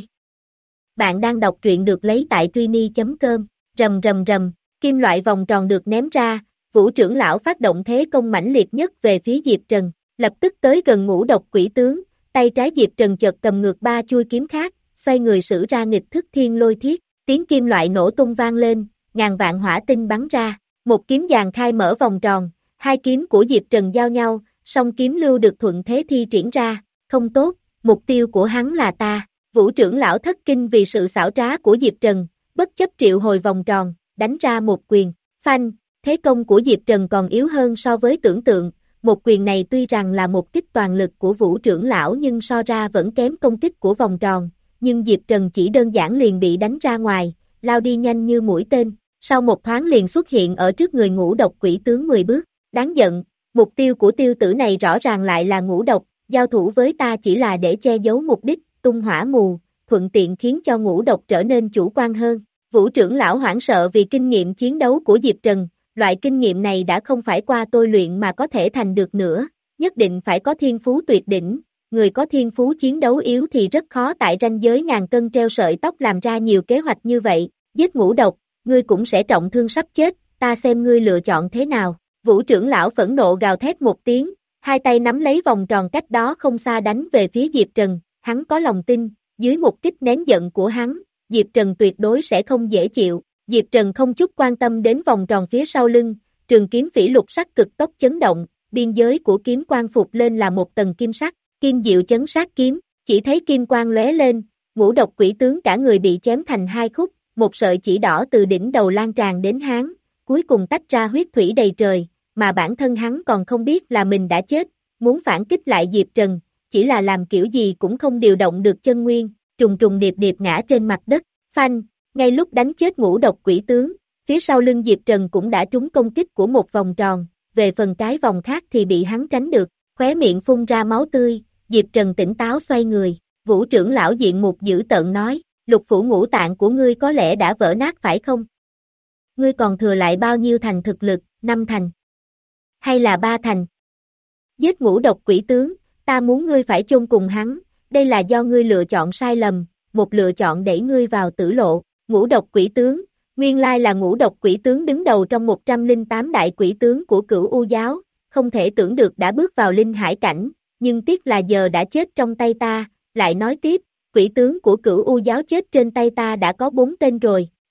Bạn đang đọc truyện được lấy tại truy chấm com, rầm rầm rầm, kim loại vòng tròn được ném ra, Vũ trưởng lão phát động thế công mãnh liệt nhất về phía Diệp Trần, lập tức tới gần Ngũ Độc Quỷ tướng, tay trái Diệp Trần chợt cầm ngược ba chui kiếm khác, xoay người sử ra nghịch thức thiên lôi thiết, tiếng kim loại nổ tung vang lên, ngàn vạn hỏa tinh bắn ra, một kiếm giằng khai mở vòng tròn, hai kiếm của Diệp Trần giao nhau, song kiếm lưu được thuận thế thi triển ra, không tốt, mục tiêu của hắn là ta. Vũ trưởng lão thất kinh vì sự xảo trá của Diệp Trần, bất chấp triệu hồi vòng tròn, đánh ra một quyền, phanh, thế công của Diệp Trần còn yếu hơn so với tưởng tượng, một quyền này tuy rằng là một kích toàn lực của Vũ trưởng lão nhưng so ra vẫn kém công kích của vòng tròn, nhưng Diệp Trần chỉ đơn giản liền bị đánh ra ngoài, lao đi nhanh như mũi tên, sau một thoáng liền xuất hiện ở trước người Ngũ Độc Quỷ tướng mười bước, đáng giận, mục tiêu của tiêu tử này rõ ràng lại là ngũ độc, giao thủ với ta chỉ là để che giấu mục đích, tung hỏa mù, thuận tiện khiến cho ngũ độc trở nên chủ quan hơn. Vũ trưởng lão hoảng sợ vì kinh nghiệm chiến đấu của Diệp Trần, loại kinh nghiệm này đã không phải qua tôi luyện mà có thể thành được nữa, nhất định phải có thiên phú tuyệt đỉnh, người có thiên phú chiến đấu yếu thì rất khó tại ranh giới ngàn cân treo sợi tóc làm ra nhiều kế hoạch như vậy, giết ngũ độc, ngươi cũng sẽ trọng thương sắp chết, ta xem ngươi lựa chọn thế nào. Vũ trưởng lão phẫn nộ gào thét một tiếng, hai tay nắm lấy vòng tròn cách đó không xa đánh về phía Diệp Trần, hắn có lòng tin, dưới một kích nén giận của hắn, Diệp Trần tuyệt đối sẽ không dễ chịu. Diệp Trần không chút quan tâm đến vòng tròn phía sau lưng, trường kiếm phỉ lục sắc cực tốc chấn động, biên giới của kiếm quang phục lên là một tầng kim sắc, kim diệu chấn sát kiếm, chỉ thấy kim quang lóe lên, ngũ độc quỷ tướng cả người bị chém thành hai khúc, một sợi chỉ đỏ từ đỉnh đầu lan tràn đến háng, cuối cùng tách ra huyết thủy đầy trời, mà bản thân hắn còn không biết là mình đã chết, muốn phản kích lại Diệp Trần, chỉ là làm kiểu gì cũng không điều động được chân nguyên, trùng trùng điệp điệp ngã trên mặt đất, phanh. Ngay lúc đánh chết ngũ độc quỷ tướng, phía sau lưng Diệp Trần cũng đã trúng công kích của một vòng tròn, về phần cái vòng khác thì bị hắn tránh được, khóe miệng phun ra máu tươi, Diệp Trần tỉnh táo xoay người, Vũ trưởng lão diện mục dữ tợn nói, lục phủ ngũ tạng của ngươi có lẽ đã vỡ nát phải không? Ngươi còn thừa lại bao nhiêu thành thực lực, năm thành? Hay là ba thành? Giết ngũ độc quỷ tướng, ta muốn ngươi phải chôn cùng hắn, đây là do ngươi lựa chọn sai lầm, một lựa chọn đẩy ngươi vào tử lộ. Ngũ độc quỷ tướng, nguyên lai là ngũ độc quỷ tướng đứng đầu trong một trăm lẻ tám đại quỷ tướng của Cửu U giáo, không thể tưởng được đã bước vào linh hải cảnh, nhưng tiếc là giờ đã chết trong tay ta, lại nói tiếp, quỷ tướng của Cửu U giáo chết trên tay ta đã có bốn tên rồi,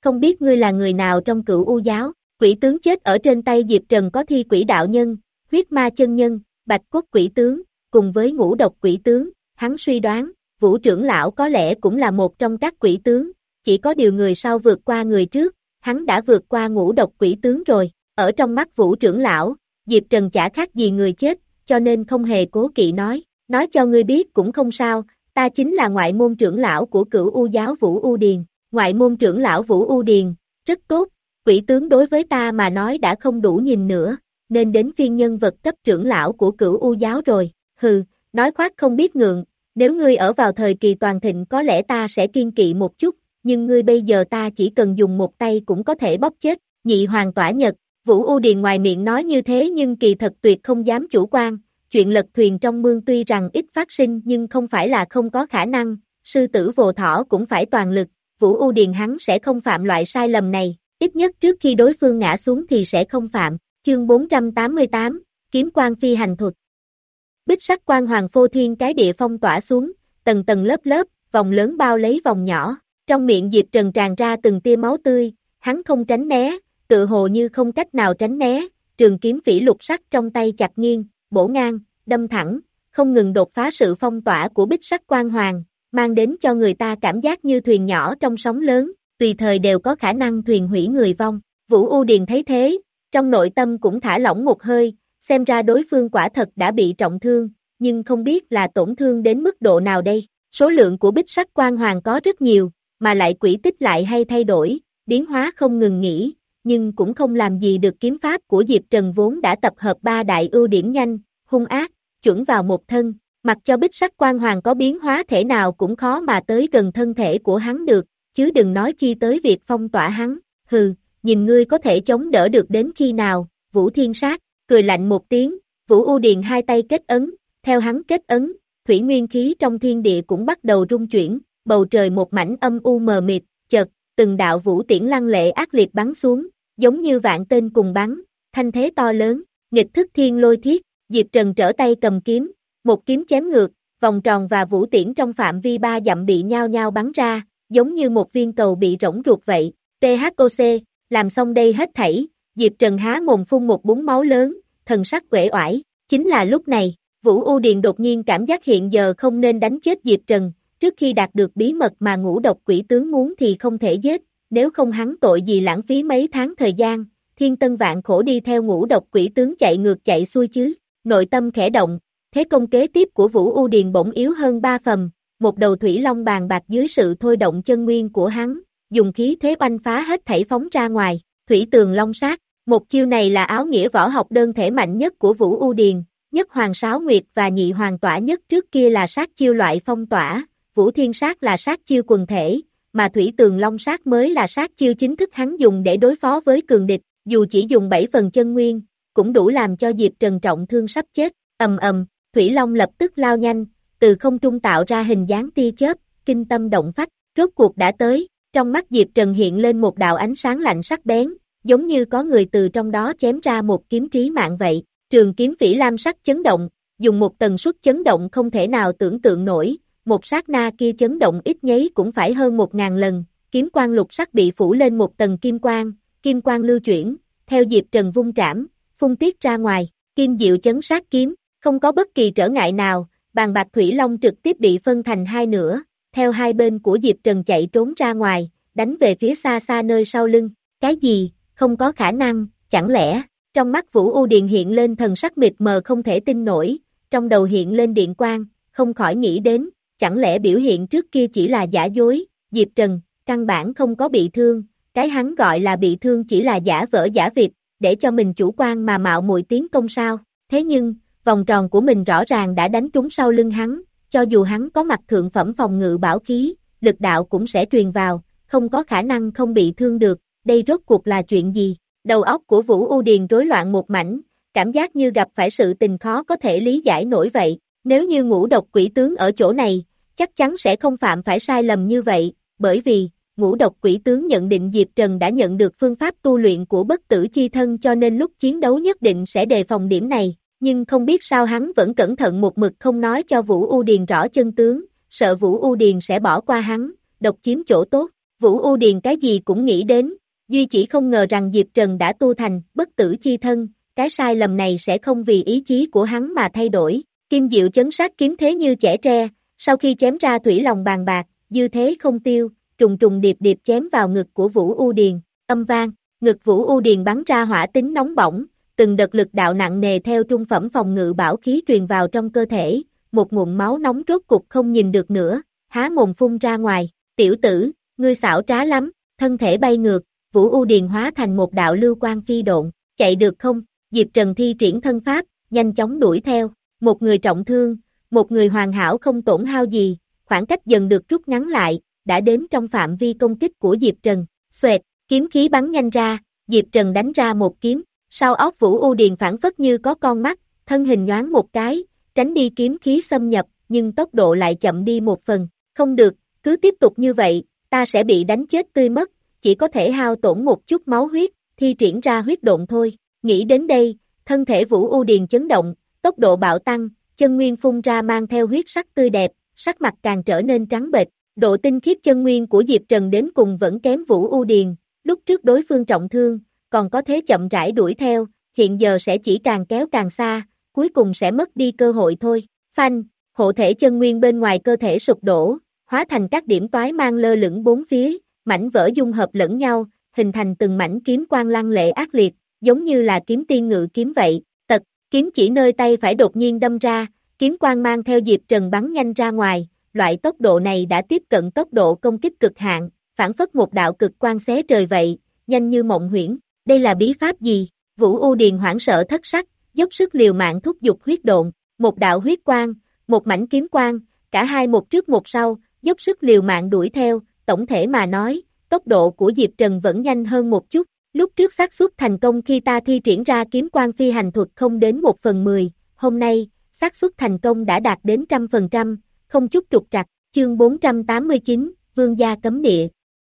không biết ngươi là người nào trong Cửu U giáo, quỷ tướng chết ở trên tay Diệp Trần có Thi Quỷ đạo nhân, Huyết Ma chân nhân, Bạch Cốt quỷ tướng, cùng với Ngũ Độc quỷ tướng, hắn suy đoán, Vũ trưởng lão có lẽ cũng là một trong các quỷ tướng, chỉ có điều người sau vượt qua người trước, hắn đã vượt qua Ngũ Độc quỷ tướng rồi, ở trong mắt Vũ trưởng lão, Diệp Trần chả khác gì người chết, cho nên không hề cố kỵ nói, nói cho ngươi biết cũng không sao, ta chính là ngoại môn trưởng lão của Cửu U giáo Vũ U Điền, ngoại môn trưởng lão Vũ U Điền, rất tốt, quỷ tướng đối với ta mà nói đã không đủ nhìn nữa, nên đến phiên nhân vật cấp trưởng lão của Cửu U giáo rồi, hừ, nói khoác không biết ngượng, nếu ngươi ở vào thời kỳ toàn thịnh có lẽ ta sẽ kiên kỵ một chút, nhưng ngươi bây giờ ta chỉ cần dùng một tay cũng có thể bóp chết, Nhị Hoàng Tỏa Nhật, Vũ U Điền ngoài miệng nói như thế nhưng kỳ thật tuyệt không dám chủ quan, chuyện lật thuyền trong mương tuy rằng ít phát sinh nhưng không phải là không có khả năng, sư tử vồ thỏ cũng phải toàn lực, Vũ U Điền hắn sẽ không phạm loại sai lầm này, ít nhất trước khi đối phương ngã xuống thì sẽ không phạm, chương bốn trăm tám mươi tám, Kiếm Quang Phi Hành Thuật. Bích sắc quang hoàng phô thiên cái địa phong tỏa xuống, tầng tầng lớp lớp, vòng lớn bao lấy vòng nhỏ, trong miệng Diệp Trần tràn ra từng tia máu tươi, hắn không tránh né, tự hồ như không cách nào tránh né, trường kiếm phỉ lục sắc trong tay chặt nghiêng, bổ ngang, đâm thẳng, không ngừng đột phá sự phong tỏa của bích sắc quang hoàng, mang đến cho người ta cảm giác như thuyền nhỏ trong sóng lớn, tùy thời đều có khả năng thuyền hủy người vong. Vũ U Điền thấy thế, trong nội tâm cũng thả lỏng một hơi, xem ra đối phương quả thật đã bị trọng thương, nhưng không biết là tổn thương đến mức độ nào đây. Số lượng của bích sắc quang hoàng có rất nhiều, mà lại quỷ tích lại hay thay đổi, biến hóa không ngừng nghỉ, nhưng cũng không làm gì được kiếm pháp của Diệp Trần vốn đã tập hợp ba đại ưu điểm nhanh, hung ác, chuẩn vào một thân, mặc cho bích sắc quang hoàng có biến hóa thể nào cũng khó mà tới gần thân thể của hắn được, chứ đừng nói chi tới việc phong tỏa hắn, hừ, nhìn ngươi có thể chống đỡ được đến khi nào, Vũ Thiên Sát, cười lạnh một tiếng, Vũ U Điền hai tay kết ấn, theo hắn kết ấn, thủy nguyên khí trong thiên địa cũng bắt đầu rung chuyển, bầu trời một mảnh âm u mờ mịt, chợt, từng đạo vũ tiễn lăng lệ ác liệt bắn xuống, giống như vạn tên cùng bắn, thanh thế to lớn, nghịch thức thiên lôi thiết, Diệp Trần trở tay cầm kiếm, một kiếm chém ngược, vòng tròn và vũ tiễn trong phạm vi ba dặm bị nhao nhao bắn ra, giống như một viên cầu bị rỗng ruột vậy, tê hát o xê, làm xong đây hết thảy, Diệp Trần há mồm phun một búng máu lớn, thần sắc uể oải, chính là lúc này, Vũ U Điền đột nhiên cảm giác hiện giờ không nên đánh chết Diệp Trần, trước khi đạt được bí mật mà Ngũ Độc quỷ tướng muốn thì không thể giết, nếu không hắn tội gì lãng phí mấy tháng thời gian, thiên tân vạn khổ đi theo Ngũ Độc quỷ tướng chạy ngược chạy xuôi chứ, nội tâm khẽ động, thế công kế tiếp của Vũ U Điền bỗng yếu hơn ba phần, một đầu thủy long bàn bạc dưới sự thôi động chân nguyên của hắn, dùng khí thế oanh phá hết thảy phóng ra ngoài, thủy tường long sát, một chiêu này là áo nghĩa võ học đơn thể mạnh nhất của Vũ U Điền, nhất hoàng sáo nguyệt và nhị hoàng tỏa nhất trước kia là sát chiêu loại phong tỏa, Vũ Thiên Sát là sát chiêu quần thể, mà thủy tường long sát mới là sát chiêu chính thức hắn dùng để đối phó với cường địch, dù chỉ dùng bảy phần chân nguyên, cũng đủ làm cho Diệp Trần trọng thương sắp chết, ầm ầm, thủy long lập tức lao nhanh, từ không trung tạo ra hình dáng tia chớp, kinh tâm động phách, rốt cuộc đã tới, trong mắt Diệp Trần hiện lên một đạo ánh sáng lạnh sắc bén, giống như có người từ trong đó chém ra một kiếm trí mạng vậy, trường kiếm phỉ lam sắc chấn động, dùng một tần suất chấn động không thể nào tưởng tượng nổi, một sát na kia chấn động ít nháy cũng phải hơn một ngàn lần, kiếm quang lục sắc bị phủ lên một tầng kim quang, kim quang lưu chuyển, theo Diệp Trần vung trảm, phun tiết ra ngoài, kim diệu chấn sát kiếm, không có bất kỳ trở ngại nào, bàn bạc thủy long trực tiếp bị phân thành hai nửa, theo hai bên của Diệp Trần chạy trốn ra ngoài, đánh về phía xa xa nơi sau lưng, cái gì, không có khả năng, chẳng lẽ, trong mắt Vũ U Điền hiện lên thần sắc mịt mờ không thể tin nổi, trong đầu hiện lên điện quang, không khỏi nghĩ đến, chẳng lẽ biểu hiện trước kia chỉ là giả dối, Diệp Trần, căn bản không có bị thương, cái hắn gọi là bị thương chỉ là giả vỡ giả vịt, để cho mình chủ quan mà mạo muội tiến công sao, thế nhưng, vòng tròn của mình rõ ràng đã đánh trúng sau lưng hắn, cho dù hắn có mặt thượng phẩm phòng ngự bảo khí, lực đạo cũng sẽ truyền vào, không có khả năng không bị thương được, đây rốt cuộc là chuyện gì? Đầu óc của Vũ U Điền rối loạn một mảnh, cảm giác như gặp phải sự tình khó có thể lý giải nổi vậy, nếu như Ngũ Độc quỷ tướng ở chỗ này, chắc chắn sẽ không phạm phải sai lầm như vậy, bởi vì, Ngũ Độc quỷ tướng nhận định Diệp Trần đã nhận được phương pháp tu luyện của bất tử chi thân cho nên lúc chiến đấu nhất định sẽ đề phòng điểm này, nhưng không biết sao hắn vẫn cẩn thận một mực không nói cho Vũ U Điền rõ chân tướng, sợ Vũ U Điền sẽ bỏ qua hắn, độc chiếm chỗ tốt. Vũ U Điền cái gì cũng nghĩ đến, duy chỉ không ngờ rằng Diệp Trần đã tu thành bất tử chi thân, cái sai lầm này sẽ không vì ý chí của hắn mà thay đổi. Kim Diệu chấn sát kiếm thế như chẻ tre, sau khi chém ra thủy lòng bàn bạc, dư thế không tiêu, trùng trùng điệp điệp chém vào ngực của Vũ U Điền, âm vang, ngực Vũ U Điền bắn ra hỏa tính nóng bỏng, từng đợt lực đạo nặng nề theo trung phẩm phòng ngự bảo khí truyền vào trong cơ thể, một ngụm máu nóng rốt cục không nhìn được nữa, há mồm phun ra ngoài, tiểu tử, ngươi xảo trá lắm, thân thể bay ngược, Vũ U Điền hóa thành một đạo lưu quang phi độn, chạy được không? Diệp Trần thi triển thân pháp, nhanh chóng đuổi theo, một người trọng thương, một người hoàn hảo không tổn hao gì, khoảng cách dần được rút ngắn lại, đã đến trong phạm vi công kích của Diệp Trần, xoẹt, kiếm khí bắn nhanh ra, Diệp Trần đánh ra một kiếm, sau óc Vũ U Điền phản phất như có con mắt, thân hình nhoáng một cái, tránh đi kiếm khí xâm nhập, nhưng tốc độ lại chậm đi một phần, không được, cứ tiếp tục như vậy, ta sẽ bị đánh chết tươi mất, chỉ có thể hao tổn một chút máu huyết, thi triển ra huyết độn thôi, nghĩ đến đây, thân thể Vũ U Điền chấn động, tốc độ bạo tăng, chân nguyên phun ra mang theo huyết sắc tươi đẹp, sắc mặt càng trở nên trắng bệch, độ tinh khiết chân nguyên của Diệp Trần đến cùng vẫn kém Vũ U Điền, lúc trước đối phương trọng thương, còn có thế chậm rãi đuổi theo, hiện giờ sẽ chỉ càng kéo càng xa, cuối cùng sẽ mất đi cơ hội thôi, phanh, hộ thể chân nguyên bên ngoài cơ thể sụp đổ, hóa thành các điểm toái mang lơ lửng bốn phía, mảnh vỡ dung hợp lẫn nhau, hình thành từng mảnh kiếm quang lăng lệ ác liệt, giống như là kiếm tiên ngự kiếm vậy, tật, kiếm chỉ nơi tay phải đột nhiên đâm ra, kiếm quang mang theo Diệp Trần bắn nhanh ra ngoài, loại tốc độ này đã tiếp cận tốc độ công kích cực hạn, phản phất một đạo cực quang xé trời vậy, nhanh như mộng huyễn, đây là bí pháp gì? Vũ U Điền hoảng sợ thất sắc, dốc sức liều mạng thúc giục huyết độn, một đạo huyết quang, một mảnh kiếm quang, cả hai một trước một sau, dốc sức liều mạng đuổi theo, tổng thể mà nói, tốc độ của Diệp Trần vẫn nhanh hơn một chút, lúc trước xác suất thành công khi ta thi triển ra kiếm quang phi hành thuật không đến một phần mười, hôm nay, xác suất thành công đã đạt đến trăm phần trăm, không chút trục trặc, chương bốn trăm tám mươi chín, Vương gia cấm địa.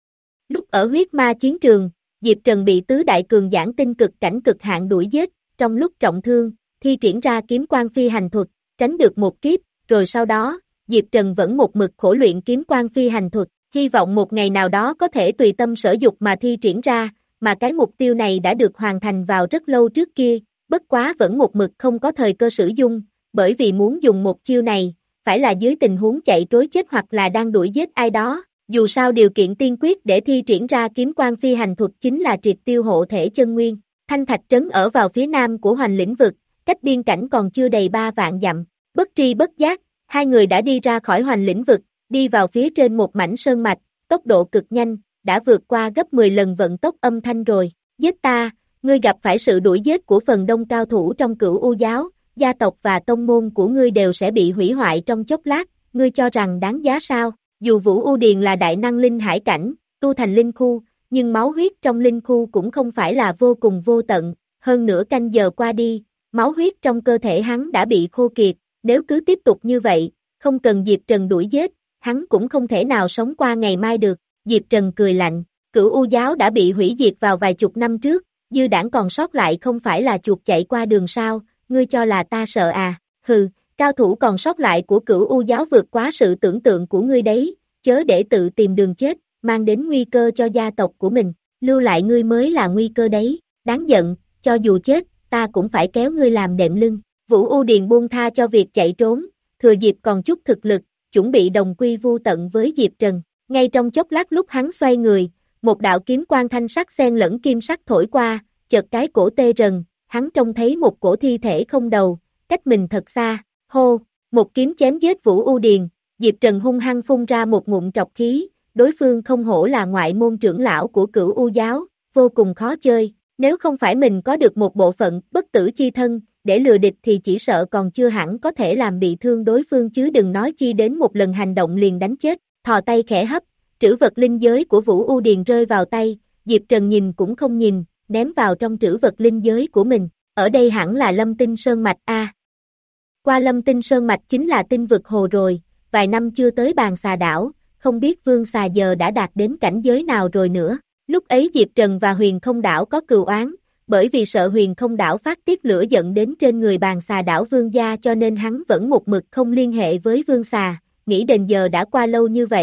Lúc ở huyết ma chiến trường, Diệp Trần bị tứ đại cường giảng tinh cực cảnh cực hạn đuổi giết, trong lúc trọng thương, thi triển ra kiếm quang phi hành thuật, tránh được một kiếp, rồi sau đó, Diệp Trần vẫn một mực khổ luyện kiếm quang phi hành thuật, hy vọng một ngày nào đó có thể tùy tâm sở dục mà thi triển ra, mà cái mục tiêu này đã được hoàn thành vào rất lâu trước kia, bất quá vẫn một mực không có thời cơ sử dụng, bởi vì muốn dùng một chiêu này, phải là dưới tình huống chạy trối chết hoặc là đang đuổi giết ai đó, dù sao điều kiện tiên quyết để thi triển ra kiếm quang phi hành thuật chính là triệt tiêu hộ thể chân nguyên. Thanh Thạch Trấn ở vào phía nam của Hoành lĩnh vực, cách biên cảnh còn chưa đầy ba vạn dặm, bất tri bất giác, hai người đã đi ra khỏi Hoành lĩnh vực, đi vào phía trên một mảnh sơn mạch, tốc độ cực nhanh, đã vượt qua gấp mười lần vận tốc âm thanh rồi, giết ta, ngươi gặp phải sự đuổi giết của phần đông cao thủ trong Cửu U giáo, gia tộc và tông môn của ngươi đều sẽ bị hủy hoại trong chốc lát, ngươi cho rằng đáng giá sao? Dù Vũ U Điền là đại năng linh hải cảnh, tu thành linh khu, nhưng máu huyết trong linh khu cũng không phải là vô cùng vô tận, hơn nửa canh giờ qua đi, máu huyết trong cơ thể hắn đã bị khô kiệt, nếu cứ tiếp tục như vậy, không cần Diệp Trần đuổi giết, hắn cũng không thể nào sống qua ngày mai được, Diệp Trần cười lạnh, Cửu U giáo đã bị hủy diệt vào vài chục năm trước, dư đảng còn sót lại không phải là chuột chạy qua đường sao, ngươi cho là ta sợ à, hừ, cao thủ còn sót lại của Cửu U giáo vượt quá sự tưởng tượng của ngươi đấy, chớ để tự tìm đường chết, mang đến nguy cơ cho gia tộc của mình, lưu lại ngươi mới là nguy cơ đấy, đáng giận, cho dù chết, ta cũng phải kéo ngươi làm đệm lưng, Vũ U Điền buông tha cho việc chạy trốn, thừa dịp còn chút thực lực, chuẩn bị đồng quy vu tận với Diệp Trần, ngay trong chốc lát lúc hắn xoay người, một đạo kiếm quang thanh sắc xen lẫn kim sắc thổi qua, chợt cái cổ tê rần, hắn trông thấy một cổ thi thể không đầu, cách mình thật xa, hô, một kiếm chém giết Vũ U Điền, Diệp Trần hung hăng phun ra một ngụm trọc khí, đối phương không hổ là ngoại môn trưởng lão của Cửu U giáo, vô cùng khó chơi, nếu không phải mình có được một bộ phận bất tử chi thân, để lừa địch thì chỉ sợ còn chưa hẳn có thể làm bị thương đối phương chứ đừng nói chi đến một lần hành động liền đánh chết, thò tay khẽ hấp, trữ vật linh giới của Vũ U Điền rơi vào tay, Diệp Trần nhìn cũng không nhìn, ném vào trong trữ vật linh giới của mình, ở đây hẳn là Lâm Tinh Sơn Mạch a. Qua Lâm Tinh Sơn Mạch chính là tinh vực hồ rồi, vài năm chưa tới Bàn Xà đảo, không biết Vương Xà giờ đã đạt đến cảnh giới nào rồi nữa. Lúc ấy Diệp Trần và Huyền Không đảo có cừu oán, bởi vì sợ Huyền Không đảo phát tiết lửa giận đến trên người Bàn Xà đảo Vương gia cho nên hắn vẫn một mực không liên hệ với Vương Xà, nghĩ đến giờ đã qua lâu như vậy,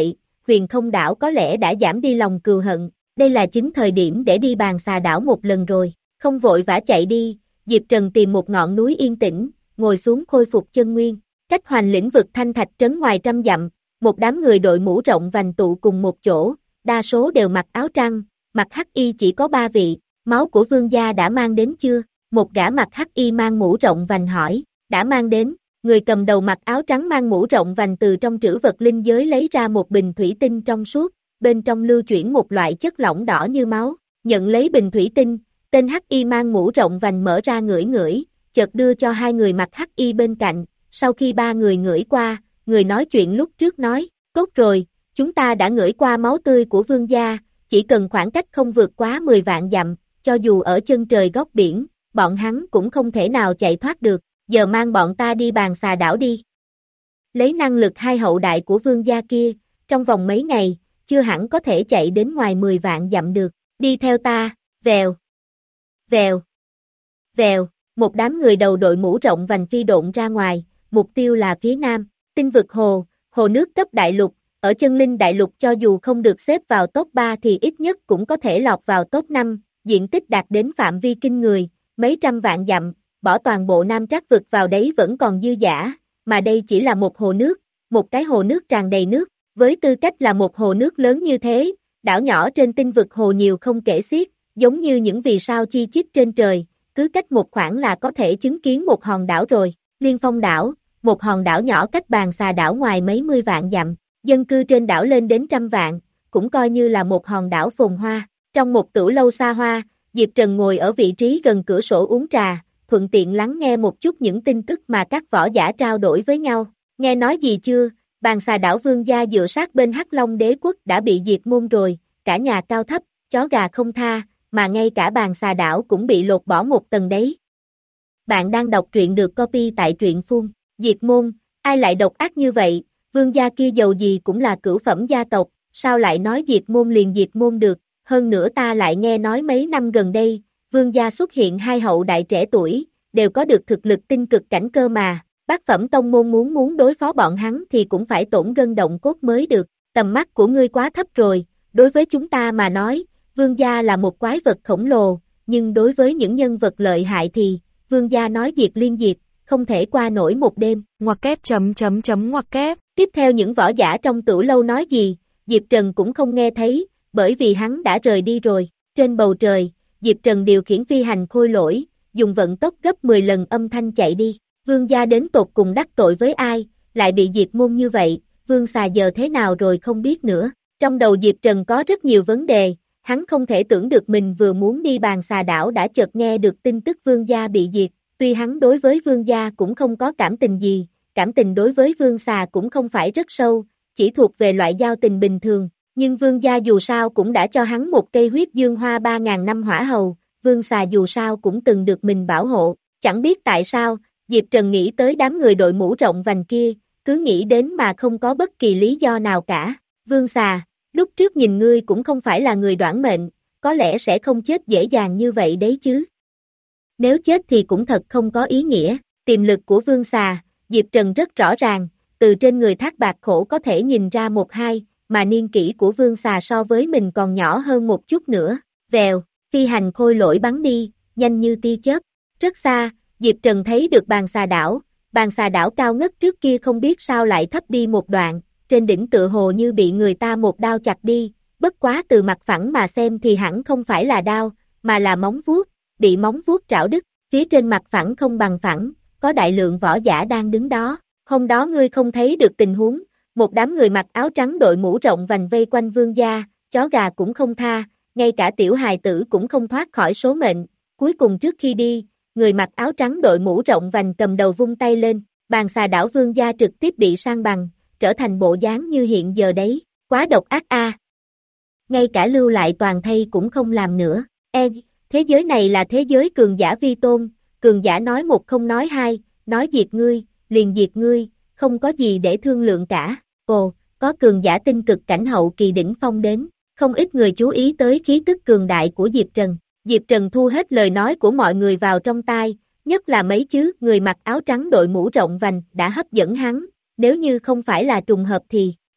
huyền không đảo có lẽ đã giảm đi lòng cừu hận, đây là chính thời điểm để đi bàn xà đảo một lần rồi, không vội vã chạy đi, Diệp Trần tìm một ngọn núi yên tĩnh, ngồi xuống khôi phục chân nguyên, cách Hoành lĩnh vực Thanh Thạch trấn ngoài trăm dặm, một đám người đội mũ rộng vành tụ cùng một chỗ, đa số đều mặc áo trắng, mặc hắc y chỉ có ba vị, máu của vương gia đã mang đến chưa? Một gã mặc hắc y mang mũ rộng vành hỏi, đã mang đến, người cầm đầu mặc áo trắng mang mũ rộng vành từ trong trữ vật linh giới lấy ra một bình thủy tinh trong suốt, bên trong lưu chuyển một loại chất lỏng đỏ như máu, nhận lấy bình thủy tinh, tên hắc y mang mũ rộng vành mở ra ngửi ngửi, chợt đưa cho hai người mặc hắc y bên cạnh, sau khi ba người ngửi qua, người nói chuyện lúc trước nói, tốt rồi, chúng ta đã ngửi qua máu tươi của vương gia, chỉ cần khoảng cách không vượt quá mười vạn dặm, cho dù ở chân trời góc biển, bọn hắn cũng không thể nào chạy thoát được, giờ mang bọn ta đi bàn xà đảo đi. Lấy năng lực hai hậu đại của vương gia kia, trong vòng mấy ngày, chưa hẳn có thể chạy đến ngoài mười vạn dặm được, đi theo ta, vèo, vèo, vèo, một đám người đầu đội mũ rộng vành phi độn ra ngoài, mục tiêu là phía nam, tinh vực hồ, hồ nước cấp đại lục, ở chân linh đại lục cho dù không được xếp vào top ba thì ít nhất cũng có thể lọt vào top năm, diện tích đạt đến phạm vi kinh người, mấy trăm vạn dặm, bỏ toàn bộ Nam Trác vực vào đấy vẫn còn dư dả, mà đây chỉ là một hồ nước, một cái hồ nước tràn đầy nước, với tư cách là một hồ nước lớn như thế, đảo nhỏ trên tinh vực hồ nhiều không kể xiết, giống như những vì sao chi chít trên trời, cứ cách một khoảng là có thể chứng kiến một hòn đảo rồi, Liên Phong đảo, một hòn đảo nhỏ cách bàn xà đảo ngoài mấy mươi vạn dặm, dân cư trên đảo lên đến trăm vạn, cũng coi như là một hòn đảo phồn hoa, trong một tửu lâu xa hoa, Diệp Trần ngồi ở vị trí gần cửa sổ uống trà, thuận tiện lắng nghe một chút những tin tức mà các võ giả trao đổi với nhau, nghe nói gì chưa, bàn xà đảo vương gia dựa sát bên Hắc Long đế quốc đã bị diệt môn rồi, cả nhà cao thấp, chó gà không tha, mà ngay cả bàn xà đảo cũng bị lột bỏ một tầng đấy. Bạn đang đọc truyện được copy tại truyện phun, diệt môn, ai lại độc ác như vậy, vương gia kia dầu gì cũng là cửu phẩm gia tộc, sao lại nói diệt môn liền diệt môn được, hơn nữa ta lại nghe nói mấy năm gần đây, vương gia xuất hiện hai hậu đại trẻ tuổi, đều có được thực lực tinh cực cảnh cơ mà, bát phẩm tông môn muốn muốn đối phó bọn hắn thì cũng phải tổn gân động cốt mới được, tầm mắt của ngươi quá thấp rồi, đối với chúng ta mà nói, vương gia là một quái vật khổng lồ, nhưng đối với những nhân vật lợi hại thì, vương gia nói diệt liên diệt, không thể qua nổi một đêm, ngoặc kép chấm chấm chấm ngoặc kép. Tiếp theo những võ giả trong tửu lâu nói gì, Diệp Trần cũng không nghe thấy, bởi vì hắn đã rời đi rồi, trên bầu trời, Diệp Trần điều khiển phi hành khôi lỗi, dùng vận tốc gấp mười lần âm thanh chạy đi, vương gia đến tột cùng đắc tội với ai, lại bị diệt môn như vậy, vương xà giờ thế nào rồi không biết nữa, trong đầu Diệp Trần có rất nhiều vấn đề, hắn không thể tưởng được mình vừa muốn đi bàn xà đảo đã chợt nghe được tin tức vương gia bị diệt, tuy hắn đối với vương gia cũng không có cảm tình gì, cảm tình đối với vương xà cũng không phải rất sâu, chỉ thuộc về loại giao tình bình thường, nhưng vương gia dù sao cũng đã cho hắn một cây huyết dương hoa ba ngàn năm hỏa hầu, vương xà dù sao cũng từng được mình bảo hộ, chẳng biết tại sao, Diệp Trần nghĩ tới đám người đội mũ rộng vành kia, cứ nghĩ đến mà không có bất kỳ lý do nào cả, vương xà, lúc trước nhìn ngươi cũng không phải là người đoản mệnh, có lẽ sẽ không chết dễ dàng như vậy đấy chứ. Nếu chết thì cũng thật không có ý nghĩa, tiềm lực của vương xà, Diệp Trần rất rõ ràng, từ trên người Thác Bạc Khổ có thể nhìn ra một hai, mà niên kỷ của vương xà so với mình còn nhỏ hơn một chút nữa, vèo, phi hành khôi lỗi bắn đi, nhanh như tia chớp, rất xa, Diệp Trần thấy được bàn xà đảo, bàn xà đảo cao ngất trước kia không biết sao lại thấp đi một đoạn, trên đỉnh tựa hồ như bị người ta một đao chặt đi, bất quá từ mặt phẳng mà xem thì hẳn không phải là đao, mà là móng vuốt, bị móng vuốt trảo đứt, phía trên mặt phẳng không bằng phẳng, có đại lượng võ giả đang đứng đó, hôm đó ngươi không thấy được tình huống, một đám người mặc áo trắng đội mũ rộng vành vây quanh vương gia, chó gà cũng không tha, ngay cả tiểu hài tử cũng không thoát khỏi số mệnh, cuối cùng trước khi đi, người mặc áo trắng đội mũ rộng vành cầm đầu vung tay lên, bàn xà đảo vương gia trực tiếp bị san bằng, trở thành bộ dáng như hiện giờ đấy, quá độc ác a. Ngay cả lưu lại toàn thây cũng không làm nữa, e, thế giới này là thế giới cường giả vi tôn, cường giả nói một không nói hai, nói diệt ngươi, liền diệt ngươi, không có gì để thương lượng cả, ồ, có cường giả tinh cực cảnh hậu kỳ đỉnh phong đến, không ít người chú ý tới khí tức cường đại của Diệp Trần, Diệp Trần thu hết lời nói của mọi người vào trong tai, nhất là mấy chứ, người mặc áo trắng đội mũ rộng vành đã hấp dẫn hắn, nếu như không phải là trùng hợp thì,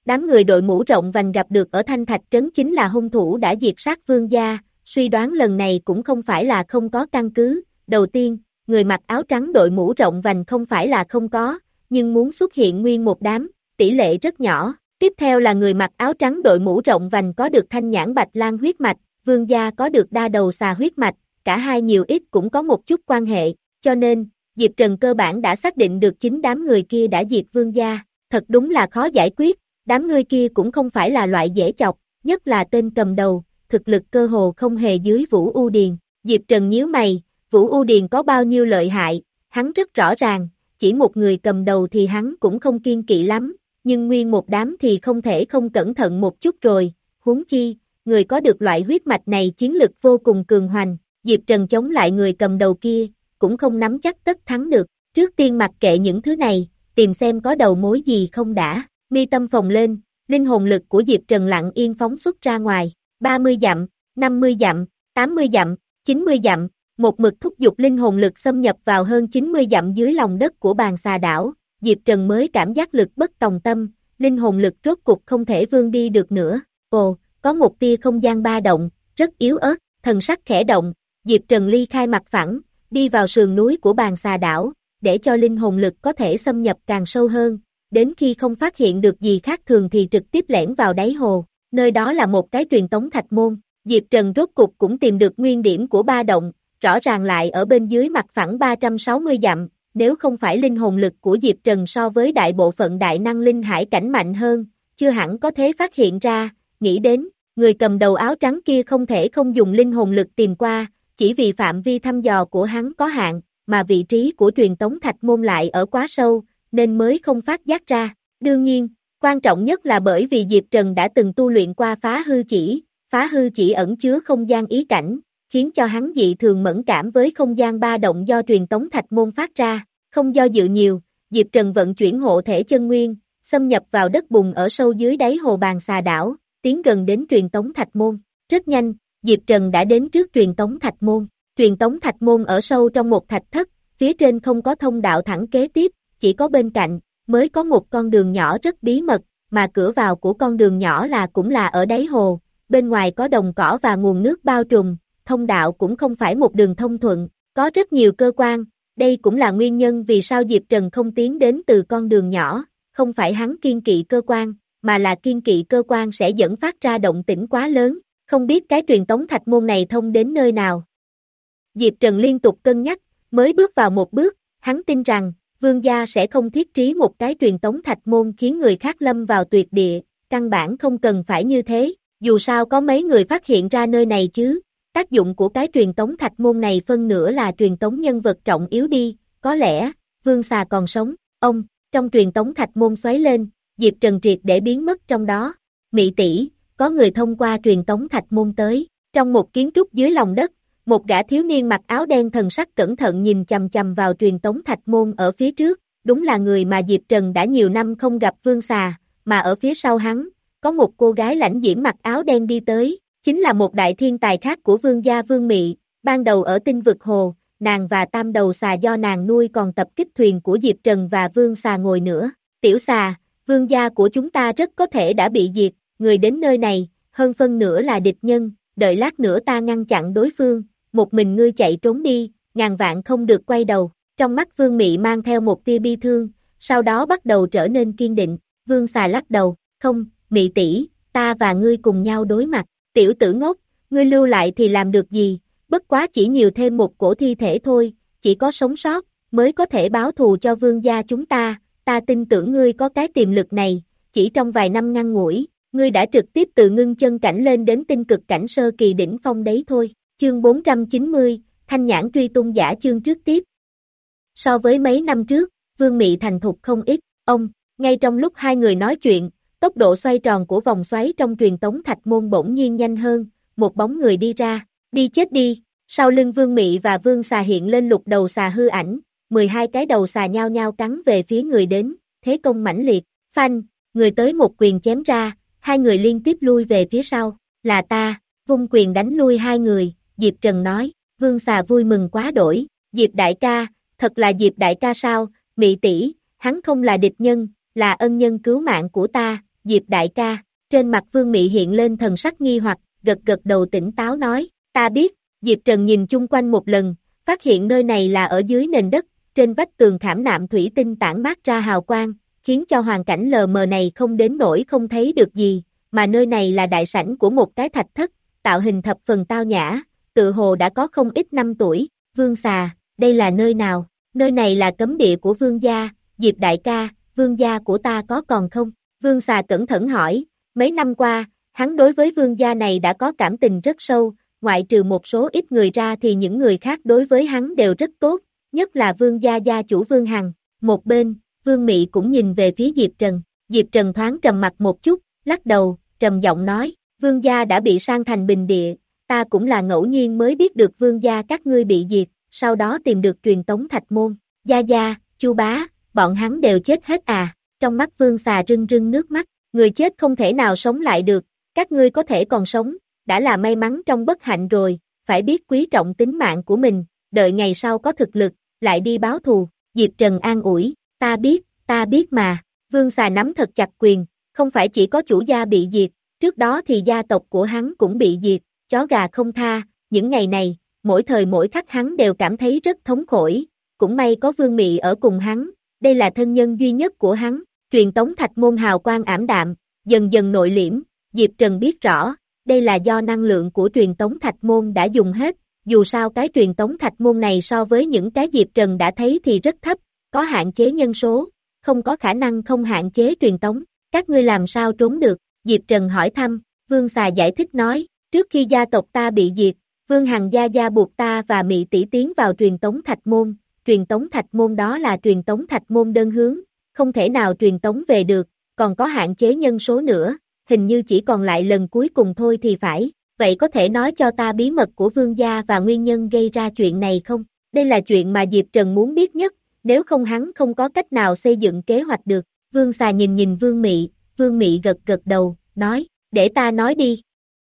Đám người đội mũ rộng vành gặp được ở Thanh Thạch Trấn chính là hung thủ đã diệt sát Vương gia, suy đoán lần này cũng không phải là không có căn cứ. Đầu tiên, người mặc áo trắng đội mũ rộng vành không phải là không có, nhưng muốn xuất hiện nguyên một đám, tỷ lệ rất nhỏ. Tiếp theo là người mặc áo trắng đội mũ rộng vành có được thanh nhãn bạch lang huyết mạch, Vương gia có được đa đầu xà huyết mạch, cả hai nhiều ít cũng có một chút quan hệ, cho nên, Diệp Trần cơ bản đã xác định được chính đám người kia đã diệt Vương gia, thật đúng là khó giải quyết, đám người kia cũng không phải là loại dễ chọc, nhất là tên cầm đầu, thực lực cơ hồ không hề dưới Vũ U Điền. Diệp Trần nhíu mày, Vũ U Điền có bao nhiêu lợi hại, hắn rất rõ ràng, chỉ một người cầm đầu thì hắn cũng không kiên kỵ lắm, nhưng nguyên một đám thì không thể không cẩn thận một chút rồi, huống chi, người có được loại huyết mạch này chiến lực vô cùng cường hoành, Diệp Trần chống lại người cầm đầu kia, cũng không nắm chắc tất thắng được, trước tiên mặc kệ những thứ này, tìm xem có đầu mối gì không đã, mi tâm phồng lên, linh hồn lực của Diệp Trần lặng yên phóng xuất ra ngoài, ba mươi dặm, năm mươi dặm, tám mươi dặm, chín mươi dặm, một mực thúc giục linh hồn lực xâm nhập vào hơn chín mươi dặm dưới lòng đất của bàn xà đảo, Diệp Trần mới cảm giác lực bất tòng tâm, linh hồn lực rốt cục không thể vươn đi được nữa, ồ, có một tia không gian ba động, rất yếu ớt, thần sắc khẽ động, Diệp Trần ly khai mặt phẳng, đi vào sườn núi của bàn xà đảo, để cho linh hồn lực có thể xâm nhập càng sâu hơn, đến khi không phát hiện được gì khác thường thì trực tiếp lẻn vào đáy hồ, nơi đó là một cái truyền tống thạch môn, Diệp Trần rốt cục cũng tìm được nguyên điểm của ba động, rõ ràng lại ở bên dưới mặt phẳng ba trăm sáu mươi dặm, nếu không phải linh hồn lực của Diệp Trần so với đại bộ phận đại năng linh hải cảnh mạnh hơn, chưa hẳn có thể phát hiện ra, nghĩ đến, người cầm đầu áo trắng kia không thể không dùng linh hồn lực tìm qua, chỉ vì phạm vi thăm dò của hắn có hạn, mà vị trí của truyền tống thạch môn lại ở quá sâu, nên mới không phát giác ra. Đương nhiên, quan trọng nhất là bởi vì Diệp Trần đã từng tu luyện qua phá hư chỉ, phá hư chỉ ẩn chứa không gian ý cảnh, khiến cho hắn dị thường mẫn cảm với không gian ba động do truyền tống thạch môn phát ra, không do dự nhiều, Diệp Trần vận chuyển hộ thể chân nguyên, xâm nhập vào đất bùn ở sâu dưới đáy hồ bàn xà đảo, tiến gần đến truyền tống thạch môn, rất nhanh, Diệp Trần đã đến trước truyền tống thạch môn, truyền tống thạch môn ở sâu trong một thạch thất, phía trên không có thông đạo thẳng kế tiếp, chỉ có bên cạnh, mới có một con đường nhỏ rất bí mật, mà cửa vào của con đường nhỏ là cũng là ở đáy hồ, bên ngoài có đồng cỏ và nguồn nước bao trùm, thông đạo cũng không phải một đường thông thuận, có rất nhiều cơ quan, đây cũng là nguyên nhân vì sao Diệp Trần không tiến đến từ con đường nhỏ, không phải hắn kiên kỵ cơ quan, mà là kiên kỵ cơ quan sẽ dẫn phát ra động tĩnh quá lớn, không biết cái truyền tống thạch môn này thông đến nơi nào. Diệp Trần liên tục cân nhắc, mới bước vào một bước, hắn tin rằng, Vương gia sẽ không thiết trí một cái truyền tống thạch môn khiến người khác lâm vào tuyệt địa, căn bản không cần phải như thế, dù sao có mấy người phát hiện ra nơi này chứ. Tác dụng của cái truyền tống thạch môn này phân nửa là truyền tống nhân vật trọng yếu đi, có lẽ, Vương xà còn sống, ông, trong truyền tống thạch môn xoáy lên, Diệp Trần triệt để biến mất trong đó, Mị tỷ, có người thông qua truyền tống thạch môn tới, trong một kiến trúc dưới lòng đất, một gã thiếu niên mặc áo đen thần sắc cẩn thận nhìn chằm chằm vào truyền tống thạch môn ở phía trước, đúng là người mà Diệp Trần đã nhiều năm không gặp Vương xà, mà ở phía sau hắn, có một cô gái lãnh diễm mặc áo đen đi tới. Chính là một đại thiên tài khác của Vương gia Vương Mị, ban đầu ở tinh vực hồ, nàng và tam đầu xà do nàng nuôi còn tập kích thuyền của Diệp Trần và Vương xà ngồi nữa. Tiểu xà, Vương gia của chúng ta rất có thể đã bị diệt, người đến nơi này, hơn phân nửa là địch nhân, đợi lát nữa ta ngăn chặn đối phương, một mình ngươi chạy trốn đi, ngàn vạn không được quay đầu. Trong mắt Vương Mị mang theo một tia bi thương, sau đó bắt đầu trở nên kiên định, Vương xà lắc đầu, không, Mị tỷ, ta và ngươi cùng nhau đối mặt. Tiểu tử ngốc, ngươi lưu lại thì làm được gì, bất quá chỉ nhiều thêm một cổ thi thể thôi, chỉ có sống sót, mới có thể báo thù cho vương gia chúng ta, ta tin tưởng ngươi có cái tiềm lực này, chỉ trong vài năm ngắn ngủi, ngươi đã trực tiếp từ ngưng chân cảnh lên đến tinh cực cảnh sơ kỳ đỉnh phong đấy thôi, chương bốn trăm chín mươi, Thanh Nhãn Truy Tung Giả chương trước tiếp. So với mấy năm trước, Vương Mị thành thục không ít, ông, ngay trong lúc hai người nói chuyện, tốc độ xoay tròn của vòng xoáy trong truyền tống thạch môn bỗng nhiên nhanh hơn, một bóng người đi ra, đi chết đi, sau lưng Vương Mị và Vương xà hiện lên lục đầu xà hư ảnh, mười hai cái đầu xà nhao nhao cắn về phía người đến, thế công mãnh liệt, phanh, người tới một quyền chém ra, hai người liên tiếp lui về phía sau, là ta, vung quyền đánh lui hai người, Diệp Trần nói, Vương xà vui mừng quá đổi, Diệp đại ca, thật là Diệp đại ca sao, Mị tỷ, hắn không là địch nhân, là ân nhân cứu mạng của ta, Diệp đại ca, trên mặt Vương Mị hiện lên thần sắc nghi hoặc, gật gật đầu tỉnh táo nói, ta biết. Diệp Trần nhìn chung quanh một lần, phát hiện nơi này là ở dưới nền đất, trên vách tường khảm nạm thủy tinh tản mát ra hào quang, khiến cho hoàn cảnh lờ mờ này không đến nỗi không thấy được gì, mà nơi này là đại sảnh của một cái thạch thất, tạo hình thập phần tao nhã, tự hồ đã có không ít năm tuổi. Vương xà, đây là nơi nào? Nơi này là cấm địa của vương gia. Diệp đại ca, vương gia của ta có còn không? Vương xà cẩn thận hỏi, mấy năm qua, hắn đối với vương gia này đã có cảm tình rất sâu, ngoại trừ một số ít người ra thì những người khác đối với hắn đều rất tốt, nhất là vương gia gia chủ Vương Hằng. Một bên, Vương Mị cũng nhìn về phía Diệp Trần. Diệp Trần thoáng trầm mặt một chút, lắc đầu, trầm giọng nói, vương gia đã bị sang thành bình địa, ta cũng là ngẫu nhiên mới biết được vương gia các ngươi bị diệt, sau đó tìm được truyền tống thạch môn. Gia gia, Chu bá, bọn hắn đều chết hết à? Trong mắt vương xà rưng rưng nước mắt, người chết không thể nào sống lại được, các ngươi có thể còn sống, đã là may mắn trong bất hạnh rồi, phải biết quý trọng tính mạng của mình, đợi ngày sau có thực lực, lại đi báo thù. Diệp Trần an ủi, ta biết, ta biết mà. Vương xà nắm thật chặt quyền, không phải chỉ có chủ gia bị diệt, trước đó thì gia tộc của hắn cũng bị diệt, chó gà không tha, những ngày này, mỗi thời mỗi khắc hắn đều cảm thấy rất thống khổ, cũng may có Vương Mị ở cùng hắn, đây là thân nhân duy nhất của hắn. Truyền tống thạch môn hào quang ảm đạm, dần dần nội liễm, Diệp Trần biết rõ, đây là do năng lượng của truyền tống thạch môn đã dùng hết, dù sao cái truyền tống thạch môn này so với những cái Diệp Trần đã thấy thì rất thấp, có hạn chế nhân số, không có khả năng không hạn chế truyền tống, các ngươi làm sao trốn được? Diệp Trần hỏi thăm. Vương xà giải thích nói, trước khi gia tộc ta bị diệt, Vương Hằng gia gia buộc ta và Mị tỷ tiến vào truyền tống thạch môn, truyền tống thạch môn đó là truyền tống thạch môn đơn hướng, không thể nào truyền tống về được, còn có hạn chế nhân số nữa, hình như chỉ còn lại lần cuối cùng thôi thì phải. Vậy có thể nói cho ta bí mật của vương gia và nguyên nhân gây ra chuyện này không? Đây là chuyện mà Diệp Trần muốn biết nhất, nếu không hắn không có cách nào xây dựng kế hoạch được. Vương xà nhìn nhìn Vương Mị, Vương Mị gật gật đầu, nói, để ta nói đi.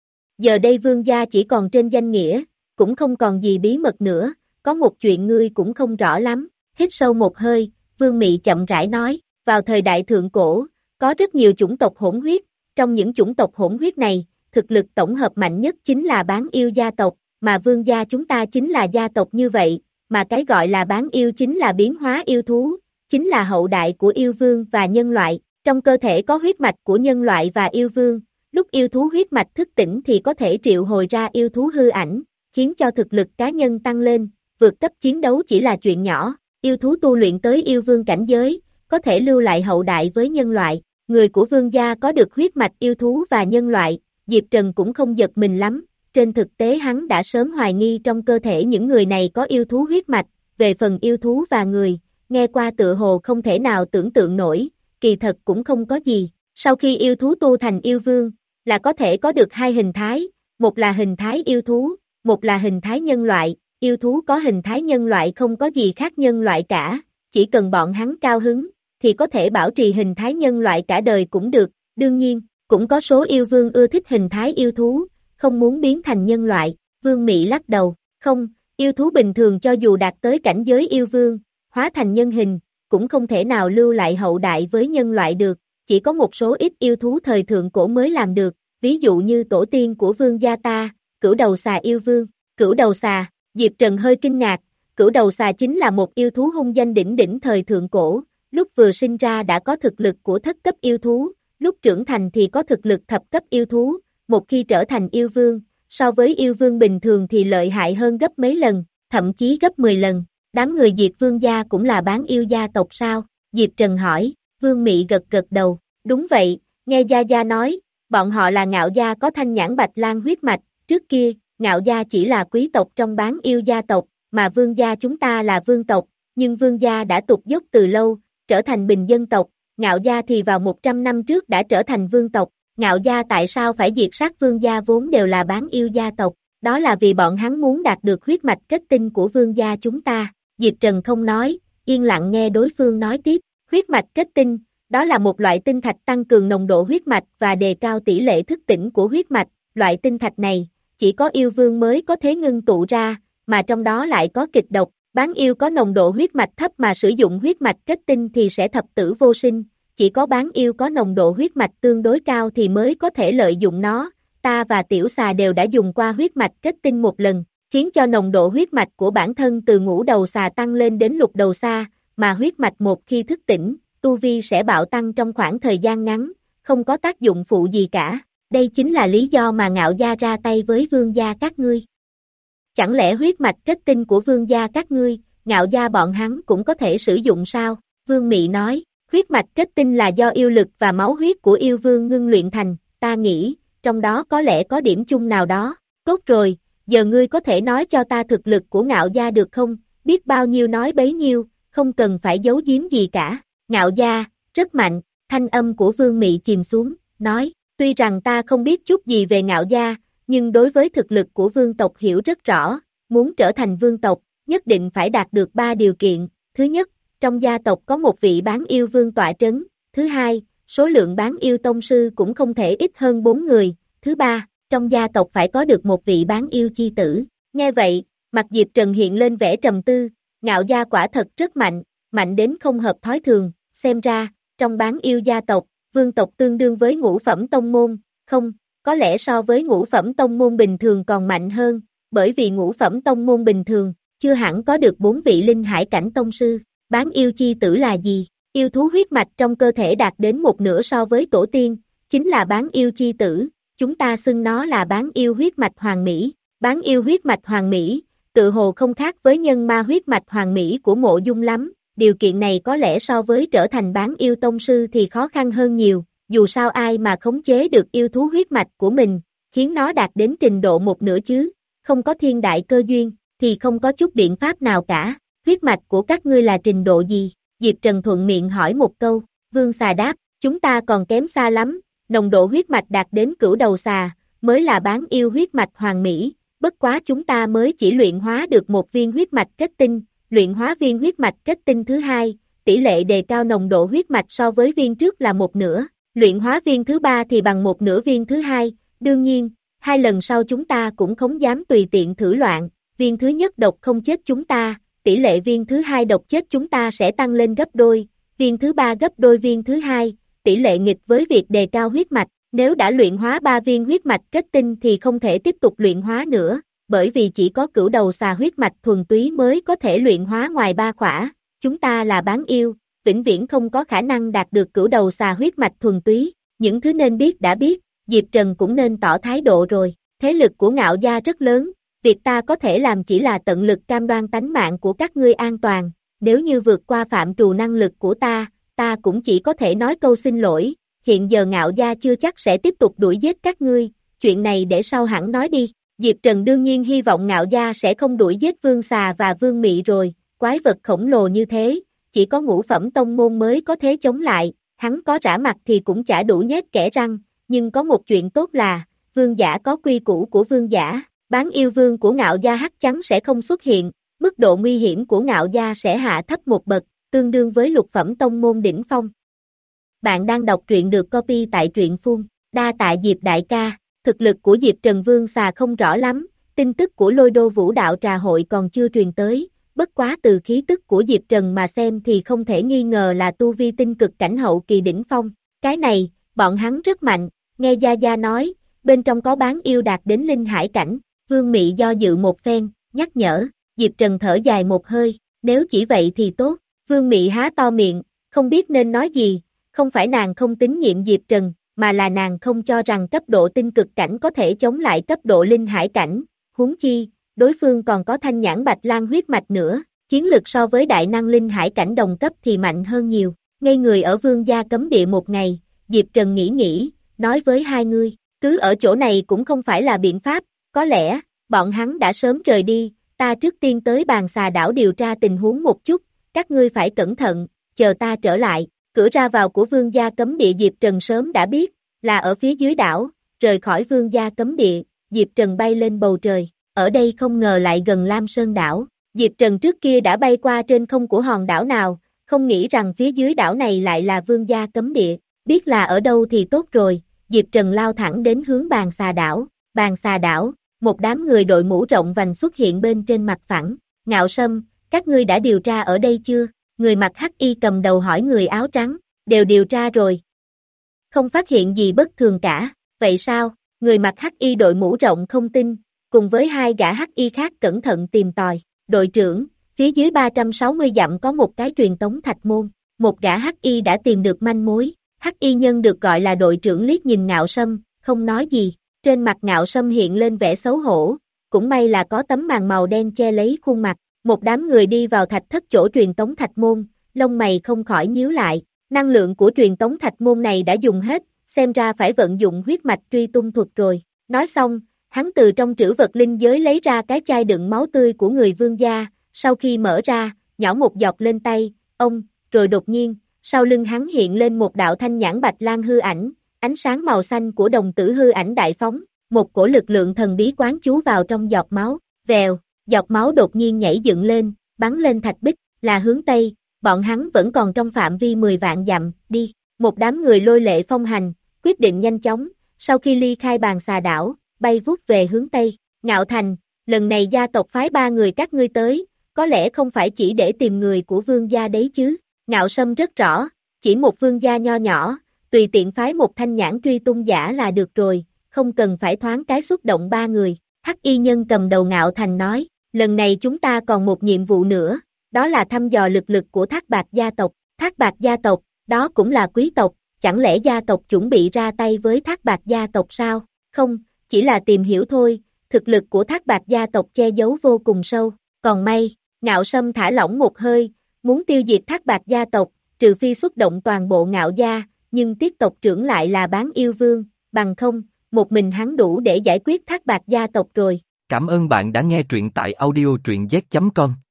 Giờ đây vương gia chỉ còn trên danh nghĩa, cũng không còn gì bí mật nữa, có một chuyện ngươi cũng không rõ lắm. Hít sâu một hơi, Vương Mị chậm rãi nói, vào thời đại thượng cổ, có rất nhiều chủng tộc hỗn huyết, trong những chủng tộc hỗn huyết này, thực lực tổng hợp mạnh nhất chính là bán yêu gia tộc, mà vương gia chúng ta chính là gia tộc như vậy, mà cái gọi là bán yêu chính là biến hóa yêu thú, chính là hậu đại của yêu vương và nhân loại, trong cơ thể có huyết mạch của nhân loại và yêu vương, lúc yêu thú huyết mạch thức tỉnh thì có thể triệu hồi ra yêu thú hư ảnh, khiến cho thực lực cá nhân tăng lên, vượt cấp chiến đấu chỉ là chuyện nhỏ, yêu thú tu luyện tới yêu vương cảnh giới, có thể lưu lại hậu đại với nhân loại, người của vương gia có được huyết mạch yêu thú và nhân loại. Diệp Trần cũng không giật mình lắm, trên thực tế hắn đã sớm hoài nghi trong cơ thể những người này có yêu thú huyết mạch, về phần yêu thú và người, nghe qua tựa hồ không thể nào tưởng tượng nổi, kỳ thật cũng không có gì. Sau khi yêu thú tu thành yêu vương, là có thể có được hai hình thái, một là hình thái yêu thú, một là hình thái nhân loại, yêu thú có hình thái nhân loại không có gì khác nhân loại cả, chỉ cần bọn hắn cao hứng, thì có thể bảo trì hình thái nhân loại cả đời cũng được, đương nhiên. Cũng có số yêu vương ưa thích hình thái yêu thú, không muốn biến thành nhân loại. Vương Mị lắc đầu, không, yêu thú bình thường cho dù đạt tới cảnh giới yêu vương, hóa thành nhân hình, cũng không thể nào lưu lại hậu đại với nhân loại được, chỉ có một số ít yêu thú thời thượng cổ mới làm được, ví dụ như tổ tiên của vương gia ta, cửu đầu xà yêu vương. Cửu đầu xà, Diệp Trần hơi kinh ngạc, cửu đầu xà chính là một yêu thú hung danh đỉnh đỉnh thời thượng cổ, lúc vừa sinh ra đã có thực lực của thất cấp yêu thú. Lúc trưởng thành thì có thực lực thập cấp yêu thú, một khi trở thành yêu vương, so với yêu vương bình thường thì lợi hại hơn gấp mấy lần, thậm chí gấp mười lần. Đám người Diệt vương gia cũng là bán yêu gia tộc sao? Diệp Trần hỏi. Vương Mị gật gật đầu, đúng vậy, nghe gia gia nói, bọn họ là Ngạo gia có thanh nhãn bạch lan huyết mạch, trước kia, Ngạo gia chỉ là quý tộc trong bán yêu gia tộc, mà vương gia chúng ta là vương tộc, nhưng vương gia đã tụt dốc từ lâu, trở thành bình dân tộc. Ngạo gia thì vào một trăm năm trước đã trở thành vương tộc, Ngạo gia tại sao phải diệt sát vương gia vốn đều là bán yêu gia tộc, đó là vì bọn hắn muốn đạt được huyết mạch kết tinh của vương gia chúng ta. Diệp Trần không nói, yên lặng nghe đối phương nói tiếp, huyết mạch kết tinh, đó là một loại tinh thạch tăng cường nồng độ huyết mạch và đề cao tỷ lệ thức tỉnh của huyết mạch, loại tinh thạch này, chỉ có yêu vương mới có thể ngưng tụ ra, mà trong đó lại có kịch độc. Bán yêu có nồng độ huyết mạch thấp mà sử dụng huyết mạch kết tinh thì sẽ thập tử vô sinh, chỉ có bán yêu có nồng độ huyết mạch tương đối cao thì mới có thể lợi dụng nó, ta và tiểu xà đều đã dùng qua huyết mạch kết tinh một lần, khiến cho nồng độ huyết mạch của bản thân từ ngũ đầu xà tăng lên đến lục đầu xà, mà huyết mạch một khi thức tỉnh, tu vi sẽ bạo tăng trong khoảng thời gian ngắn, không có tác dụng phụ gì cả. Đây chính là lý do mà Ngạo Gia ra tay với vương gia các ngươi. Chẳng lẽ huyết mạch kết tinh của vương gia các ngươi, Ngạo Gia bọn hắn cũng có thể sử dụng sao? Vương Mị nói, huyết mạch kết tinh là do yêu lực và máu huyết của yêu vương ngưng luyện thành, ta nghĩ, trong đó có lẽ có điểm chung nào đó. Tốt rồi, giờ ngươi có thể nói cho ta thực lực của Ngạo Gia được không? Biết bao nhiêu nói bấy nhiêu, không cần phải giấu giếm gì cả. Ngạo Gia, rất mạnh, thanh âm của Vương Mị chìm xuống, nói, tuy rằng ta không biết chút gì về Ngạo Gia, nhưng đối với thực lực của vương tộc hiểu rất rõ, muốn trở thành vương tộc, nhất định phải đạt được ba điều kiện. Thứ nhất, trong gia tộc có một vị bán yêu vương tọa trấn. Thứ hai, số lượng bán yêu tông sư cũng không thể ít hơn bốn người. Thứ ba, trong gia tộc phải có được một vị bán yêu chi tử. Nghe vậy, mặt Diệp Trần hiện lên vẻ trầm tư, Ngạo Gia quả thật rất mạnh, mạnh đến không hợp thói thường, xem ra, trong bán yêu gia tộc, vương tộc tương đương với ngũ phẩm tông môn, không, có lẽ so với ngũ phẩm tông môn bình thường còn mạnh hơn, bởi vì ngũ phẩm tông môn bình thường, chưa hẳn có được bốn vị linh hải cảnh tông sư. Bán yêu chi tử là gì? Yêu thú huyết mạch trong cơ thể đạt đến một nửa so với tổ tiên, chính là bán yêu chi tử, chúng ta xưng nó là bán yêu huyết mạch hoàng mỹ. Bán yêu huyết mạch hoàng mỹ, tự hồ không khác với nhân ma huyết mạch hoàng mỹ của Mộ Dung lắm, điều kiện này có lẽ so với trở thành bán yêu tông sư thì khó khăn hơn nhiều, dù sao ai mà khống chế được yêu thú huyết mạch của mình, khiến nó đạt đến trình độ một nửa chứ, không có thiên đại cơ duyên, thì không có chút biện pháp nào cả. Huyết mạch của các ngươi là trình độ gì? Diệp Trần thuận miệng hỏi một câu, vương xà đáp, chúng ta còn kém xa lắm, nồng độ huyết mạch đạt đến cửu đầu xà, mới là bán yêu huyết mạch hoàng mỹ, bất quá chúng ta mới chỉ luyện hóa được một viên huyết mạch kết tinh, luyện hóa viên huyết mạch kết tinh thứ hai, tỷ lệ đề cao nồng độ huyết mạch so với viên trước là một nửa, luyện hóa viên thứ ba thì bằng một nửa viên thứ hai, đương nhiên, hai lần sau chúng ta cũng không dám tùy tiện thử loạn, viên thứ nhất độc không chết chúng ta, tỷ lệ viên thứ hai độc chết chúng ta sẽ tăng lên gấp đôi, viên thứ ba gấp đôi viên thứ hai, tỷ lệ nghịch với việc đề cao huyết mạch, nếu đã luyện hóa ba viên huyết mạch kết tinh thì không thể tiếp tục luyện hóa nữa, bởi vì chỉ có cửu đầu xà huyết mạch thuần túy mới có thể luyện hóa ngoài ba khỏa, chúng ta là bán yêu, vĩnh viễn không có khả năng đạt được cửu đầu xà huyết mạch thuần túy, những thứ nên biết đã biết, Diệp Trần cũng nên tỏ thái độ rồi, thế lực của Ngạo Gia rất lớn, việc ta có thể làm chỉ là tận lực cam đoan tánh mạng của các ngươi an toàn, nếu như vượt qua phạm trù năng lực của ta, ta cũng chỉ có thể nói câu xin lỗi, hiện giờ Ngạo Gia chưa chắc sẽ tiếp tục đuổi giết các ngươi, chuyện này để sau hẳn nói đi. Diệp Trần đương nhiên hy vọng Ngạo Gia sẽ không đuổi giết Vương Xà và Vương Mị rồi, quái vật khổng lồ như thế, chỉ có ngũ phẩm tông môn mới có thế chống lại, hắn có rã mặt thì cũng chả đủ nhét kẽ răng, nhưng có một chuyện tốt là, vương giả có quy củ của vương giả, bán yêu vương của Ngạo Gia hắc chắn sẽ không xuất hiện, mức độ nguy hiểm của Ngạo Gia sẽ hạ thấp một bậc, tương đương với lục phẩm tông môn đỉnh phong. Bạn đang đọc truyện được copy tại truyện phun, đa tạ Diệp đại ca. Thực lực của Diệp Trần Vương Xà không rõ lắm, tin tức của Lôi Đô Vũ Đạo Trà Hội còn chưa truyền tới, bất quá từ khí tức của Diệp Trần mà xem thì không thể nghi ngờ là tu vi tinh cực cảnh hậu kỳ đỉnh phong. Cái này, bọn hắn rất mạnh, nghe Gia Gia nói, bên trong có bán yêu đạt đến linh hải cảnh, Vương Mị do dự một phen, nhắc nhở, Diệp Trần thở dài một hơi, nếu chỉ vậy thì tốt, Vương Mị há to miệng, không biết nên nói gì, không phải nàng không tín nhiệm Diệp Trần, mà là nàng không cho rằng cấp độ tinh cực cảnh có thể chống lại cấp độ linh hải cảnh, huống chi, đối phương còn có thanh nhãn bạch lan huyết mạch nữa, chiến lực so với đại năng linh hải cảnh đồng cấp thì mạnh hơn nhiều, ngây người ở vương gia cấm địa một ngày, Diệp Trần nghĩ nghĩ, nói với hai người, cứ ở chỗ này cũng không phải là biện pháp, có lẽ, bọn hắn đã sớm rời đi, ta trước tiên tới bàn xà đảo điều tra tình huống một chút, các ngươi phải cẩn thận, chờ ta trở lại. Cửa ra vào của vương gia cấm địa Diệp Trần sớm đã biết, là ở phía dưới đảo, rời khỏi vương gia cấm địa, Diệp Trần bay lên bầu trời, ở đây không ngờ lại gần Lam Sơn đảo, Diệp Trần trước kia đã bay qua trên không của hòn đảo nào, không nghĩ rằng phía dưới đảo này lại là vương gia cấm địa, biết là ở đâu thì tốt rồi, Diệp Trần lao thẳng đến hướng bàn xà đảo, bàn xà đảo, một đám người đội mũ rộng vành xuất hiện bên trên mặt phẳng, Ngạo Sâm, các ngươi đã điều tra ở đây chưa? Người mặc hắc y cầm đầu hỏi người áo trắng, đều điều tra rồi. Không phát hiện gì bất thường cả, vậy sao? Người mặc hắc y đội mũ rộng không tin, cùng với hai gã hắc y khác cẩn thận tìm tòi. Đội trưởng, phía dưới ba trăm sáu mươi dặm có một cái truyền tống thạch môn, một gã hắc y đã tìm được manh mối. Hắc y nhân được gọi là đội trưởng liếc nhìn Ngạo Sâm, không nói gì, trên mặt Ngạo Sâm hiện lên vẻ xấu hổ, cũng may là có tấm màn màu đen che lấy khuôn mặt. Một đám người đi vào thạch thất chỗ truyền tống thạch môn, lông mày không khỏi nhíu lại, năng lượng của truyền tống thạch môn này đã dùng hết, xem ra phải vận dụng huyết mạch truy tung thuật rồi. Nói xong, hắn từ trong trữ vật linh giới lấy ra cái chai đựng máu tươi của người vương gia, sau khi mở ra, nhỏ một giọt lên tay, ông, rồi đột nhiên, sau lưng hắn hiện lên một đạo thanh nhãn bạch lan hư ảnh, ánh sáng màu xanh của đồng tử hư ảnh đại phóng, một cổ lực lượng thần bí quán chú vào trong giọt máu, vèo, giọt máu đột nhiên nhảy dựng lên, bắn lên thạch bích, là hướng Tây, bọn hắn vẫn còn trong phạm vi mười vạn dặm, đi, một đám người lôi lệ phong hành, quyết định nhanh chóng, sau khi ly khai bàn xà đảo, bay vút về hướng Tây, Ngạo Thành, lần này gia tộc phái ba người các ngươi tới, có lẽ không phải chỉ để tìm người của vương gia đấy chứ, Ngạo Sâm rất rõ, chỉ một vương gia nho nhỏ, tùy tiện phái một thanh nhãn truy tung giả là được rồi, không cần phải thoáng cái xúc động ba người. Hắc y nhân cầm đầu Ngạo Thành nói, lần này chúng ta còn một nhiệm vụ nữa, đó là thăm dò lực lực của Thác Bạt gia tộc. Thác Bạt gia tộc, đó cũng là quý tộc, chẳng lẽ gia tộc chuẩn bị ra tay với Thác Bạt gia tộc sao? Không, chỉ là tìm hiểu thôi, thực lực của Thác Bạt gia tộc che giấu vô cùng sâu, còn may, Ngạo Sâm thả lỏng một hơi, muốn tiêu diệt Thác Bạt gia tộc, trừ phi xuất động toàn bộ Ngạo gia, nhưng tiết tộc trưởng lại là Bán Yêu Vương, bằng không, một mình hắn đủ để giải quyết Thác Bạt gia tộc rồi. Cảm ơn bạn đã nghe truyện tại audio truyện z chấm com.